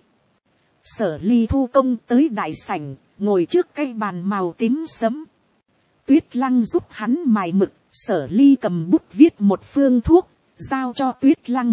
Sở Ly thu công tới đại sảnh, ngồi trước cây bàn màu tím sẫm. Tuyết Lăng giúp hắn mài mực, Sở Ly cầm bút viết một phương thuốc, giao cho Tuyết Lăng.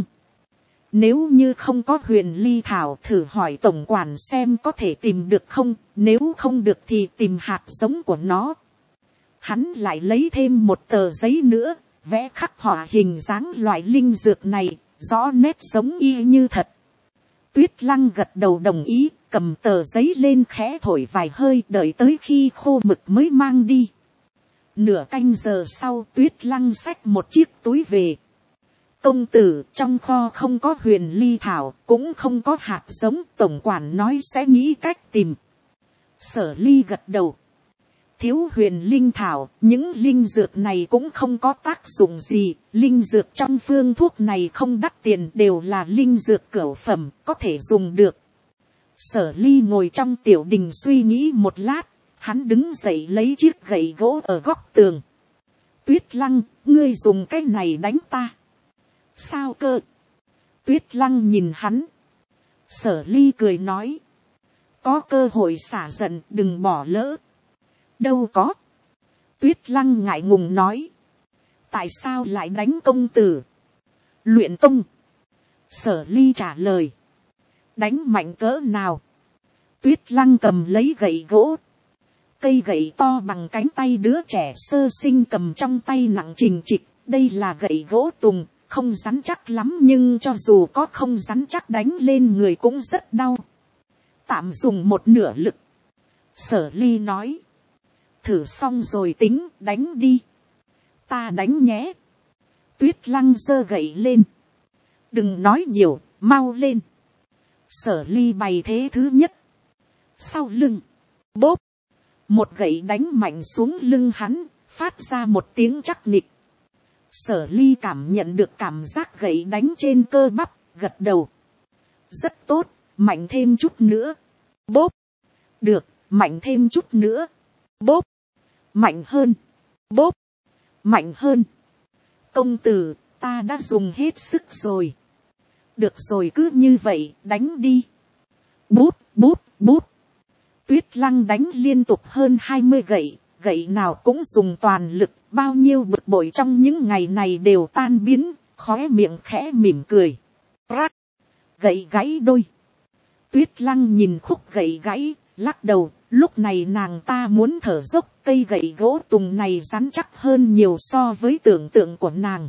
Nếu như không có huyền ly thảo, thử hỏi tổng quản xem có thể tìm được không, nếu không được thì tìm hạt giống của nó. Hắn lại lấy thêm một tờ giấy nữa, vẽ khắc họa hình dáng loại linh dược này, rõ nét giống y như thật. Tuyết Lăng gật đầu đồng ý, cầm tờ giấy lên khẽ thổi vài hơi, đợi tới khi khô mực mới mang đi. Nửa canh giờ sau Tuyết Lăng xách một chiếc túi về. Công tử, trong kho không có huyền ly thảo, cũng không có hạt giống, tổng quản nói sẽ nghĩ cách tìm. Sở Ly gật đầu. Thiếu huyền linh thảo, những linh dược này cũng không có tác dụng gì, linh dược trong phương thuốc này không đắt tiền, đều là linh dược cửu phẩm, có thể dùng được. Sở Ly ngồi trong tiểu đình suy nghĩ một lát, hắn đứng dậy lấy chiếc gậy gỗ ở góc tường. Tuyết Lăng, ngươi dùng cái này đánh ta. Sao cơ? Tuyết Lăng nhìn hắn. Sở Ly cười nói. Có cơ hội xả giận, đừng bỏ lỡ. Đâu có. Tuyết Lăng ngại ngùng nói. Tại sao lại đánh công tử? Luyện công. Sở Ly trả lời. Đánh mạnh cỡ nào? Tuyết Lăng cầm lấy gậy gỗ. Cây gậy to bằng cánh tay đứa trẻ sơ sinh cầm trong tay nặng trình trịch. Đây là gậy gỗ tùng, không rắn chắc lắm nhưng cho dù có không rắn chắc đánh lên người cũng rất đau. Tạm dùng một nửa lực. Sở Ly nói. Thử xong rồi tính, đánh đi. Ta đánh nhé. Tuyết Lăng giơ gậy lên. Đừng nói nhiều, mau lên. Sở Ly bày thế thứ nhất. Sau lưng. Bốp. Một gậy đánh mạnh xuống lưng hắn, phát ra một tiếng chắc nịch. Sở Ly cảm nhận được cảm giác gậy đánh trên cơ bắp, gật đầu. Rất tốt, mạnh thêm chút nữa. Bốp. Được, mạnh thêm chút nữa. Bốp. Mạnh hơn. Bốp. Mạnh hơn. Công tử, ta đã dùng hết sức rồi. Được rồi, cứ như vậy, đánh đi. Bút, bút, bút. Tuyết Lăng đánh liên tục hơn 20 gậy, gậy nào cũng dùng toàn lực, bao nhiêu bực bội trong những ngày này đều tan biến, khóe miệng khẽ mỉm cười. Rắc, gậy gãy đôi. Tuyết Lăng nhìn khúc gậy gãy, lắc đầu, lúc này nàng ta muốn thở dốc, cây gậy gỗ tùng này rắn chắc hơn nhiều so với tưởng tượng của nàng.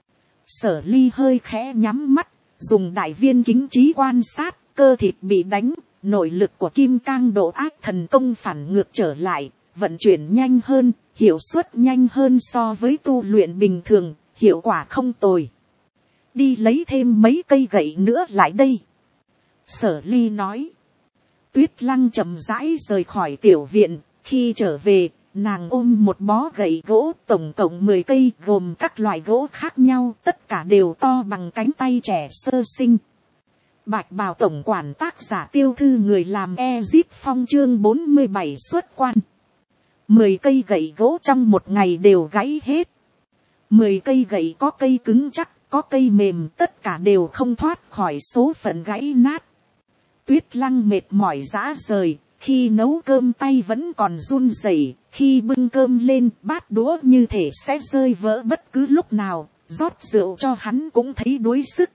Sở Ly hơi khẽ nhắm mắt, dùng đại viên kính trí quan sát, cơ thịt bị đánh, nội lực của kim cang độ ác thần công phản ngược trở lại, vận chuyển nhanh hơn, hiệu suất nhanh hơn so với tu luyện bình thường, hiệu quả không tồi. Đi lấy thêm mấy cây gậy nữa lại đây. Sở Ly nói. Tuyết Lăng chậm rãi rời khỏi tiểu viện, khi trở về, nàng ôm một bó gậy gỗ, tổng cộng 10 cây gồm các loại gỗ khác nhau, tất cả đều to bằng cánh tay trẻ sơ sinh. Bạch Bào tổng quản tác giả Tiêu Thư người làm Ezip Phong chương 47 xuất quan. 10 cây gậy gỗ trong một ngày đều gãy hết. 10 cây gậy có cây cứng chắc, có cây mềm, tất cả đều không thoát khỏi số phận gãy nát. Tuyết Lăng mệt mỏi rã rời, khi nấu cơm tay vẫn còn run rẩy, khi bưng cơm lên bát đũa như thể sẽ rơi vỡ bất cứ lúc nào, rót rượu cho hắn cũng thấy đuối sức.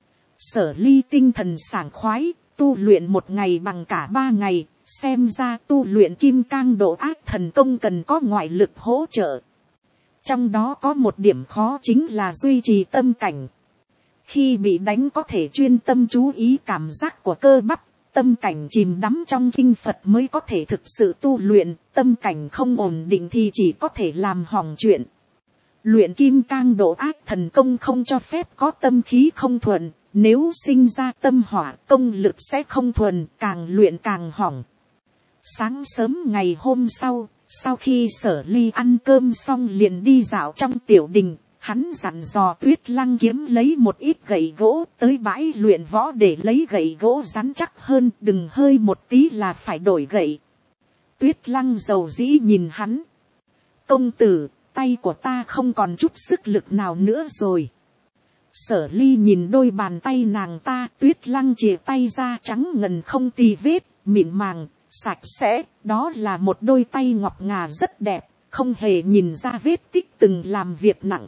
Sở Ly tinh thần sảng khoái, tu luyện một ngày bằng cả 3 ngày, xem ra tu luyện kim cang độ ác thần công cần có ngoại lực hỗ trợ. Trong đó có một điểm khó chính là duy trì tâm cảnh. Khi bị đánh có thể chuyên tâm chú ý cảm giác của cơ bắp, tâm cảnh chìm đắm trong kinh Phật mới có thể thực sự tu luyện, tâm cảnh không ổn định thì chỉ có thể làm hỏng chuyện. Luyện kim cang độ ác thần công không cho phép có tâm khí không thuần, nếu sinh ra tâm hỏa công lực sẽ không thuần, càng luyện càng hỏng. Sáng sớm ngày hôm sau khi Sở Ly ăn cơm xong liền đi dạo trong tiểu đình, hắn dặn dò Tuyết Lăng kiếm lấy một ít gậy gỗ tới bãi luyện võ để lấy gậy gỗ rắn chắc hơn, đừng hơi một tí là phải đổi gậy. Tuyết Lăng dầu dĩ nhìn hắn. Công tử, tay của ta không còn chút sức lực nào nữa rồi. Sở Ly nhìn đôi bàn tay nàng ta, Tuyết Lăng chìa tay ra trắng ngần không tì vết, mịn màng, sạch sẽ, đó là một đôi tay ngọc ngà rất đẹp, không hề nhìn ra vết tích từng làm việc nặng.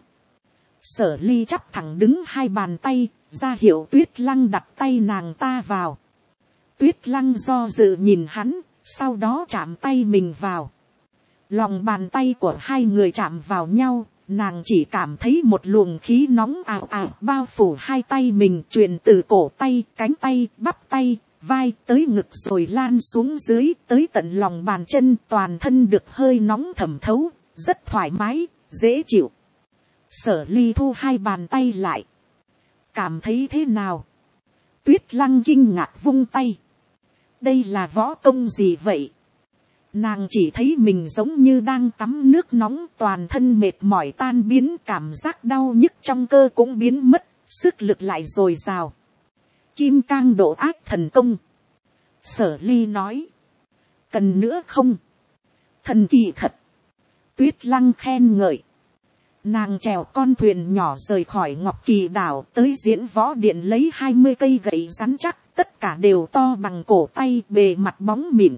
Sở Ly chắp thẳng đứng hai bàn tay, ra hiệu Tuyết Lăng đặt tay nàng ta vào. Tuyết Lăng do dự nhìn hắn, sau đó chạm tay mình vào. Lòng bàn tay của hai người chạm vào nhau, nàng chỉ cảm thấy một luồng khí nóng ào ào bao phủ hai tay mình, truyền từ cổ tay, cánh tay, bắp tay, vai tới ngực rồi lan xuống dưới tới tận lòng bàn chân, toàn thân được hơi nóng thẩm thấu, rất thoải mái, dễ chịu. Sở Ly thu hai bàn tay lại, cảm thấy thế nào? Tuyết Lăng kinh ngạc vung tay, đây là võ công gì vậy? Nàng chỉ thấy mình giống như đang tắm nước nóng, toàn thân mệt mỏi tan biến, cảm giác đau nhức trong cơ cũng biến mất, sức lực lại dồi dào. Kim cang độ ác thần công. Sở Ly nói, cần nữa không? Thần kỳ thật. Tuyết Lăng khen ngợi. Nàng trèo con thuyền nhỏ rời khỏi Ngọc Kỳ đảo, tới Diễn Võ Điện lấy 20 cây gậy rắn chắc, tất cả đều to bằng cổ tay, bề mặt bóng mịn.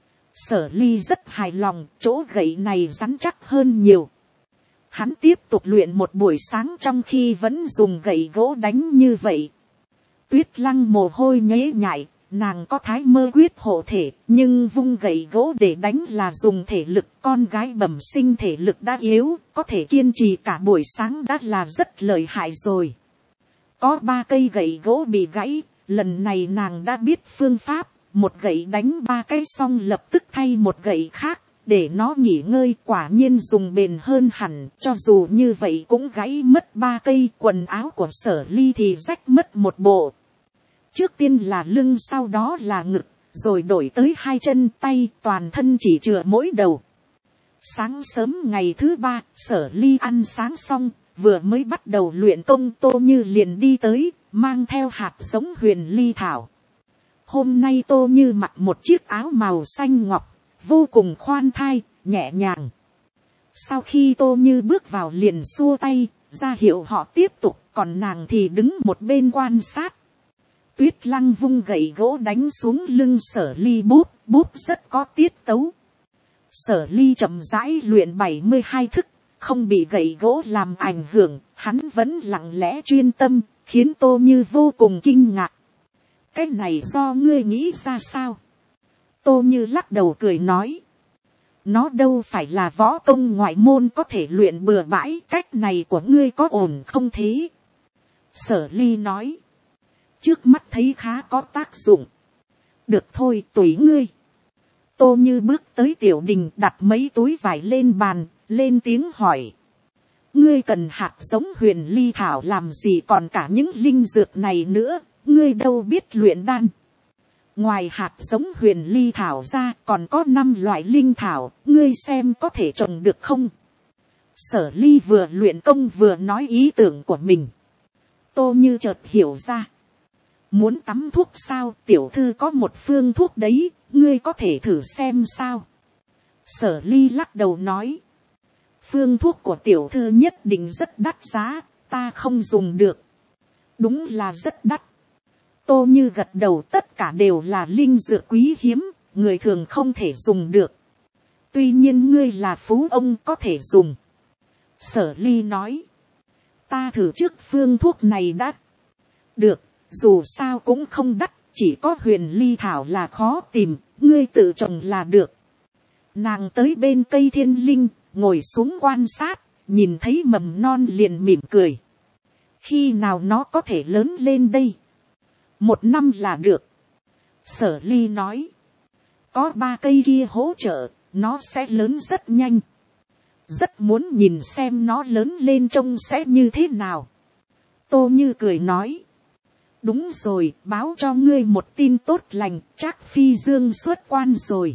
Sở Ly rất hài lòng, chỗ gậy này rắn chắc hơn nhiều. Hắn tiếp tục luyện một buổi sáng trong khi vẫn dùng gậy gỗ đánh như vậy. Tuyết Lăng mồ hôi nhễ nhại, nàng có Thái Mơ Quyết hộ thể, nhưng vung gậy gỗ để đánh là dùng thể lực. Con gái bẩm sinh thể lực đã yếu, có thể kiên trì cả buổi sáng đã là rất lợi hại rồi. Có 3 cây gậy gỗ bị gãy, lần này nàng đã biết phương pháp. Một gậy đánh 3 cái xong lập tức thay một gậy khác, để nó nghỉ ngơi, quả nhiên dùng bền hơn hẳn. Cho dù như vậy cũng gãy mất 3 cây. Quần áo của Sở Ly thì rách mất một bộ. Trước tiên là lưng, sau đó là ngực, rồi đổi tới 2 chân tay, toàn thân chỉ chừa mỗi đầu. Sáng sớm ngày thứ 3, Sở Ly ăn sáng xong, vừa mới bắt đầu luyện công, Tô Như liền đi tới, mang theo hạt giống huyền ly thảo. Hôm nay Tô Như mặc một chiếc áo màu xanh ngọc, vô cùng khoan thai, nhẹ nhàng. Sau khi Tô Như bước vào liền xua tay, ra hiệu họ tiếp tục, còn nàng thì đứng một bên quan sát. Tuyết Lăng vung gậy gỗ đánh xuống lưng Sở Ly, bút bút rất có tiết tấu. Sở Ly chậm rãi luyện 72 thức, không bị gậy gỗ làm ảnh hưởng, hắn vẫn lặng lẽ chuyên tâm, khiến Tô Như vô cùng kinh ngạc. Cái này do ngươi nghĩ ra sao? Tô Như lắc đầu cười nói, nó đâu phải là võ công ngoại môn có thể luyện bừa bãi, cách này của ngươi có ổn không thế? Sở Ly nói, trước mắt thấy khá có tác dụng. Được thôi, tùy ngươi. Tô Như bước tới tiểu đình, đặt mấy túi vải lên bàn, lên tiếng hỏi, ngươi cần hạt giống huyền ly thảo làm gì, còn cả những linh dược này nữa, ngươi đâu biết luyện đan. Ngoài hạt giống huyền ly thảo ra, còn có 5 loại linh thảo, ngươi xem có thể trồng được không? Sở Ly vừa luyện công vừa nói ý tưởng của mình. Tô Như chợt hiểu ra. Muốn tắm thuốc sao, tiểu thư có một phương thuốc đấy, ngươi có thể thử xem sao? Sở Ly lắc đầu nói, phương thuốc của tiểu thư nhất định rất đắt giá, ta không dùng được. Đúng là rất đắt. Tô Như gật đầu, tất cả đều là linh dược quý hiếm, người thường không thể dùng được. Tuy nhiên ngươi là phú ông có thể dùng. Sở Ly nói, ta thử trước phương thuốc này đã. Được, dù sao cũng không đắt, chỉ có huyền ly thảo là khó tìm, ngươi tự trồng là được. Nàng tới bên cây thiên linh, ngồi xuống quan sát, nhìn thấy mầm non liền mỉm cười. Khi nào nó có thể lớn lên đây? 1 năm là được. Sở Ly nói, có 3 cây kia hỗ trợ, nó sẽ lớn rất nhanh. Rất muốn nhìn xem nó lớn lên trông sẽ như thế nào. Tô Như cười nói, đúng rồi, báo cho ngươi một tin tốt lành, Trác Phi Dương xuất quan rồi.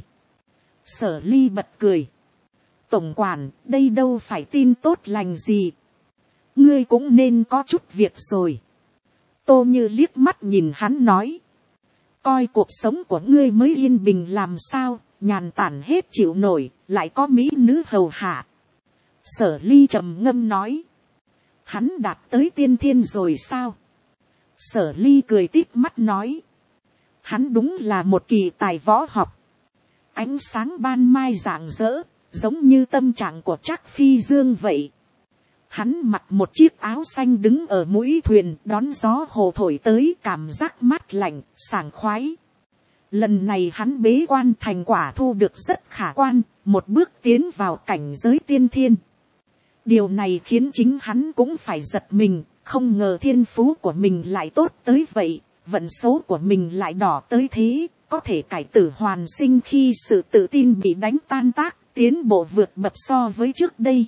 Sở Ly bật cười, tổng quản, đây đâu phải tin tốt lành gì. Ngươi cũng nên có chút việc rồi. Tô Như liếc mắt nhìn hắn nói, coi cuộc sống của ngươi mới yên bình làm sao, nhàn tản hết chịu nổi, lại có mỹ nữ hầu hạ. Sở Ly trầm ngâm nói, hắn đạt tới tiên thiên rồi sao? Sở Ly cười tít mắt nói, hắn đúng là một kỳ tài võ học. Ánh sáng ban mai rạng rỡ, giống như tâm trạng của Trác Phi Dương vậy. Hắn mặc một chiếc áo xanh đứng ở mũi thuyền, đón gió hồ thổi tới, cảm giác mát lạnh, sảng khoái. Lần này hắn bế quan thành quả thu được rất khả quan, một bước tiến vào cảnh giới tiên thiên. Điều này khiến chính hắn cũng phải giật mình, không ngờ thiên phú của mình lại tốt tới vậy, vận số của mình lại đỏ tới thế, có thể cải tử hoàn sinh khi sự tự tin bị đánh tan tác, tiến bộ vượt bậc so với trước đây.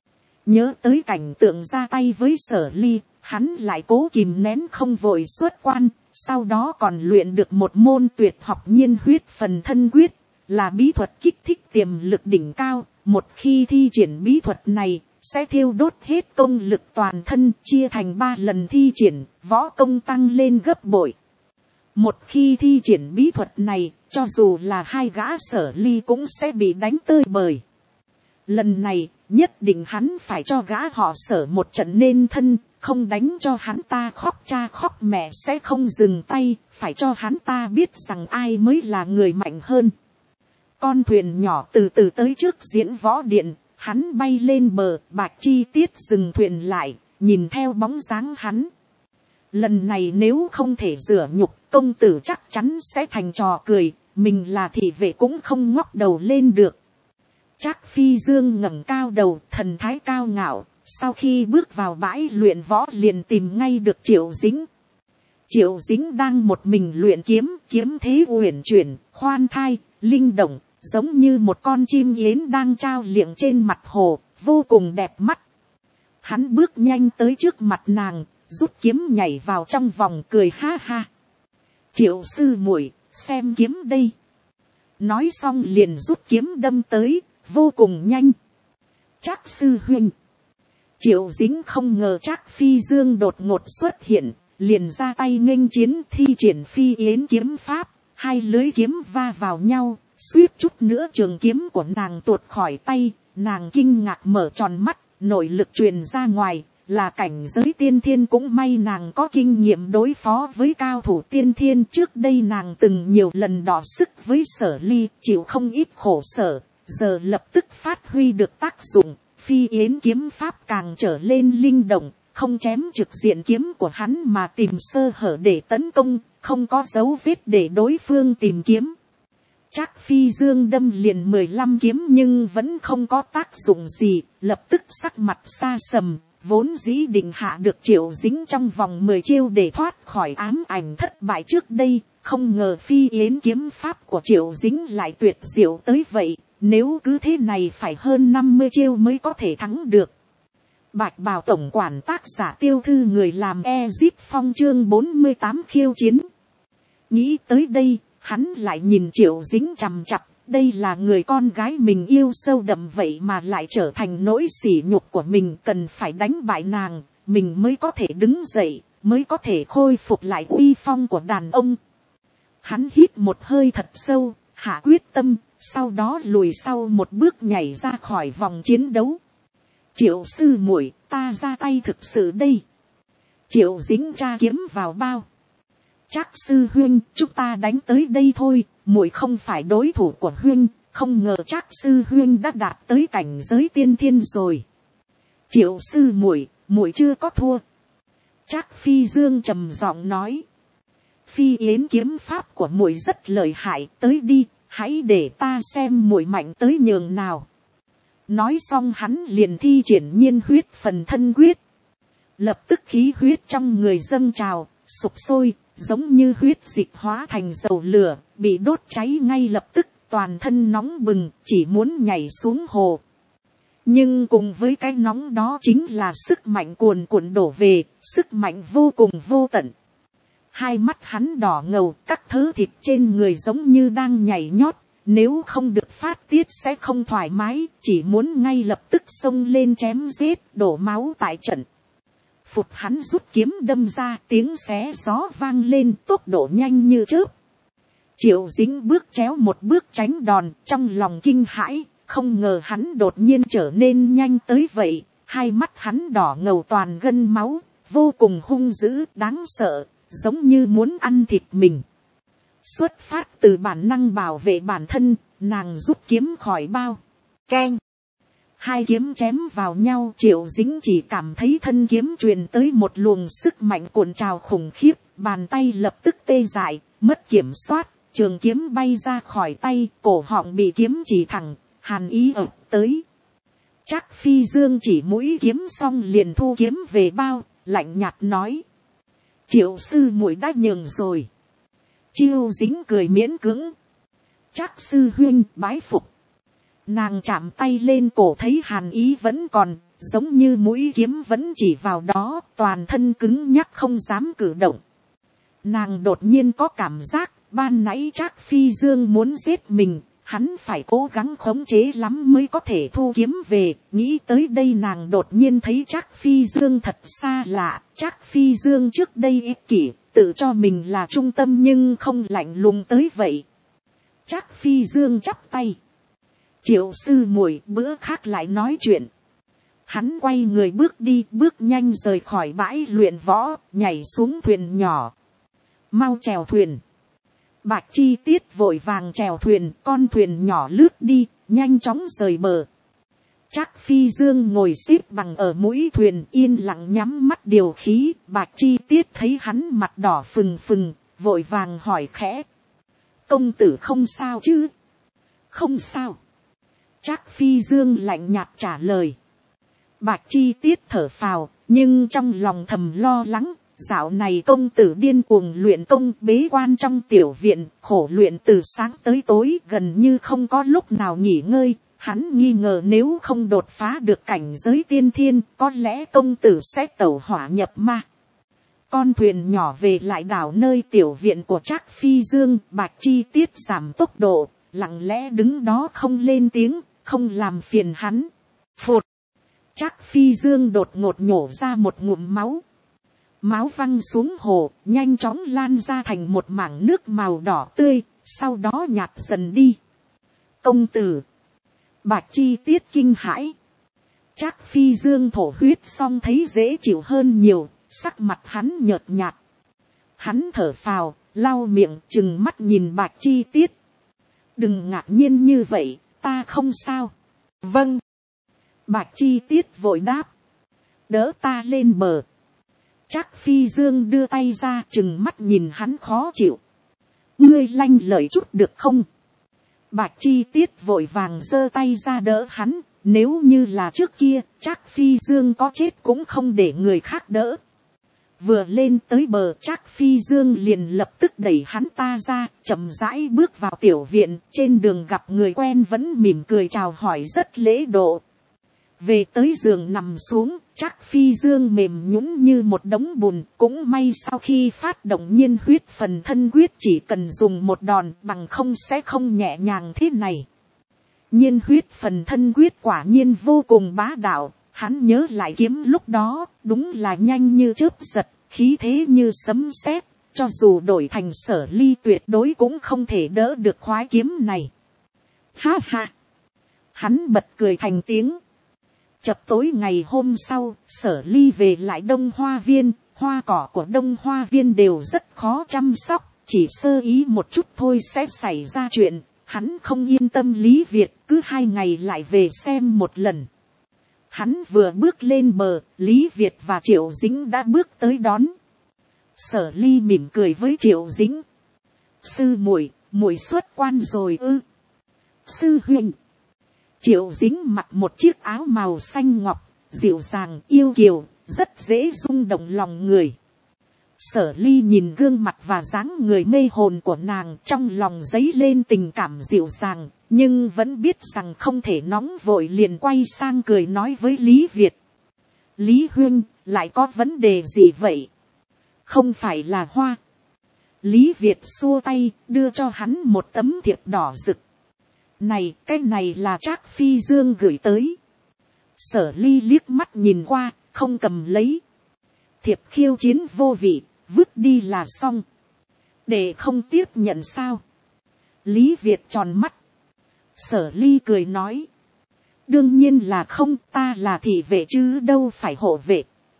Nhớ tới cảnh tượng ra tay với Sở Ly, hắn lại cố kìm nén không vội xuất quan, sau đó còn luyện được một môn tuyệt học nhiên huyết phần thân quyết, là bí thuật kích thích tiềm lực đỉnh cao. Một khi thi triển bí thuật này, sẽ thiêu đốt hết công lực toàn thân, chia thành 3 lần thi triển, võ công tăng lên gấp bội. Một khi thi triển bí thuật này, cho dù là 2 gã Sở Ly cũng sẽ bị đánh tơi bời. Lần này, nhất định hắn phải cho gã họ Sở một trận nên thân, không đánh cho hắn ta khóc cha khóc mẹ sẽ không dừng tay, phải cho hắn ta biết rằng ai mới là người mạnh hơn. Con thuyền nhỏ từ từ tới trước diễn võ điện, hắn bay lên bờ, Bạch Chi Tiết dừng thuyền lại, nhìn theo bóng dáng hắn. Lần này nếu không thể rửa nhục, công tử chắc chắn sẽ thành trò cười, mình là thị vệ cũng không ngóc đầu lên được. Trác Phi Dương ngẩng cao đầu, thần thái cao ngạo, sau khi bước vào bãi luyện võ liền tìm ngay được Triệu Dính. Triệu Dính đang một mình luyện kiếm, kiếm thế uyển chuyển, khoan thai, linh động, giống như một con chim yến đang trao liệng trên mặt hồ, vô cùng đẹp mắt. Hắn bước nhanh tới trước mặt nàng, rút kiếm nhảy vào trong vòng cười ha ha. Triệu sư muội, xem kiếm đây. Nói xong liền rút kiếm đâm tới, vô cùng nhanh. Trác sư huynh. Triệu Dính không ngờ Trác Phi Dương đột ngột xuất hiện, liền ra tay nghênh chiến, thi triển Phi Yến kiếm pháp, 2 lưới kiếm va vào nhau, suýt chút nữa trường kiếm của nàng tuột khỏi tay. Nàng kinh ngạc mở tròn mắt, nội lực truyền ra ngoài, là cảnh giới tiên thiên. Cũng may nàng có kinh nghiệm đối phó với cao thủ tiên thiên, trước đây nàng từng nhiều lần đọ sức với Sở Ly, chịu không ít khổ sở, giờ lập tức phát huy được tác dụng. Phi Yến kiếm pháp càng trở lên linh động, không chém trực diện kiếm của hắn mà tìm sơ hở để tấn công, không có dấu vết để đối phương tìm kiếm. Trác Phi Dương đâm liền 15 kiếm nhưng vẫn không có tác dụng gì, lập tức sắc mặt xa sầm, vốn dĩ định hạ được Triệu Dính trong vòng 10 chiêu để thoát khỏi ám ảnh thất bại trước đây, không ngờ Phi Yến kiếm pháp của Triệu Dính lại tuyệt diệu tới vậy, nếu cứ thế này phải hơn 50 chiêu mới có thể thắng được. Bạch Bào tổng quản, tác giả Tiêu Thư, người làm Ezip Phong, chương 48 khiêu chiến. Nghĩ tới đây, hắn lại nhìn Triệu Dính chằm chặp, đây là người con gái mình yêu sâu đậm vậy mà lại trở thành nỗi sỉ nhục của mình, cần phải đánh bại nàng, mình mới có thể đứng dậy, mới có thể khôi phục lại uy phong của đàn ông. Hắn hít một hơi thật sâu, hạ quyết tâm, sau đó lùi sau một bước nhảy ra khỏi vòng chiến đấu. Triệu sư muội, ta ra tay thực sự đây. Triệu Dính tra kiếm vào bao. Trác sư huynh, chúng ta đánh tới đây thôi, muội không phải đối thủ của huynh, không ngờ Trác sư huynh đã đạt tới cảnh giới tiên thiên rồi. Triệu sư muội, muội chưa có thua. Trác Phi Dương trầm giọng nói. Phi Yến kiếm pháp của muội rất lợi hại, tới đi, hãy để ta xem muội mạnh tới nhường nào. Nói xong hắn liền thi triển nhiên huyết phần thân quyết. Lập tức khí huyết trong người dâng trào, sục sôi, giống như huyết dịch hóa thành dầu lửa, bị đốt cháy ngay lập tức, toàn thân nóng bừng, chỉ muốn nhảy xuống hồ. Nhưng cùng với cái nóng đó chính là sức mạnh cuồn cuộn đổ về, sức mạnh vô cùng vô tận. 2 mắt hắn đỏ ngầu, các thớ thịt trên người giống như đang nhảy nhót, nếu không được phát tiết sẽ không thoải mái, chỉ muốn ngay lập tức xông lên chém giết, đổ máu tại trận. Phụt, hắn rút kiếm đâm ra, tiếng xé gió vang lên, tốc độ nhanh như chớp. Triệu Dính bước chéo một bước tránh đòn, trong lòng kinh hãi, không ngờ hắn đột nhiên trở nên nhanh tới vậy. 2 mắt hắn đỏ ngầu toàn gân máu, vô cùng hung dữ, đáng sợ, giống như muốn ăn thịt mình. Xuất phát từ bản năng bảo vệ bản thân, nàng rút kiếm khỏi bao. Keng! 2 kiếm chém vào nhau, Triệu Dính chỉ cảm thấy thân kiếm truyền tới một luồng sức mạnh cuộn trào khủng khiếp, bàn tay lập tức tê dại, mất kiểm soát, trường kiếm bay ra khỏi tay, cổ họng bị kiếm chỉ thẳng, hàn ý ập tới. Trác Phi Dương chỉ mũi kiếm xong liền thu kiếm về bao, lạnh nhạt nói. Triệu sư muội đã nhường rồi. Triệu Dính cười miễn cưỡng. Trác sư huynh bái phục. Nàng chạm tay lên cổ thấy hàn ý vẫn còn, giống như mũi kiếm vẫn chỉ vào đó, toàn thân cứng nhắc không dám cử động. Nàng đột nhiên có cảm giác, ban nãy Trác Phi Dương muốn giết mình, hắn phải cố gắng khống chế lắm mới có thể thu kiếm về. Nghĩ tới đây nàng đột nhiên thấy Trác Phi Dương thật xa lạ. Trác Phi Dương trước đây ích kỷ, tự cho mình là trung tâm nhưng không lạnh lùng tới vậy. Trác Phi Dương chắp tay. Triệu sư muội, bữa khác lại nói chuyện. Hắn quay người bước đi, bước nhanh rời khỏi bãi luyện võ, nhảy xuống thuyền nhỏ. Mau chèo thuyền. Bạch Chi Tiết vội vàng chèo thuyền, con thuyền nhỏ lướt đi, nhanh chóng rời bờ. Trác Phi Dương ngồi xếp bằng ở mũi thuyền, yên lặng nhắm mắt điều khí. Bạch Chi Tiết thấy hắn mặt đỏ phừng phừng, vội vàng hỏi khẽ. Công tử không sao chứ? Không sao. Trác Phi Dương lạnh nhạt trả lời. Bạch Chi Tiết thở phào, nhưng trong lòng thầm lo lắng. Dạo này công tử điên cuồng luyện công, bế quan trong tiểu viện, khổ luyện từ sáng tới tối, gần như không có lúc nào nghỉ ngơi. Hắn nghi ngờ nếu không đột phá được cảnh giới tiên thiên, có lẽ công tử sẽ tẩu hỏa nhập ma. Con thuyền nhỏ về lại đảo nơi tiểu viện của Trác Phi Dương. Bạch Chi Tiết giảm tốc độ, lặng lẽ đứng đó không lên tiếng, không làm phiền hắn. Phụt! Trác Phi Dương đột ngột nhổ ra một ngụm máu. Máu văng xuống hồ, nhanh chóng lan ra thành một mảng nước màu đỏ tươi, sau đó nhạt dần đi. Công tử! Bạch Chi Tiết kinh hãi. Trác Phi Dương thổ huyết xong thấy dễ chịu hơn nhiều, sắc mặt hắn nhợt nhạt. Hắn thở phào, lau miệng, trừng mắt nhìn Bạch Chi Tiết. Đừng ngạc nhiên như vậy, ta không sao. Vâng. Bạch Chi Tiết vội đáp. Đỡ ta lên bờ. Trác Phi Dương đưa tay ra, trừng mắt nhìn hắn khó chịu. Ngươi lanh lợi chút được không? Bạch Chi Tiết vội vàng giơ tay ra đỡ hắn. Nếu như là trước kia, Trác Phi Dương có chết cũng không để người khác đỡ. Vừa lên tới bờ, Trác Phi Dương liền lập tức đẩy hắn ta ra, chậm rãi bước vào tiểu viện. Trên đường gặp người quen vẫn mỉm cười chào hỏi rất lễ độ. Về tới giường nằm xuống, Trác Phi Dương mềm nhũn như một đống bùn. Cũng may sau khi phát động nhiên huyết phần thân quyết chỉ cần dùng một đòn, bằng không sẽ không nhẹ nhàng thế này. Nhiên huyết phần thân quyết quả nhiên vô cùng bá đạo. Hắn nhớ lại kiếm lúc đó, đúng là nhanh như chớp giật, khí thế như sấm sét. Cho dù đổi thành Sở Ly tuyệt đối cũng không thể đỡ được khoái kiếm này. Ha ha! Hắn bật cười thành tiếng. Chập tối ngày hôm sau, Sở Ly về lại Đông Hoa Viên. Hoa cỏ của Đông Hoa Viên đều rất khó chăm sóc, chỉ sơ ý một chút thôi sẽ xảy ra chuyện. Hắn không yên tâm Lý Việt, cứ 2 ngày lại về xem một lần. Hắn vừa bước lên bờ, Lý Việt và Triệu Dĩnh đã bước tới đón. Sở Ly mỉm cười với Triệu Dĩnh. Sư muội, muội xuất quan rồi ư? Sư huynh. Triệu Dĩnh mặc một chiếc áo màu xanh ngọc, dịu dàng yêu kiều, rất dễ rung động lòng người. Sở Ly nhìn gương mặt và dáng người mê hồn của nàng, trong lòng dấy lên tình cảm dịu dàng, nhưng vẫn biết rằng không thể nóng vội, liền quay sang cười nói với Lý Việt. Lý huynh, lại có vấn đề gì vậy? Không phải là hoa. Lý Việt xua tay, đưa cho hắn một tấm thiệp đỏ rực. Này, cái này là Trác Phi Dương gửi tới. Sở Ly liếc mắt nhìn qua, không cầm lấy. Thiệp khiêu chiến vô vị, vứt đi là xong. Để không tiếp nhận sao? Lý Việt tròn mắt. Sở Ly cười nói. Đương nhiên là không, ta là thị vệ chứ đâu phải hộ vệ.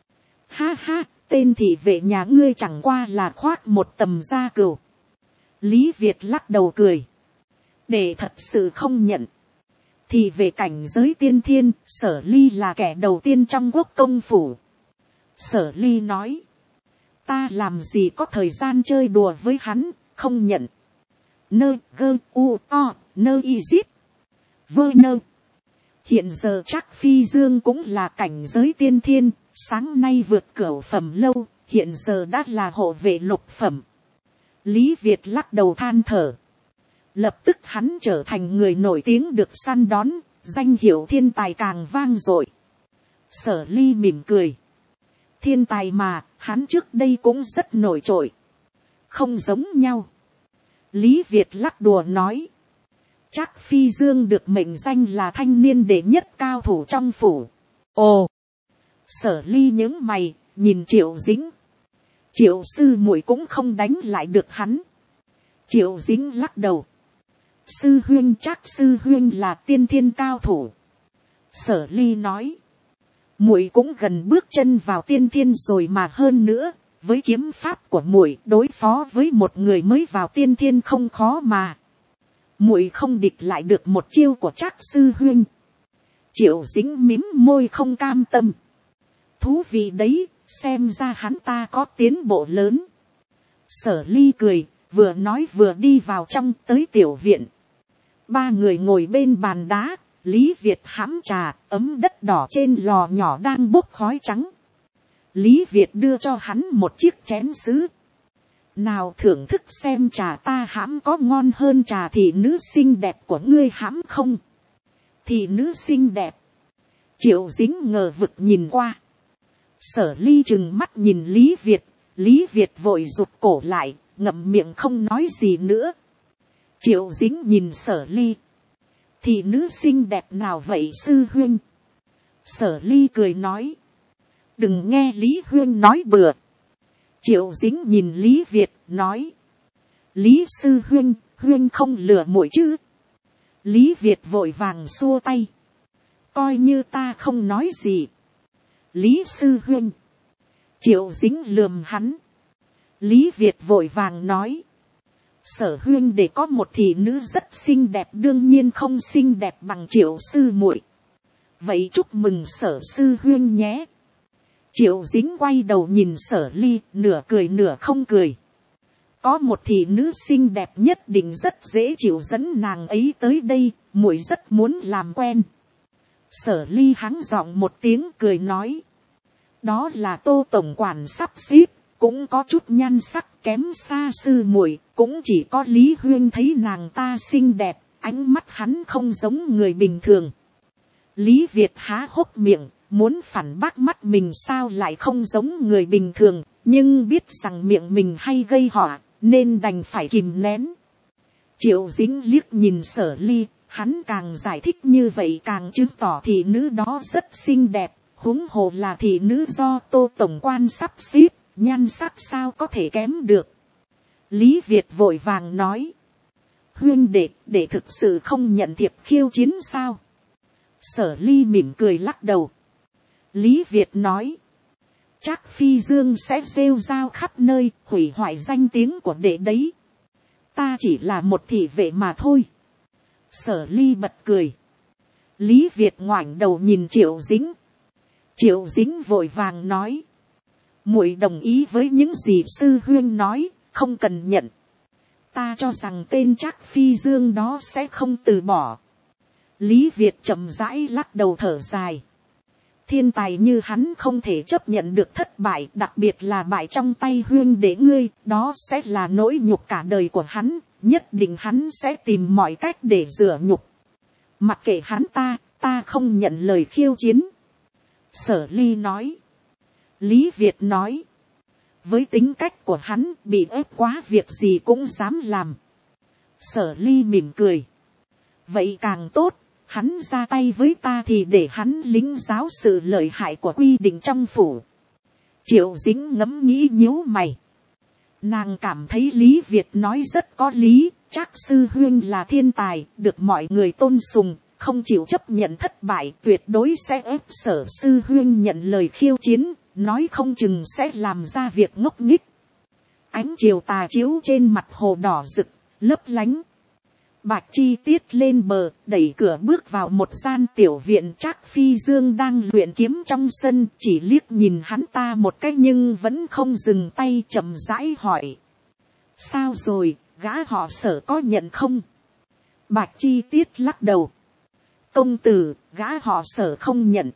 Ha ha, tên thị vệ nhà ngươi chẳng qua là khoác một tầm da cừu. Lý Việt lắc đầu cười. Để thật sự không nhận. Thì về cảnh giới tiên thiên, Sở Ly là kẻ đầu tiên trong quốc công phủ. Sở Ly nói. Ta làm gì có thời gian chơi đùa với hắn, không nhận. Nơ gơ u o, nơ y zip. Vơ nơ. Hiện giờ Trác Phi Dương cũng là cảnh giới tiên thiên, sáng nay vượt cửu phẩm lâu, hiện giờ đã là hộ vệ lục phẩm. Lý Việt lắc đầu than thở. Lập tức hắn trở thành người nổi tiếng được săn đón, danh hiệu thiên tài càng vang dội. Sở Ly mỉm cười. Thiên tài mà, hắn trước đây cũng rất nổi trội. Không giống nhau. Lý Việt lắc đùa nói. Trác Phi Dương được mệnh danh là thanh niên đệ nhất cao thủ trong phủ. Ồ! Sở Ly nhướng mày, nhìn Triệu Dính. Triệu sư muội cũng không đánh lại được hắn. Triệu Dính lắc đầu. Sư huynh, Trác sư huynh là tiên thiên cao thủ. Sở Ly nói. Muội cũng gần bước chân vào tiên thiên rồi mà, hơn nữa, với kiếm pháp của muội đối phó với một người mới vào tiên thiên không khó mà. Muội không địch lại được một chiêu của Trác sư huynh. Triệu Dính mím môi không cam tâm. Thú vị đấy, xem ra hắn ta có tiến bộ lớn. Sở Ly cười, vừa nói vừa đi vào trong, tới tiểu viện. Ba người ngồi bên bàn đá, Lý Việt hãm trà, ấm đất đỏ trên lò nhỏ đang bốc khói trắng. Lý Việt đưa cho hắn một chiếc chén sứ. Nào thưởng thức xem trà ta hãm có ngon hơn trà thị nữ xinh đẹp của ngươi hãm không? Thị nữ xinh đẹp. Triệu Dính ngờ vực nhìn qua. Sở Ly trừng mắt nhìn Lý Việt. Lý Việt vội rụt cổ lại, ngậm miệng không nói gì nữa. Triệu Dính nhìn Sở Ly. Thị nữ xinh đẹp nào vậy sư huynh? Sở Ly cười nói. Đừng nghe Lý huynh nói bừa. Triệu Dính nhìn Lý Việt, nói. Lý sư huynh, huynh không lừa muội chứ? Lý Việt vội vàng xua tay. Coi như ta không nói gì. Lý sư huynh. Triệu Dính lườm hắn. Lý Việt vội vàng nói. Sở huynh để có một thị nữ rất xinh đẹp, đương nhiên không xinh đẹp bằng Triệu sư muội. Vậy chúc mừng Sở sư huynh nhé. Triệu Dính quay đầu nhìn Sở Ly, nửa cười nửa không cười. Có một thị nữ xinh đẹp nhất định rất dễ chịu, dẫn nàng ấy tới đây, muội rất muốn làm quen. Sở Ly hắng giọng một tiếng cười nói. Đó là Tô tổng quản sắp xếp, cũng có chút nhan sắc kém xa sư muội, cũng chỉ có Lý huynh thấy nàng ta xinh đẹp, ánh mắt hắn không giống người bình thường. Lý Việt há hốc miệng, muốn phản bác mắt mình sao lại không giống người bình thường, nhưng biết rằng miệng mình hay gây họa, nên đành phải kìm nén. Triệu Dính liếc nhìn Sở Ly, hắn càng giải thích như vậy càng chứng tỏ thị nữ đó rất xinh đẹp, huống hồ là thị nữ do Tô tổng quan sắp xếp, nhan sắc sao có thể kém được. Lý Việt vội vàng nói. Huynh đệ thực sự không nhận thiệp khiêu chiến sao? Sở Ly mỉm cười lắc đầu. Lý Việt nói. Trác Phi Dương sẽ rêu rao khắp nơi, hủy hoại danh tiếng của đệ đấy. Ta chỉ là một thị vệ mà thôi. Sở Ly bật cười. Lý Việt ngoảnh đầu nhìn Triệu Dính. Triệu Dính vội vàng nói. Muội đồng ý với những gì sư huynh nói, không cần nhận. Ta cho rằng tên Trác Phi Dương đó sẽ không từ bỏ. Lý Việt chậm rãi lắc đầu thở dài. Thiên tài như hắn không thể chấp nhận được thất bại, đặc biệt là bại trong tay huynh đệ ngươi, đó sẽ là nỗi nhục cả đời của hắn, nhất định hắn sẽ tìm mọi cách để rửa nhục. Mặc kệ hắn ta không nhận lời khiêu chiến. Sở Ly nói. Lý Việt nói. Với tính cách của hắn, bị ép quá việc gì cũng dám làm. Sở Ly mỉm cười. Vậy càng tốt. Hắn ra tay với ta thì để hắn lĩnh giáo sự lợi hại của quy định trong phủ. Triệu Dính ngẫm nghĩ nhíu mày. Nàng cảm thấy Lý Việt nói rất có lý. Trác sư huynh là thiên tài, được mọi người tôn sùng, không chịu chấp nhận thất bại, tuyệt đối sẽ ép Sở sư huynh nhận lời khiêu chiến, nói không chừng sẽ làm ra việc ngốc nghếch. Ánh chiều tà chiếu trên mặt hồ đỏ rực, lấp lánh. Bạch Chi Tiết lên bờ, đẩy cửa bước vào một gian tiểu viện. Trác Phi Dương đang luyện kiếm trong sân, chỉ liếc nhìn hắn ta một cái nhưng vẫn không dừng tay, chậm rãi hỏi. Sao rồi, gã họ Sở có nhận không? Bạch Chi Tiết lắc đầu. Công tử, gã họ Sở không nhận.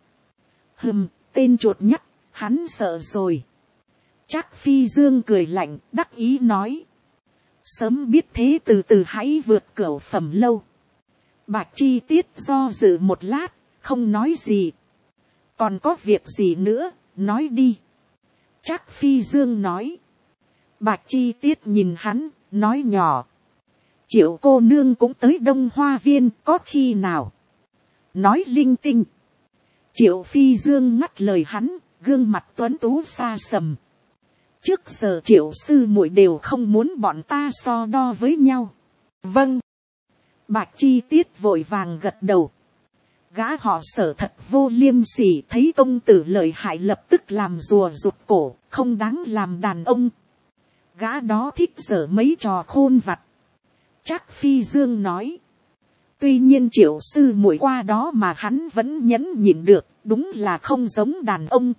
Tên chuột nhắt, hắn sợ rồi. Trác Phi Dương cười lạnh, đắc ý nói. Sớm biết thế từ từ hãy vượt cửu phẩm lâu. Bạch Chi Tiết do dự một lát, không nói gì. Còn có việc gì nữa, nói đi. Trác Phi Dương nói. Bạch Chi Tiết nhìn hắn, nói nhỏ. Triệu cô nương cũng tới Đông Hoa Viên, có khi nào? Nói linh tinh. Triệu Phi Dương ngắt lời hắn, gương mặt tuấn tú xa sầm. Trước giờ Triệu sư muội đều không muốn bọn ta so đo với nhau. Vâng. Bạch Chi Tiết vội vàng gật đầu. Gã họ Sở thật vô liêm sỉ, thấy công tử lợi hại lập tức làm rùa rụt cổ, không đáng làm đàn ông. Gã đó thích giở mấy trò khôn vặt. Trác Phi Dương nói. Tuy nhiên Triệu sư muội qua đó mà hắn vẫn nhẫn nhịn được, đúng là không giống đàn ông.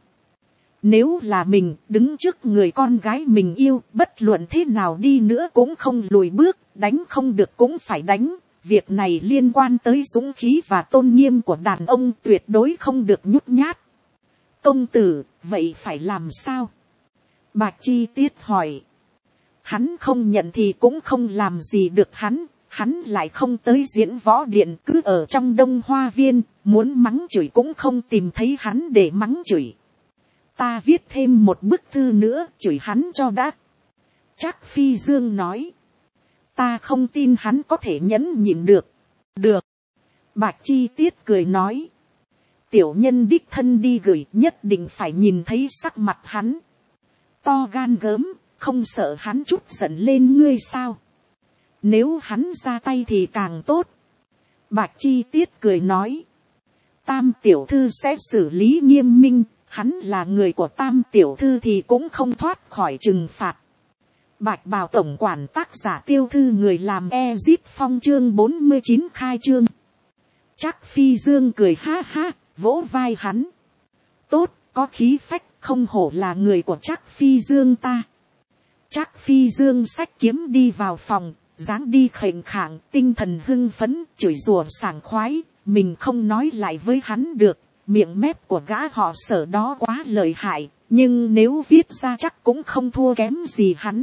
Nếu là mình đứng trước người con gái mình yêu, bất luận thế nào đi nữa cũng không lùi bước, đánh không được cũng phải đánh. Việc này liên quan tới dũng khí và tôn nghiêm của đàn ông, tuyệt đối không được nhút nhát. Công tử, vậy phải làm sao? Bạch Chi Tiết hỏi. Hắn không nhận thì cũng không làm gì được hắn lại không tới diễn võ điện, cứ ở trong Đông Hoa Viên, muốn mắng chửi cũng không tìm thấy hắn để mắng chửi. Ta viết thêm một bức thư nữa, chửi hắn cho đã. Trác Phi Dương nói. Ta không tin hắn có thể nhẫn nhịn được. Được. Bạch Chi Tiết cười nói. Tiểu nhân đích thân đi gửi, nhất định phải nhìn thấy sắc mặt hắn. To gan gớm, không sợ hắn chút giận lên ngươi sao? Nếu hắn ra tay thì càng tốt. Bạch Chi Tiết cười nói. Tam tiểu thư sẽ xử lý nghiêm minh, hắn là người của Tam tiểu thư thì cũng không thoát khỏi trừng phạt. Bạch Bào tổng quản tác giả Tiêu Thư người làm Ezip Phong chương 49 khai trương. Trác Phi Dương cười ha ha, vỗ vai hắn. Tốt, có khí phách, không hổ là người của Trác Phi Dương ta. Trác Phi Dương xách kiếm đi vào phòng, dáng đi khệnh khạng, tinh thần hưng phấn, chửi rủa sảng khoái. Mình không nói lại với hắn được, miệng mép của gã họ Sở đó quá lợi hại, nhưng nếu viết ra chắc cũng không thua kém gì hắn.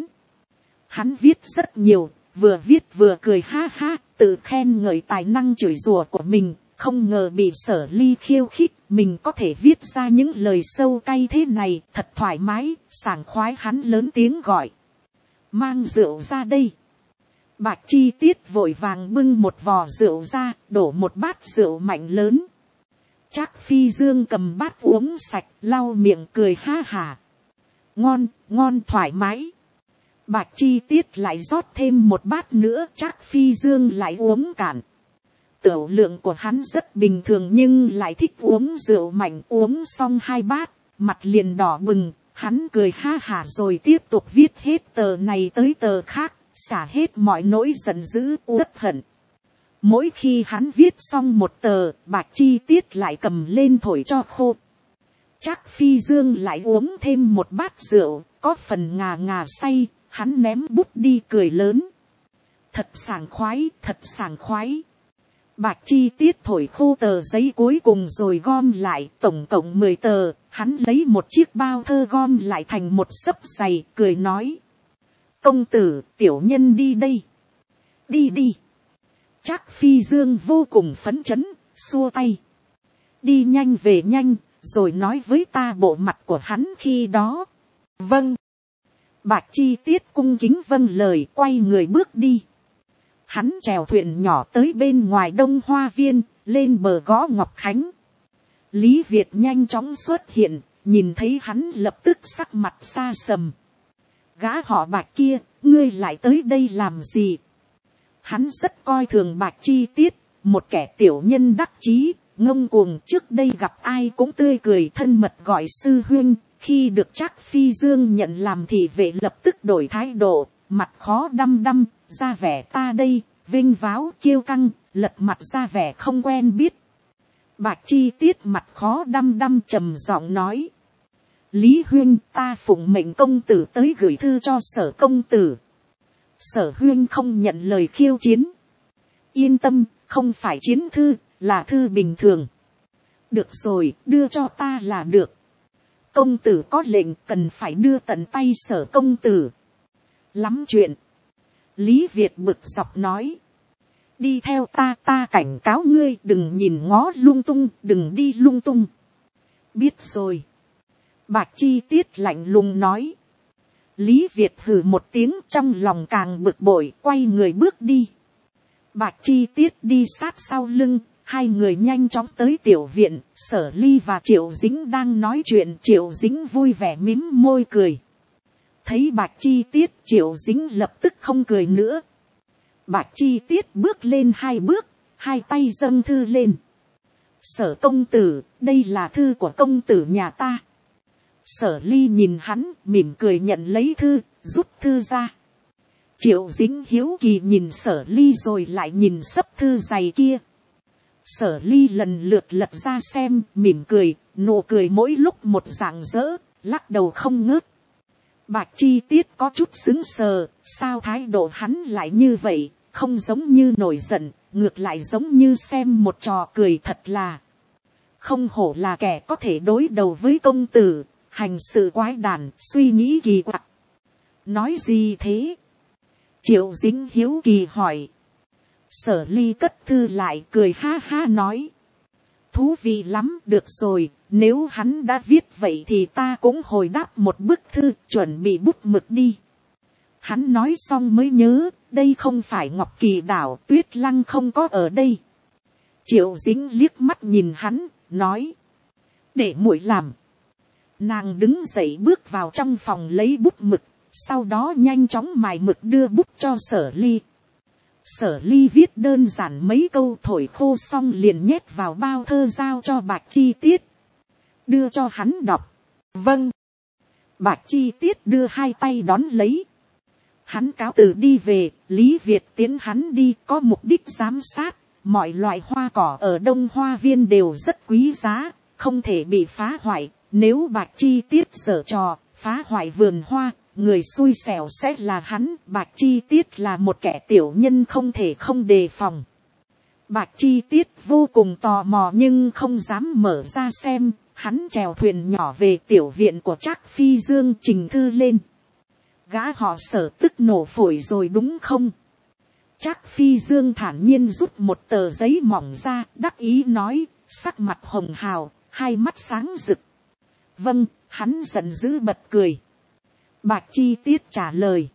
Hắn viết rất nhiều, vừa viết vừa cười ha ha, tự khen ngợi tài năng chửi rủa của mình, không ngờ bị Sở Ly khiêu khích, mình có thể viết ra những lời sâu cay thế này, thật thoải mái, sảng khoái. Hắn lớn tiếng gọi. Mang rượu ra đây. Bạch Chi Tiết vội vàng bưng một vò rượu ra, đổ một bát rượu mạnh lớn. Trác Phi Dương cầm bát uống sạch, lau miệng cười ha hả. Ngon, ngon thoải mái. Bạch Chi Tiết lại rót thêm một bát nữa, Trác Phi Dương lại uống cạn. Tiểu lượng của hắn rất bình thường nhưng lại thích uống rượu mạnh, uống xong 2 bát, mặt liền đỏ bừng, hắn cười ha hả rồi tiếp tục viết hết tờ này tới tờ khác, xả hết mọi nỗi giận dữ uất hận. Mỗi khi hắn viết xong một tờ, Bạch Chi Tiết lại cầm lên thổi cho khô. Trác Phi Dương lại uống thêm một bát rượu, có phần ngà ngà say, hắn ném bút đi cười lớn. Thật sảng khoái, thật sảng khoái. Bạch Chi Tiết thổi khô tờ giấy cuối cùng rồi gom lại, tổng cộng 10 tờ, hắn lấy một chiếc bao thơ gom lại thành một xấp dày, cười nói. Công tử, tiểu nhân đi đây. Đi đi. Trác Phi Dương vô cùng phấn chấn, xua tay. Đi nhanh về nhanh, rồi nói với ta bộ mặt của hắn khi đó. Vâng. Bạch Chi Tiết cung kính vâng lời, quay người bước đi. Hắn chèo thuyền nhỏ tới bên ngoài Đông Hoa Viên, lên bờ gõ Ngọc Khánh. Lý Việt nhanh chóng xuất hiện, nhìn thấy hắn lập tức sắc mặt xa sầm. Gã họ Bạch kia, ngươi lại tới đây làm gì? Hắn rất coi thường Bạch Chi Tiết, một kẻ tiểu nhân đắc chí, ngông cuồng, trước đây gặp ai cũng tươi cười thân mật gọi sư huynh. Khi được Trác Phi Dương nhận làm thị vệ lập tức đổi thái độ, mặt khó đăm đăm, ra vẻ ta đây, vinh váo kiêu căng, lật mặt ra vẻ không quen biết. Bạch Chi Tiết mặt khó đăm đăm trầm giọng nói. Lý huynh, ta phụng mệnh công tử tới gửi thư cho Sở công tử. Sở huynh không nhận lời khiêu chiến. Yên tâm, không phải chiến thư, là thư bình thường. Được rồi, đưa cho ta là được. Công tử có lệnh cần phải đưa tận tay Sở công tử. Lắm chuyện. Lý Việt bực dọc nói. Đi theo ta, ta cảnh cáo ngươi đừng nhìn ngó lung tung, đừng đi lung tung. Biết rồi. Bạch Chi Tiết lạnh lùng nói. Lý Việt hừ một tiếng, trong lòng càng bực bội, quay người bước đi. Bạch Chi Tiết đi sát sau lưng, hai người nhanh chóng tới tiểu viện. Sở Ly và Triệu Dính đang nói chuyện, Triệu Dính vui vẻ mím môi cười. Thấy Bạch Chi Tiết, Triệu Dính lập tức không cười nữa. Bạch Chi Tiết bước lên hai bước, hai tay dâng thư lên. Sở công tử, đây là thư của công tử nhà ta. Sở Ly nhìn hắn, mỉm cười nhận lấy thư, rút thư ra. Triệu Dính hiếu kỳ nhìn Sở Ly rồi lại nhìn xấp thư dày kia. Sở Ly lần lượt lật ra xem, mỉm cười, nụ cười mỗi lúc một rạng rỡ, lắc đầu không ngớt. Bạch Chi Tiết có chút sững sờ, sao thái độ hắn lại như vậy, không giống như nổi giận, ngược lại giống như xem một trò cười thật là. Không hổ là kẻ có thể đối đầu với công tử, hành sự quái đản, suy nghĩ kỳ quặc. Nói gì thế? Triệu Dính hiếu kỳ hỏi. Sở Ly cất thư lại cười ha ha nói. Thú vị lắm, được rồi, nếu hắn đã viết vậy thì ta cũng hồi đáp một bức thư, chuẩn bị bút mực đi. Hắn nói xong mới nhớ, đây không phải Ngọc Kỳ đảo, Tuyết Lăng không có ở đây. Triệu Dính liếc mắt nhìn hắn, nói. Để muội làm. Nàng đứng dậy bước vào trong phòng lấy bút mực, sau đó nhanh chóng mài mực đưa bút cho Sở Ly. Sở Ly viết đơn giản mấy câu thổi khô xong liền nhét vào bao thơ giao cho Bạch Chi Tiết. Đưa cho hắn đọc. Vâng. Bạch Chi Tiết đưa hai tay đón lấy. Hắn cáo từ đi về, Lý Việt tiến hắn đi có mục đích giám sát. Mọi loại hoa cỏ ở Đông Hoa Viên đều rất quý giá, không thể bị phá hoại. Nếu Bạch Chi Tiết giở trò, phá hoại vườn hoa, người xui xẻo sẽ là hắn. Bạch Chi Tiết là một kẻ tiểu nhân không thể không đề phòng. Bạch Chi Tiết vô cùng tò mò nhưng không dám mở ra xem. Hắn chèo thuyền nhỏ về tiểu viện của Trác Phi Dương trình thư lên. Gã họ Sở tức nổ phổi rồi đúng không? Trác Phi Dương thản nhiên rút một tờ giấy mỏng ra, đắc ý nói, sắc mặt hồng hào, hai mắt sáng rực. Vâng, hắn giận dữ bật cười. Bạch Chi Tiết trả lời.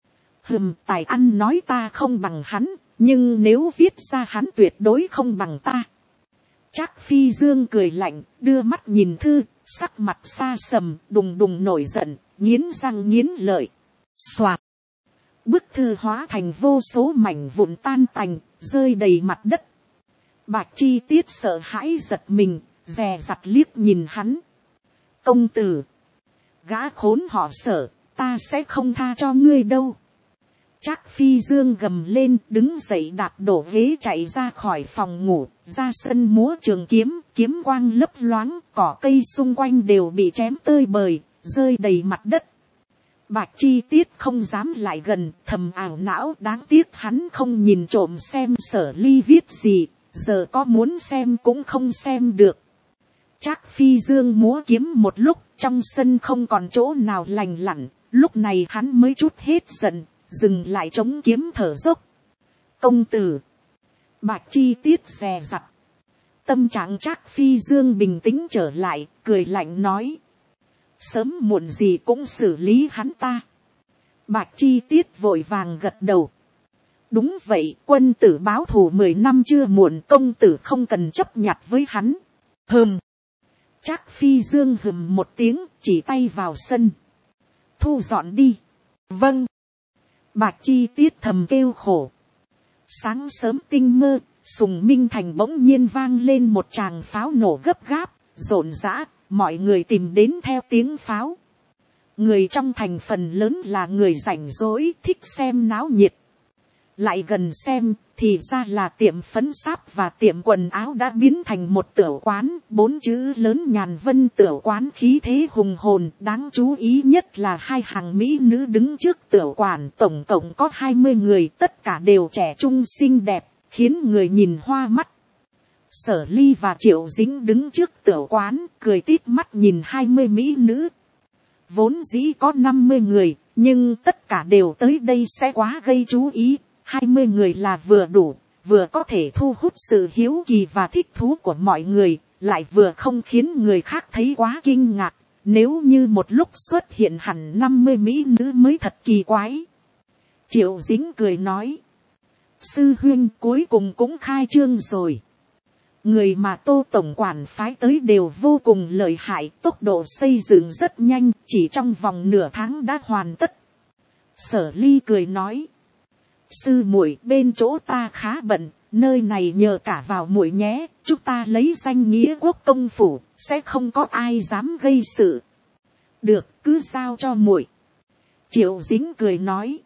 Tài ăn nói ta không bằng hắn, nhưng nếu viết ra hắn tuyệt đối không bằng ta. Trác Phi Dương cười lạnh, đưa mắt nhìn thư, sắc mặt xa sầm, đùng đùng nổi giận, nghiến răng nghiến lợi. Soạt. Bức thư hóa thành vô số mảnh vụn tan tành, rơi đầy mặt đất. Bạch Chi Tiết sợ hãi giật mình, dè dặt liếc nhìn hắn. Công tử. Gã khốn họ Sở, ta sẽ không tha cho ngươi đâu. Trác Phi Dương gầm lên, đứng dậy đạp đổ ghế chạy ra khỏi phòng ngủ, ra sân múa trường kiếm, kiếm quang lấp loáng, cỏ cây xung quanh đều bị chém tơi bời, rơi đầy mặt đất. Bạch Chi Tiết không dám lại gần, thầm ảo não, đáng tiếc hắn không nhìn trộm xem Sở Ly viết gì, giờ có muốn xem cũng không xem được. Trác Phi Dương múa kiếm một lúc, trong sân không còn chỗ nào lành lặn, lúc này hắn mới trút hết giận, dừng lại chống kiếm thở dốc. Công tử. Bạch Chi Tiết dè dặt. Tâm trạng Trác Phi Dương bình tĩnh trở lại, cười lạnh nói. Sớm muộn gì cũng xử lý hắn ta. Bạch Chi Tiết vội vàng gật đầu. Đúng vậy, quân tử báo thù 10 năm chưa muộn, công tử không cần chấp nhặt với hắn. Trác Phi Dương hừm một tiếng, chỉ tay vào sân. Thu dọn đi. Vâng. Bạch Chi Tiết thầm kêu khổ. Sáng sớm tinh mơ, Sùng Minh Thành bỗng nhiên vang lên một tràng pháo nổ gấp gáp, rộn rã, mọi người tìm đến theo tiếng pháo. Người trong thành phần lớn là người rảnh rỗi, thích xem náo nhiệt. Lại gần xem, thì ra là tiệm phấn sáp và tiệm quần áo đã biến thành một tửu quán, 4 chữ lớn Nhàn Vân tửu quán khí thế hùng hồn. Đáng chú ý nhất là hai hàng mỹ nữ đứng trước tửu quán, tổng cộng có 20 người, tất cả đều trẻ trung xinh đẹp, khiến người nhìn hoa mắt. Sở Ly và Triệu Dính đứng trước tửu quán, cười tít mắt nhìn 20 mỹ nữ. Vốn dĩ có 50 người, nhưng tất cả đều tới đây sẽ quá gây chú ý. 20 người là vừa đủ, vừa có thể thu hút sự hiếu kỳ và thích thú của mọi người, lại vừa không khiến người khác thấy quá kinh ngạc. Nếu như một lúc xuất hiện hẳn 50 mỹ nữ mới thật kỳ quái. Triệu Dính cười nói, sư huynh cuối cùng cũng khai trương rồi. Người mà Tô tổng quản phái tới đều vô cùng lợi hại, tốc độ xây dựng rất nhanh, chỉ trong vòng nửa tháng đã hoàn tất. Sở Ly cười nói, sư muội bên chỗ ta khá bận, nơi này nhờ cả vào muội nhé, chúng ta lấy danh nghĩa quốc công phủ, sẽ không có ai dám gây sự. Được, cứ giao cho muội. Triệu Dính cười nói.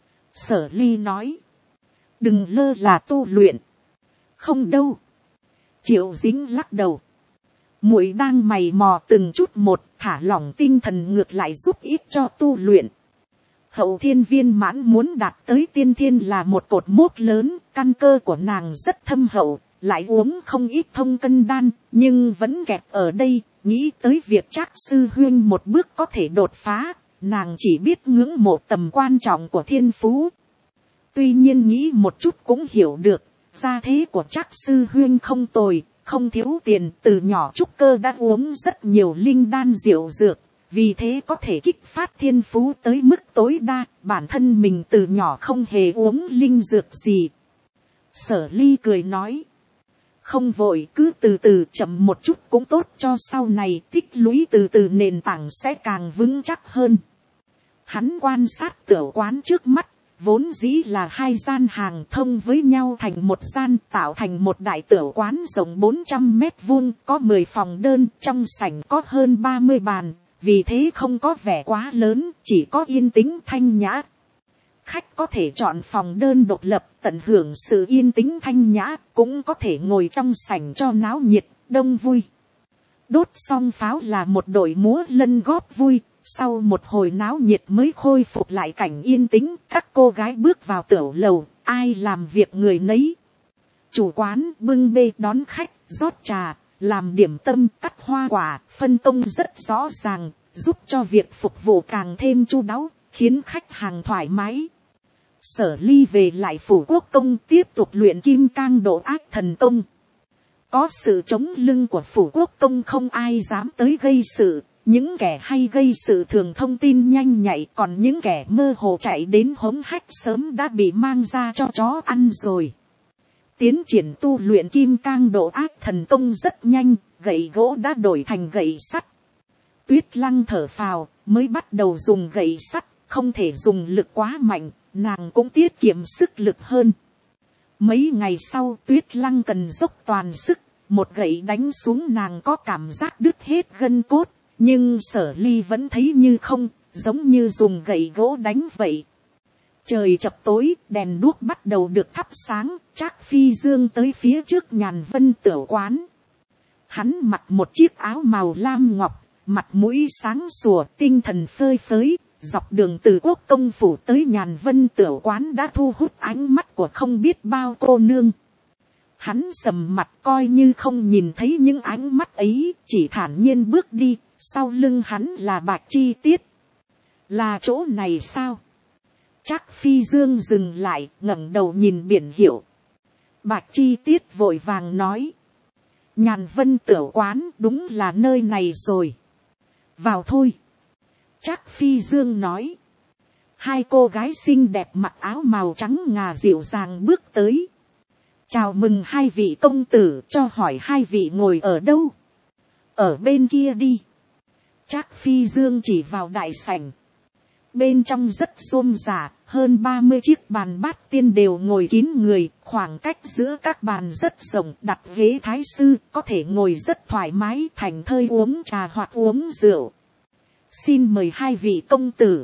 Sở Ly nói, đừng lơ là tu luyện. Không đâu. Triệu Dính lắc đầu. Muội đang mày mò từng chút một, thả lỏng tinh thần ngược lại giúp ích cho tu luyện. Hậu thiên viên mãn muốn đạt tới tiên thiên là một cột mốc lớn, căn cơ của nàng rất thâm hậu, lại uống không ít thông cân đan, nhưng vẫn kẹt ở đây, nghĩ tới việc Trác sư huyên một bước có thể đột phá, nàng chỉ biết ngưỡng mộ tầm quan trọng của thiên phú. Tuy nhiên nghĩ một chút cũng hiểu được, gia thế của Trác sư huyên không tồi, không thiếu tiền, từ nhỏ trúc cơ đã uống rất nhiều linh đan diệu dược. Vì thế có thể kích phát thiên phú tới mức tối đa, bản thân mình từ nhỏ không hề uống linh dược gì. Sở Ly cười nói, không vội, cứ từ từ chậm một chút cũng tốt, cho sau này tích lũy từ từ nền tảng sẽ càng vững chắc hơn. Hắn quan sát tiểu quán trước mắt, vốn dĩ là 2 gian hàng thông với nhau thành một gian, tạo thành một đại tiểu quán rộng 400 mét vuông, có 10 phòng đơn, trong sảnh có hơn 30 bàn. Vì thế không có vẻ quá lớn, chỉ có yên tĩnh thanh nhã. Khách có thể chọn phòng đơn độc lập, tận hưởng sự yên tĩnh thanh nhã, cũng có thể ngồi trong sảnh cho náo nhiệt, đông vui. Đốt xong pháo là một đội múa lân góp vui, sau một hồi náo nhiệt mới khôi phục lại cảnh yên tĩnh, các cô gái bước vào tiểu lầu, ai làm việc người nấy. Chủ quán bưng bê đón khách, rót trà, làm điểm tâm, cắt hoa quả, phân công rất rõ ràng, giúp cho việc phục vụ càng thêm chu đáo, khiến khách hàng thoải mái. Sở Ly về lại phủ quốc công tiếp tục luyện kim cang độ ác thần công. Có sự chống lưng của phủ quốc công không ai dám tới gây sự, những kẻ hay gây sự thường thông tin nhanh nhạy, còn những kẻ mơ hồ chạy đến hống hách sớm đã bị mang ra cho chó ăn rồi. Tiến triển tu luyện kim cang độ ác thần công rất nhanh, gậy gỗ đã đổi thành gậy sắt. Tuyết Lăng thở phào, mới bắt đầu dùng gậy sắt, không thể dùng lực quá mạnh, nàng cũng tiết kiệm sức lực hơn. Mấy ngày sau Tuyết Lăng cần dốc toàn sức, một gậy đánh xuống nàng có cảm giác đứt hết gân cốt, nhưng Sở Ly vẫn thấy như không, giống như dùng gậy gỗ đánh vậy. Trời chập tối, đèn đuốc bắt đầu được thắp sáng, Trác Phi Dương tới phía trước Nhàn Vân tiểu quán. Hắn mặc một chiếc áo màu lam ngọc, mặt mũi sáng sủa, tinh thần phơi phới, dọc đường từ quốc công phủ tới Nhàn Vân tiểu quán đã thu hút ánh mắt của không biết bao cô nương. Hắn sầm mặt coi như không nhìn thấy những ánh mắt ấy, chỉ thản nhiên bước đi, sau lưng hắn là Bạch Chi Tiết. Là chỗ này sao? Trác Phi Dương dừng lại, ngẩng đầu nhìn biển hiệu. Bạch Chi Tiết vội vàng nói, Nhàn Vân tiểu quán đúng là nơi này rồi. Vào thôi. Trác Phi Dương nói. 2 cô gái xinh đẹp mặc áo màu trắng ngà dịu dàng bước tới. Chào mừng 2 vị công tử, cho hỏi 2 vị ngồi ở đâu? Ở bên kia đi. Trác Phi Dương chỉ vào đại sảnh. Bên trong rất rôm rả, hơn 30 chiếc bàn bát tiên đều ngồi kín người, khoảng cách giữa các bàn rất rộng, đặt ghế thái sư, có thể ngồi rất thoải mái, thảnh thơi uống trà hoặc uống rượu. Xin mời 2 vị công tử.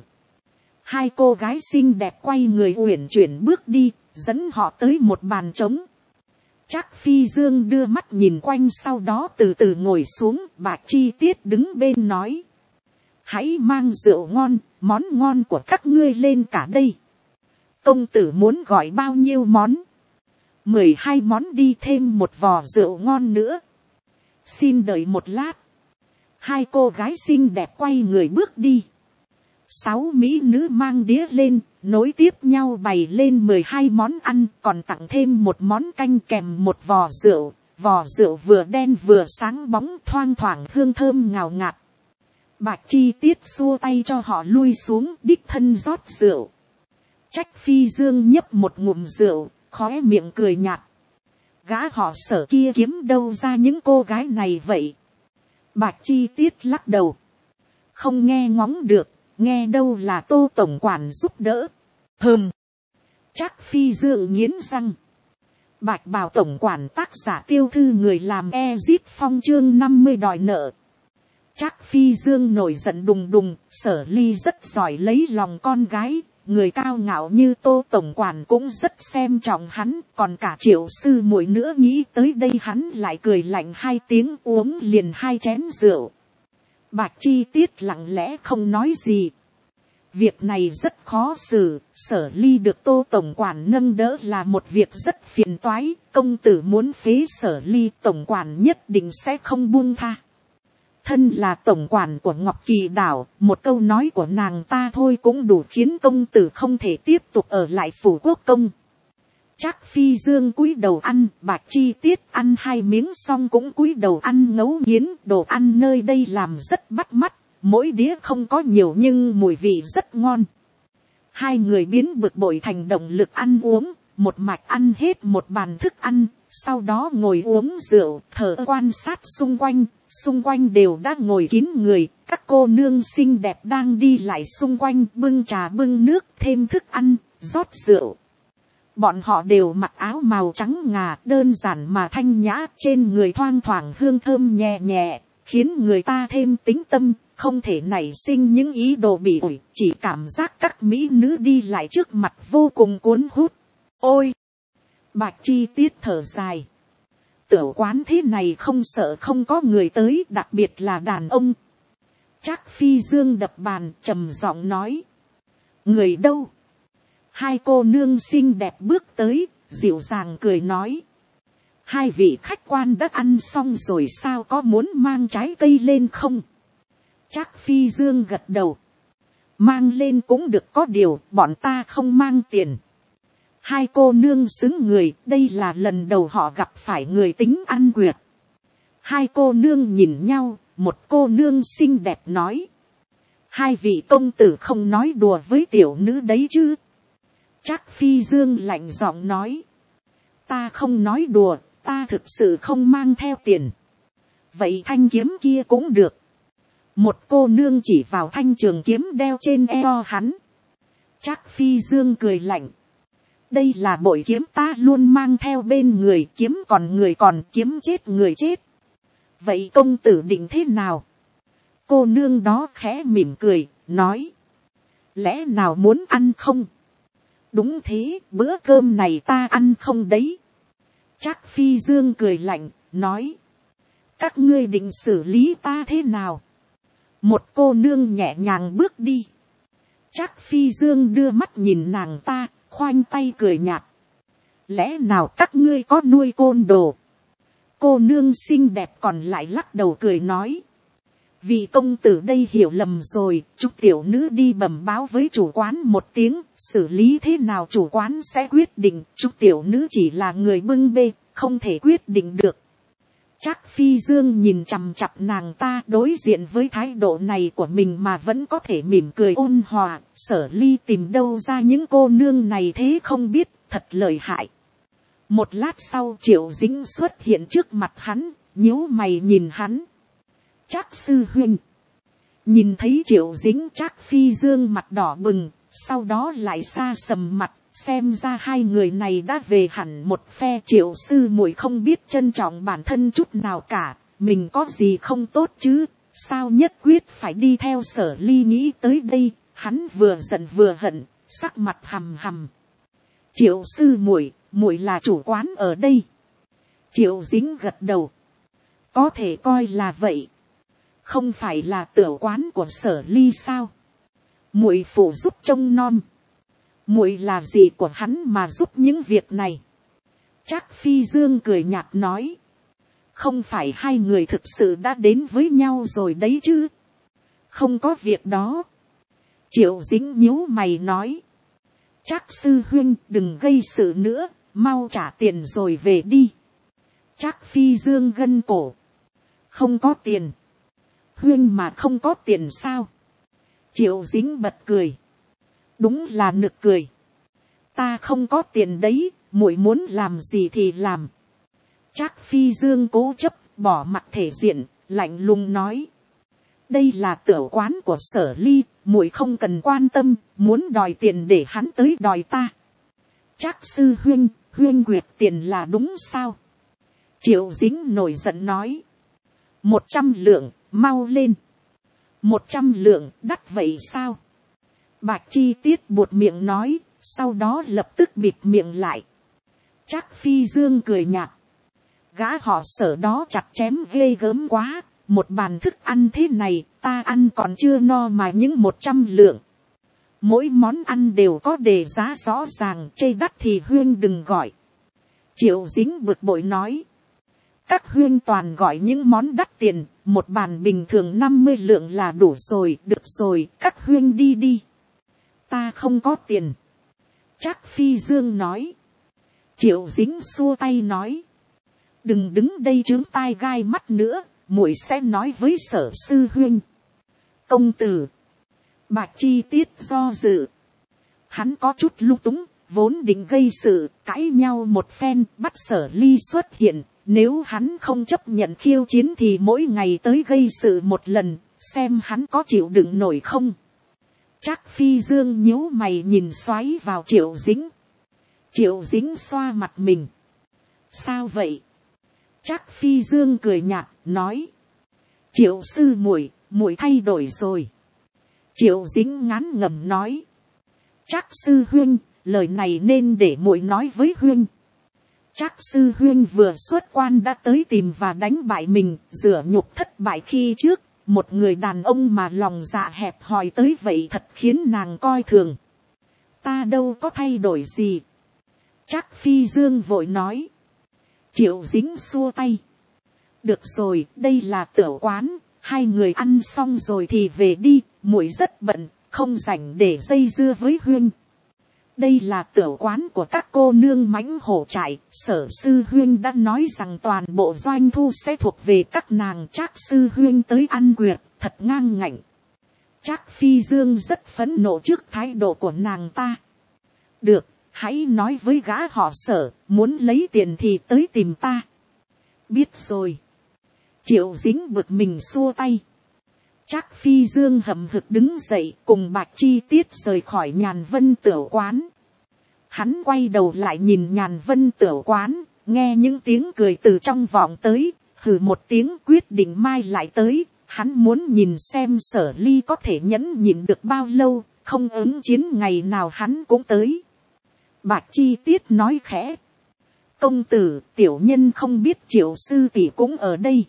2 cô gái xinh đẹp quay người uyển chuyển bước đi, dẫn họ tới một bàn trống. Trác Phi Dương đưa mắt nhìn quanh, sau đó từ từ ngồi xuống. Bạch Chi Tiết đứng bên nói, hãy mang rượu ngon, món ngon của các ngươi lên cả đây. Công tử muốn gọi bao nhiêu món? 12 món đi, thêm một vò rượu ngon nữa. Xin đợi một lát. 2 cô gái xinh đẹp quay người bước đi. 6 mỹ nữ mang đĩa lên, nối tiếp nhau bày lên 12 món ăn, còn tặng thêm một món canh kèm một vò rượu. Vò rượu vừa đen vừa sáng bóng, thoang thoảng hương thơm ngào ngạt. Bạch Chi Tiết xua tay cho họ lui xuống, đích thân rót rượu. Trách Phi Dương nhấp một ngụm rượu, khóe miệng cười nhạt. Gã họ Sở kia kiếm đâu ra những cô gái này vậy? Bạch Chi Tiết lắc đầu. Không nghe ngóng được, nghe đâu là Tô tổng quản giúp đỡ. Trách Phi Dương nghiến răng. Bạch Bào tổng quản tác giả tiêu thư người làm Ezip Phong chương 50 đòi nợ. Trác Phi Dương nổi giận đùng đùng, Sở Ly rất giỏi lấy lòng con gái, người cao ngạo như Tô tổng quản cũng rất xem trọng hắn, còn cả Triệu sư muội nữa. Nghĩ tới đây hắn lại cười lạnh 2 tiếng, uống liền 2 chén rượu. Bạch Chi Tiết lặng lẽ không nói gì. Việc này rất khó xử, Sở Ly được Tô tổng quản nâng đỡ là một việc rất phiền toái, công tử muốn phế Sở Ly, tổng quản nhất định sẽ không buông tha. Thân là tổng quản của Ngọc Kỳ đảo, một câu nói của nàng ta thôi cũng đủ khiến công tử không thể tiếp tục ở lại phủ quốc công. Trác Phi Dương cúi đầu ăn, Bạch Chi Tiết ăn 2 miếng xong cũng cúi đầu ăn ngấu nghiến. Đồ ăn nơi đây làm rất bắt mắt, mỗi đĩa không có nhiều nhưng mùi vị rất ngon. 2 người biến bực bội thành động lực ăn uống, một mạch ăn hết một bàn thức ăn, sau đó ngồi uống rượu, thở quan sát xung quanh. Xung quanh đều đã ngồi kín người, các cô nương xinh đẹp đang đi lại xung quanh, bưng trà bưng nước, thêm thức ăn, rót rượu. Bọn họ đều mặc áo màu trắng ngà, đơn giản mà thanh nhã, trên người thoang thoảng hương thơm nhẹ nhẹ, khiến người ta thêm tính tâm, không thể nảy sinh những ý đồ bị ổi, chỉ cảm giác các mỹ nữ đi lại trước mặt vô cùng cuốn hút. Ôi! Bạch Chi Tiết thở dài. Tiểu quán thế này không sợ không có người tới, đặc biệt là đàn ông. Trác Phi Dương đập bàn trầm giọng nói. Người đâu? 2 cô nương xinh đẹp bước tới, dịu dàng cười nói. 2 vị khách quan đã ăn xong rồi sao, có muốn mang trái cây lên không? Trác Phi Dương gật đầu. Mang lên cũng được, có điều bọn ta không mang tiền. 2 cô nương xứng người, đây là lần đầu họ gặp phải người tính ăn quyệt. 2 cô nương nhìn nhau, một cô nương xinh đẹp nói. 2 vị công tử không nói đùa với tiểu nữ đấy chứ? Trác Phi Dương lạnh giọng nói. Ta không nói đùa, ta thực sự không mang theo tiền. Vậy thanh kiếm kia cũng được. Một cô nương chỉ vào thanh trường kiếm đeo trên eo hắn. Trác Phi Dương cười lạnh. Đây là bội kiếm ta luôn mang theo bên người, kiếm còn người còn, kiếm chết người chết. Vậy công tử định thế nào? Cô nương đó khẽ mỉm cười, nói. Lẽ nào muốn ăn không? Đúng thế, bữa cơm này ta ăn không đấy. Trác Phi Dương cười lạnh, nói. Các ngươi định xử lý ta thế nào? Một cô nương nhẹ nhàng bước đi. Trác Phi Dương đưa mắt nhìn nàng ta, khoanh tay cười nhạt. Lẽ nào các ngươi có nuôi côn đồ? Cô nương xinh đẹp còn lại lắc đầu cười nói. Vị công tử đây hiểu lầm rồi, chúc tiểu nữ đi bẩm báo với chủ quán một tiếng, xử lý thế nào chủ quán sẽ quyết định, chúc tiểu nữ chỉ là người bưng bê, không thể quyết định được. Trác Phi Dương nhìn chằm chặp nàng ta, đối diện với thái độ này của mình mà vẫn có thể mỉm cười ôn hòa. Sở Ly tìm đâu ra những cô nương này thế không biết, thật lợi hại. Một lát sau Triệu Dĩnh xuất hiện trước mặt hắn, nhíu mày nhìn hắn. Trác sư huynh. Nhìn thấy Triệu Dĩnh, Trác Phi Dương mặt đỏ bừng, sau đó lại xa sầm mặt. Xem ra 2 người này đã về hẳn một phe. Triệu sư muội không biết trân trọng bản thân chút nào cả, mình có gì không tốt chứ, sao nhất quyết phải đi theo Sở Ly. Nghĩ tới đây, hắn vừa giận vừa hận, sắc mặt hầm hầm. Triệu sư muội, muội là chủ quán ở đây. Triệu Dính gật đầu. Có thể coi là vậy. Không phải là tiểu quán của Sở Ly sao? Muội phụ giúp trông nom. Muội là gì của hắn mà giúp những việc này? Trác Phi Dương cười nhạt nói. Không phải 2 người thực sự đã đến với nhau rồi đấy chứ? Không có việc đó. Triệu Dính nhíu mày nói. Trác sư huynh đừng gây sự nữa, mau trả tiền rồi về đi. Trác Phi Dương gân cổ. Không có tiền. Huynh mà không có tiền sao? Triệu Dính bật cười. Đúng là nực cười. Ta không có tiền đấy, muội muốn làm gì thì làm. Trác Phi Dương cố chấp, bỏ mặt thể diện, lạnh lùng nói. Đây là tửu quán của Sở Ly, muội không cần quan tâm, muốn đòi tiền để hắn tới đòi ta. Trác sư huynh, huynh quyệt tiền là đúng sao? Triệu Dính nổi giận nói. 100 lượng, mau lên. 100 lượng, đắt vậy sao? Bạch Chi Tiết buột miệng nói, sau đó lập tức bịt miệng lại. Trác Phi Dương cười nhạt. Gã họ Sở đó chặt chém ghê gớm quá, một bàn thức ăn thế này, ta ăn còn chưa no mà những 100 lượng. Mỗi món ăn đều có đề giá rõ ràng, chê đắt thì huyên đừng gọi. Triệu Dính bực bội nói. Các huyên toàn gọi những món đắt tiền, một bàn bình thường 50 lượng là đủ rồi, được rồi, các huyên đi đi. Ta không có tiền. Trác Phi Dương nói. Triệu Dính xua tay nói. Đừng đứng đây trướng tai gai mắt nữa, muội sẽ nói với Sở sư huynh. Công tử. Bạch Chi Tiết do dự. Hắn có chút lung túng, vốn định gây sự, cãi nhau một phen, bắt Sở Ly xuất hiện. Nếu hắn không chấp nhận khiêu chiến thì mỗi ngày tới gây sự một lần, xem hắn có chịu đựng nổi không. Trác Phi Dương nhíu mày nhìn xoáy vào Triệu Dính. Triệu Dính xoa mặt mình. Sao vậy? Trác Phi Dương cười nhạt, nói. Triệu sư muội, muội thay đổi rồi. Triệu Dính ngán ngẩm nói. Trác sư huynh, lời này nên để muội nói với huynh. Trác sư huynh vừa xuất quan đã tới tìm và đánh bại mình, rửa nhục thất bại khi trước. Một người đàn ông mà lòng dạ hẹp hòi tới vậy thật khiến nàng coi thường. Ta đâu có thay đổi gì. Trác Phi Dương vội nói. Triệu Dính xua tay. Được rồi, đây là tửu quán, hai người ăn xong rồi thì về đi, muội rất bận, không rảnh để dây dưa với huynh. Đây là tửu quán của các cô nương mãnh hổ trại, Sở sư huynh đã nói rằng toàn bộ doanh thu sẽ thuộc về các nàng. Trác sư huynh tới ăn quyệt, thật ngang ngạnh. Trác Phi Dương rất phẫn nộ trước thái độ của nàng ta. Được, hãy nói với gã họ Sở, muốn lấy tiền thì tới tìm ta. Biết rồi. Triệu Dính bực mình xua tay. Trác Phi Dương hậm hực đứng dậy cùng Bạch Chi Tiết rời khỏi Nhàn Vân Tửu quán. Hắn quay đầu lại nhìn Nhàn Vân Tửu quán, nghe những tiếng cười từ trong vọng tới, hừ một tiếng quyết định mai lại tới. Hắn muốn nhìn xem Sở Ly có thể nhẫn nhịn được bao lâu, không ứng chiến ngày nào hắn cũng tới. Bạch Chi Tiết nói khẽ. Công tử, tiểu nhân không biết Triệu sư tỷ cũng ở đây.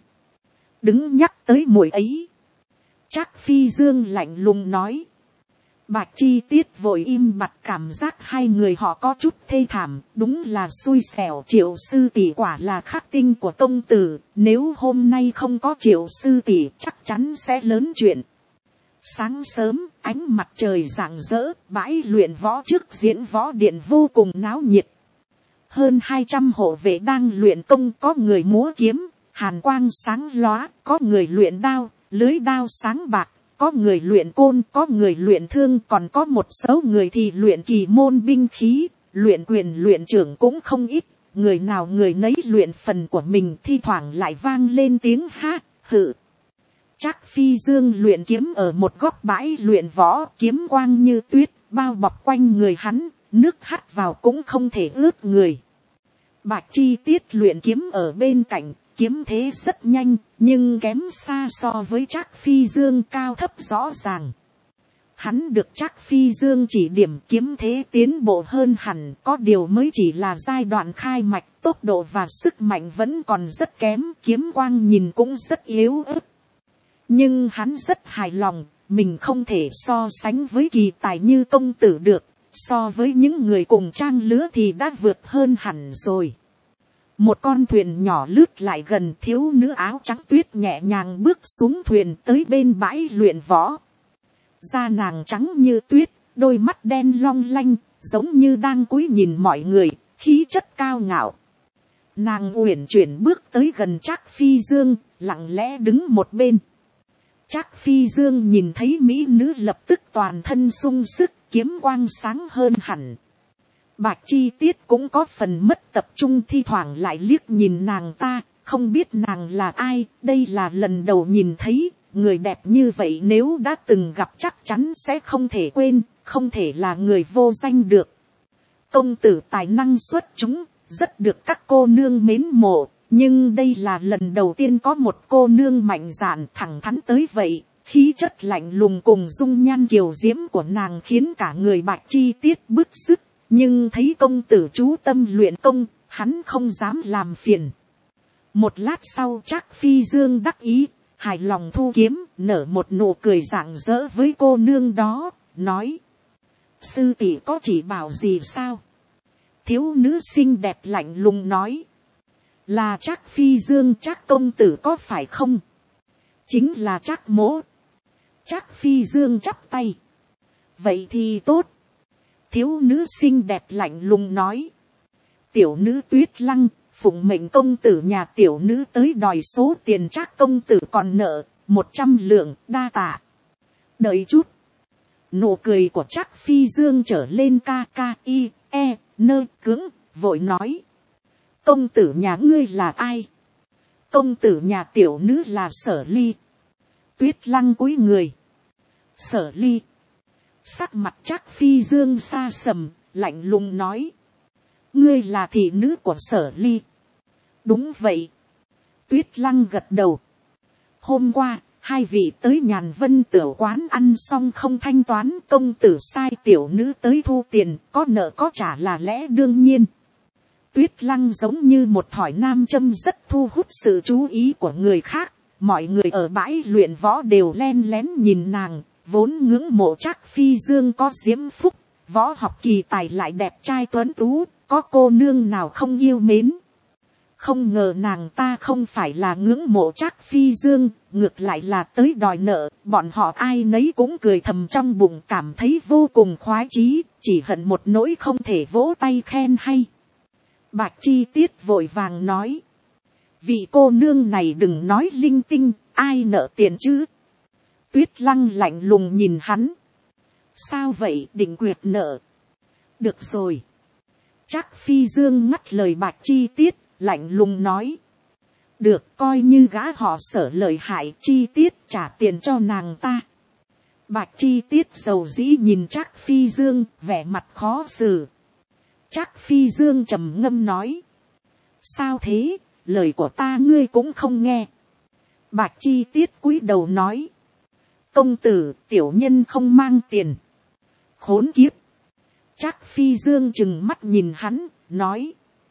Đứng nhắc tới muội ấy. Trác Phi Dương lạnh lùng nói. Bạch Chi Tiết vội im bặt, cảm giác hai người họ có chút thê thảm, đúng là xui xẻo. Triệu sư tỷ quả là khắc tinh của công tử, nếu hôm nay không có Triệu sư tỷ chắc chắn sẽ lớn chuyện. Sáng sớm, ánh mặt trời rạng rỡ, bãi luyện võ trước diễn võ điện vô cùng náo nhiệt. Hơn 200 hộ vệ đang luyện công, có người múa kiếm, hàn quang sáng lóa, có người luyện đao, lưới đao sáng bạc, có người luyện côn, có người luyện thương, còn có một số người thì luyện kỳ môn binh khí, luyện quyền luyện trưởng cũng không ít, người nào người nấy luyện phần của mình, thi thoảng lại vang lên tiếng ha, hự. Trác Phi Dương luyện kiếm ở một góc bãi luyện võ, kiếm quang như tuyết, bao bọc quanh người hắn, nước hắt vào cũng không thể ướt người. Bạch Chi Tiết luyện kiếm ở bên cạnh, kiếm thế rất nhanh, nhưng kém xa so với Trác Phi Dương, cao thấp rõ ràng. Hắn được Trác Phi Dương chỉ điểm kiếm thế tiến bộ hơn hẳn, có điều mới chỉ là giai đoạn khai mạch, tốc độ và sức mạnh vẫn còn rất kém, kiếm quang nhìn cũng rất yếu ớt. Nhưng hắn rất hài lòng, mình không thể so sánh với kỳ tài như công tử được, so với những người cùng trang lứa thì đã vượt hơn hẳn rồi. Một con thuyền nhỏ lướt lại gần, thiếu nữ áo trắng tuyết nhẹ nhàng bước xuống thuyền tới bên bãi luyện võ. da nàng trắng như tuyết, đôi mắt đen long lanh, giống như đang cúi nhìn mọi người, khí chất cao ngạo. Nàng uyển chuyển bước tới gần Trác Phi Dương, lặng lẽ đứng một bên. Trác Phi Dương nhìn thấy mỹ nữ lập tức toàn thân sung sức, kiếm quang sáng hơn hẳn. Bạch Chi Tiết cũng có phần mất tập trung, thi thoảng lại liếc nhìn nàng ta, không biết nàng là ai, đây là lần đầu nhìn thấy, người đẹp như vậy nếu đã từng gặp chắc chắn sẽ không thể quên, không thể là người vô danh được. Công tử tài năng xuất chúng, rất được các cô nương mến mộ, nhưng đây là lần đầu tiên có một cô nương mạnh dạn thẳng thắn tới vậy. Khí chất lạnh lùng cùng dung nhan kiều diễm của nàng khiến cả người Bạch Chi Tiết bức sức, nhưng thấy công tử chú tâm luyện công, hắn không dám làm phiền. Một lát sau Trác Phi Dương đắc ý, hài lòng thu kiếm, nở một nụ cười rạng rỡ với cô nương đó, nói: sư tỷ có chỉ bảo gì sao? Thiếu nữ xinh đẹp lạnh lùng nói: là Trác Phi Dương. Trác công tử có phải không? Chính là Trác mỗ. Trác Phi Dương chắp tay: vậy thì tốt. Thiếu nữ xinh đẹp lạnh lùng nói: tiểu nữ Tuyết Lăng, phụng mệnh công tử nhà tiểu nữ tới đòi số tiền Trác công tử còn nợ, 100 lượng, đa tạ. Đợi chút. Nụ cười của Trác Phi Dương trở lên cứng, vội nói: công tử nhà ngươi là ai? Công tử nhà tiểu nữ là Sở Ly. Tuyết Lăng cúi người: Sở Ly. Sắc mặt Trác Phi Dương xa sầm, lạnh lùng nói: ngươi là thị nữ của Sở Ly? Đúng vậy. Tuyết Lăng gật đầu. Hôm qua, hai vị tới Nhàn Vân Tửu quán ăn xong không thanh toán, công tử sai tiểu nữ tới thu tiền, có nợ có trả là lẽ đương nhiên. Tuyết Lăng giống như một thỏi nam châm rất thu hút sự chú ý của người khác. Mọi người ở bãi luyện võ đều len lén nhìn nàng, vốn ngưỡng mộ Trác Phi Dương có diễm phúc, võ học kỳ tài lại đẹp trai tuấn tú, có cô nương nào không yêu mến. Không ngờ nàng ta không phải là ngưỡng mộ Trác Phi Dương, ngược lại là tới đòi nợ, bọn họ ai nấy cũng cười thầm trong bụng, cảm thấy vô cùng khoái chí, chỉ hận một nỗi không thể vỗ tay khen hay. Bạch Chi Tiết vội vàng nói: vị cô nương này đừng nói linh tinh, ai nợ tiền chứ? Tuyết Lăng lạnh lùng nhìn hắn: sao vậy, định quyệt nợ? Được rồi. Trác Phi Dương ngắt lời Bạch Chi Tiết, lạnh lùng nói: được, coi như gã họ Sở lợi hại, Chi Tiết trả tiền cho nàng ta. Bạch Chi Tiết dầu dĩ nhìn Trác Phi Dương, vẻ mặt khó xử. Trác Phi Dương trầm ngâm nói: sao thế, lời của ta ngươi cũng không nghe. Bạch Chi Tiết cúi đầu nói: công tử, tiểu nhân không mang tiền. Khốn kiếp. Trác Phi Dương trừng mắt nhìn hắn, nói: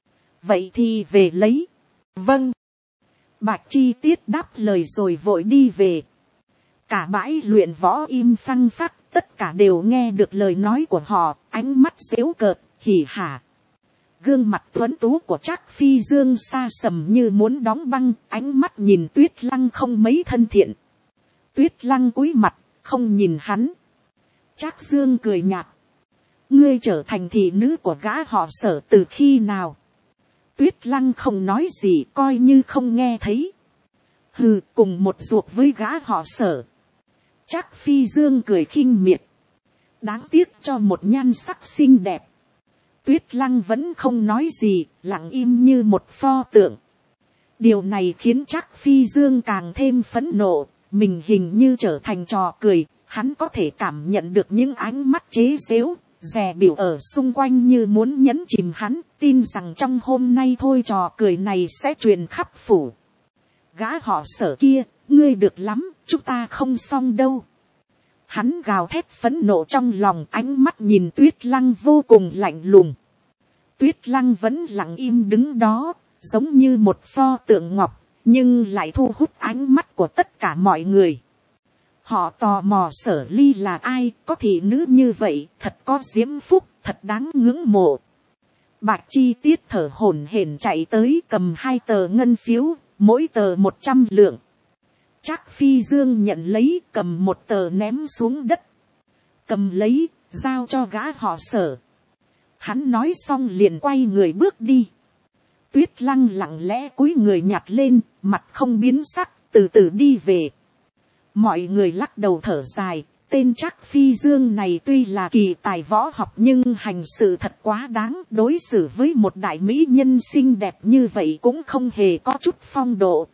vậy thì về lấy. Vâng. Bạch Chi Tiết đáp lời rồi vội đi về. Cả bãi luyện võ im phăng phắc, tất cả đều nghe được lời nói của họ, ánh mắt giễu cợt, hỉ hả. Gương mặt tuấn tú của Trác Phi Dương xa sầm như muốn đóng băng, ánh mắt nhìn Tuyết Lăng không mấy thân thiện. Tuyết Lăng cúi mặt, không nhìn hắn. Trác Dương cười nhạt: ngươi trở thành thị nữ của gã họ Sở từ khi nào? Tuyết Lăng không nói gì, coi như không nghe thấy. Hừ, cùng một ruột với gã họ Sở. Trác Phi Dương cười khinh miệt: đáng tiếc cho một nhan sắc xinh đẹp. Tuyết Lăng vẫn không nói gì, lặng im như một pho tượng. Điều này khiến Trác Phi Dương càng thêm phẫn nộ, mình hình như trở thành trò cười, hắn có thể cảm nhận được những ánh mắt chế giễu, dè bỉu ở xung quanh như muốn nhấn chìm hắn, tin rằng trong hôm nay thôi trò cười này sẽ truyền khắp phủ. Gã họ Sở kia, ngươi được lắm, chúng ta không xong đâu. Hắn gào thét phẫn nộ trong lòng, ánh mắt nhìn Tuyết Lăng vô cùng lạnh lùng. Tuyết Lăng vẫn lặng im đứng đó, giống như một pho tượng ngọc, nhưng lại thu hút ánh mắt của tất cả mọi người. Họ tò mò Sở Ly là ai, có thị nữ như vậy, thật có diễm phúc, thật đáng ngưỡng mộ. Bạch Chi Tiết thở hổn hển chạy tới, cầm 2 tờ ngân phiếu, mỗi tờ 100 lượng. Trác Phi Dương nhận lấy, cầm 1 tờ ném xuống đất. cầm lấy, giao cho gã họ Sở. Hắn nói xong liền quay người bước đi. Tuyết Lăng lặng lẽ cúi người nhặt lên, mặt không biến sắc, từ từ đi về. Mọi người lắc đầu thở dài, tên Trác Phi Dương này tuy là kỳ tài võ học nhưng hành sự thật quá đáng, đối xử với một đại mỹ nhân xinh đẹp như vậy cũng không hề có chút phong độ.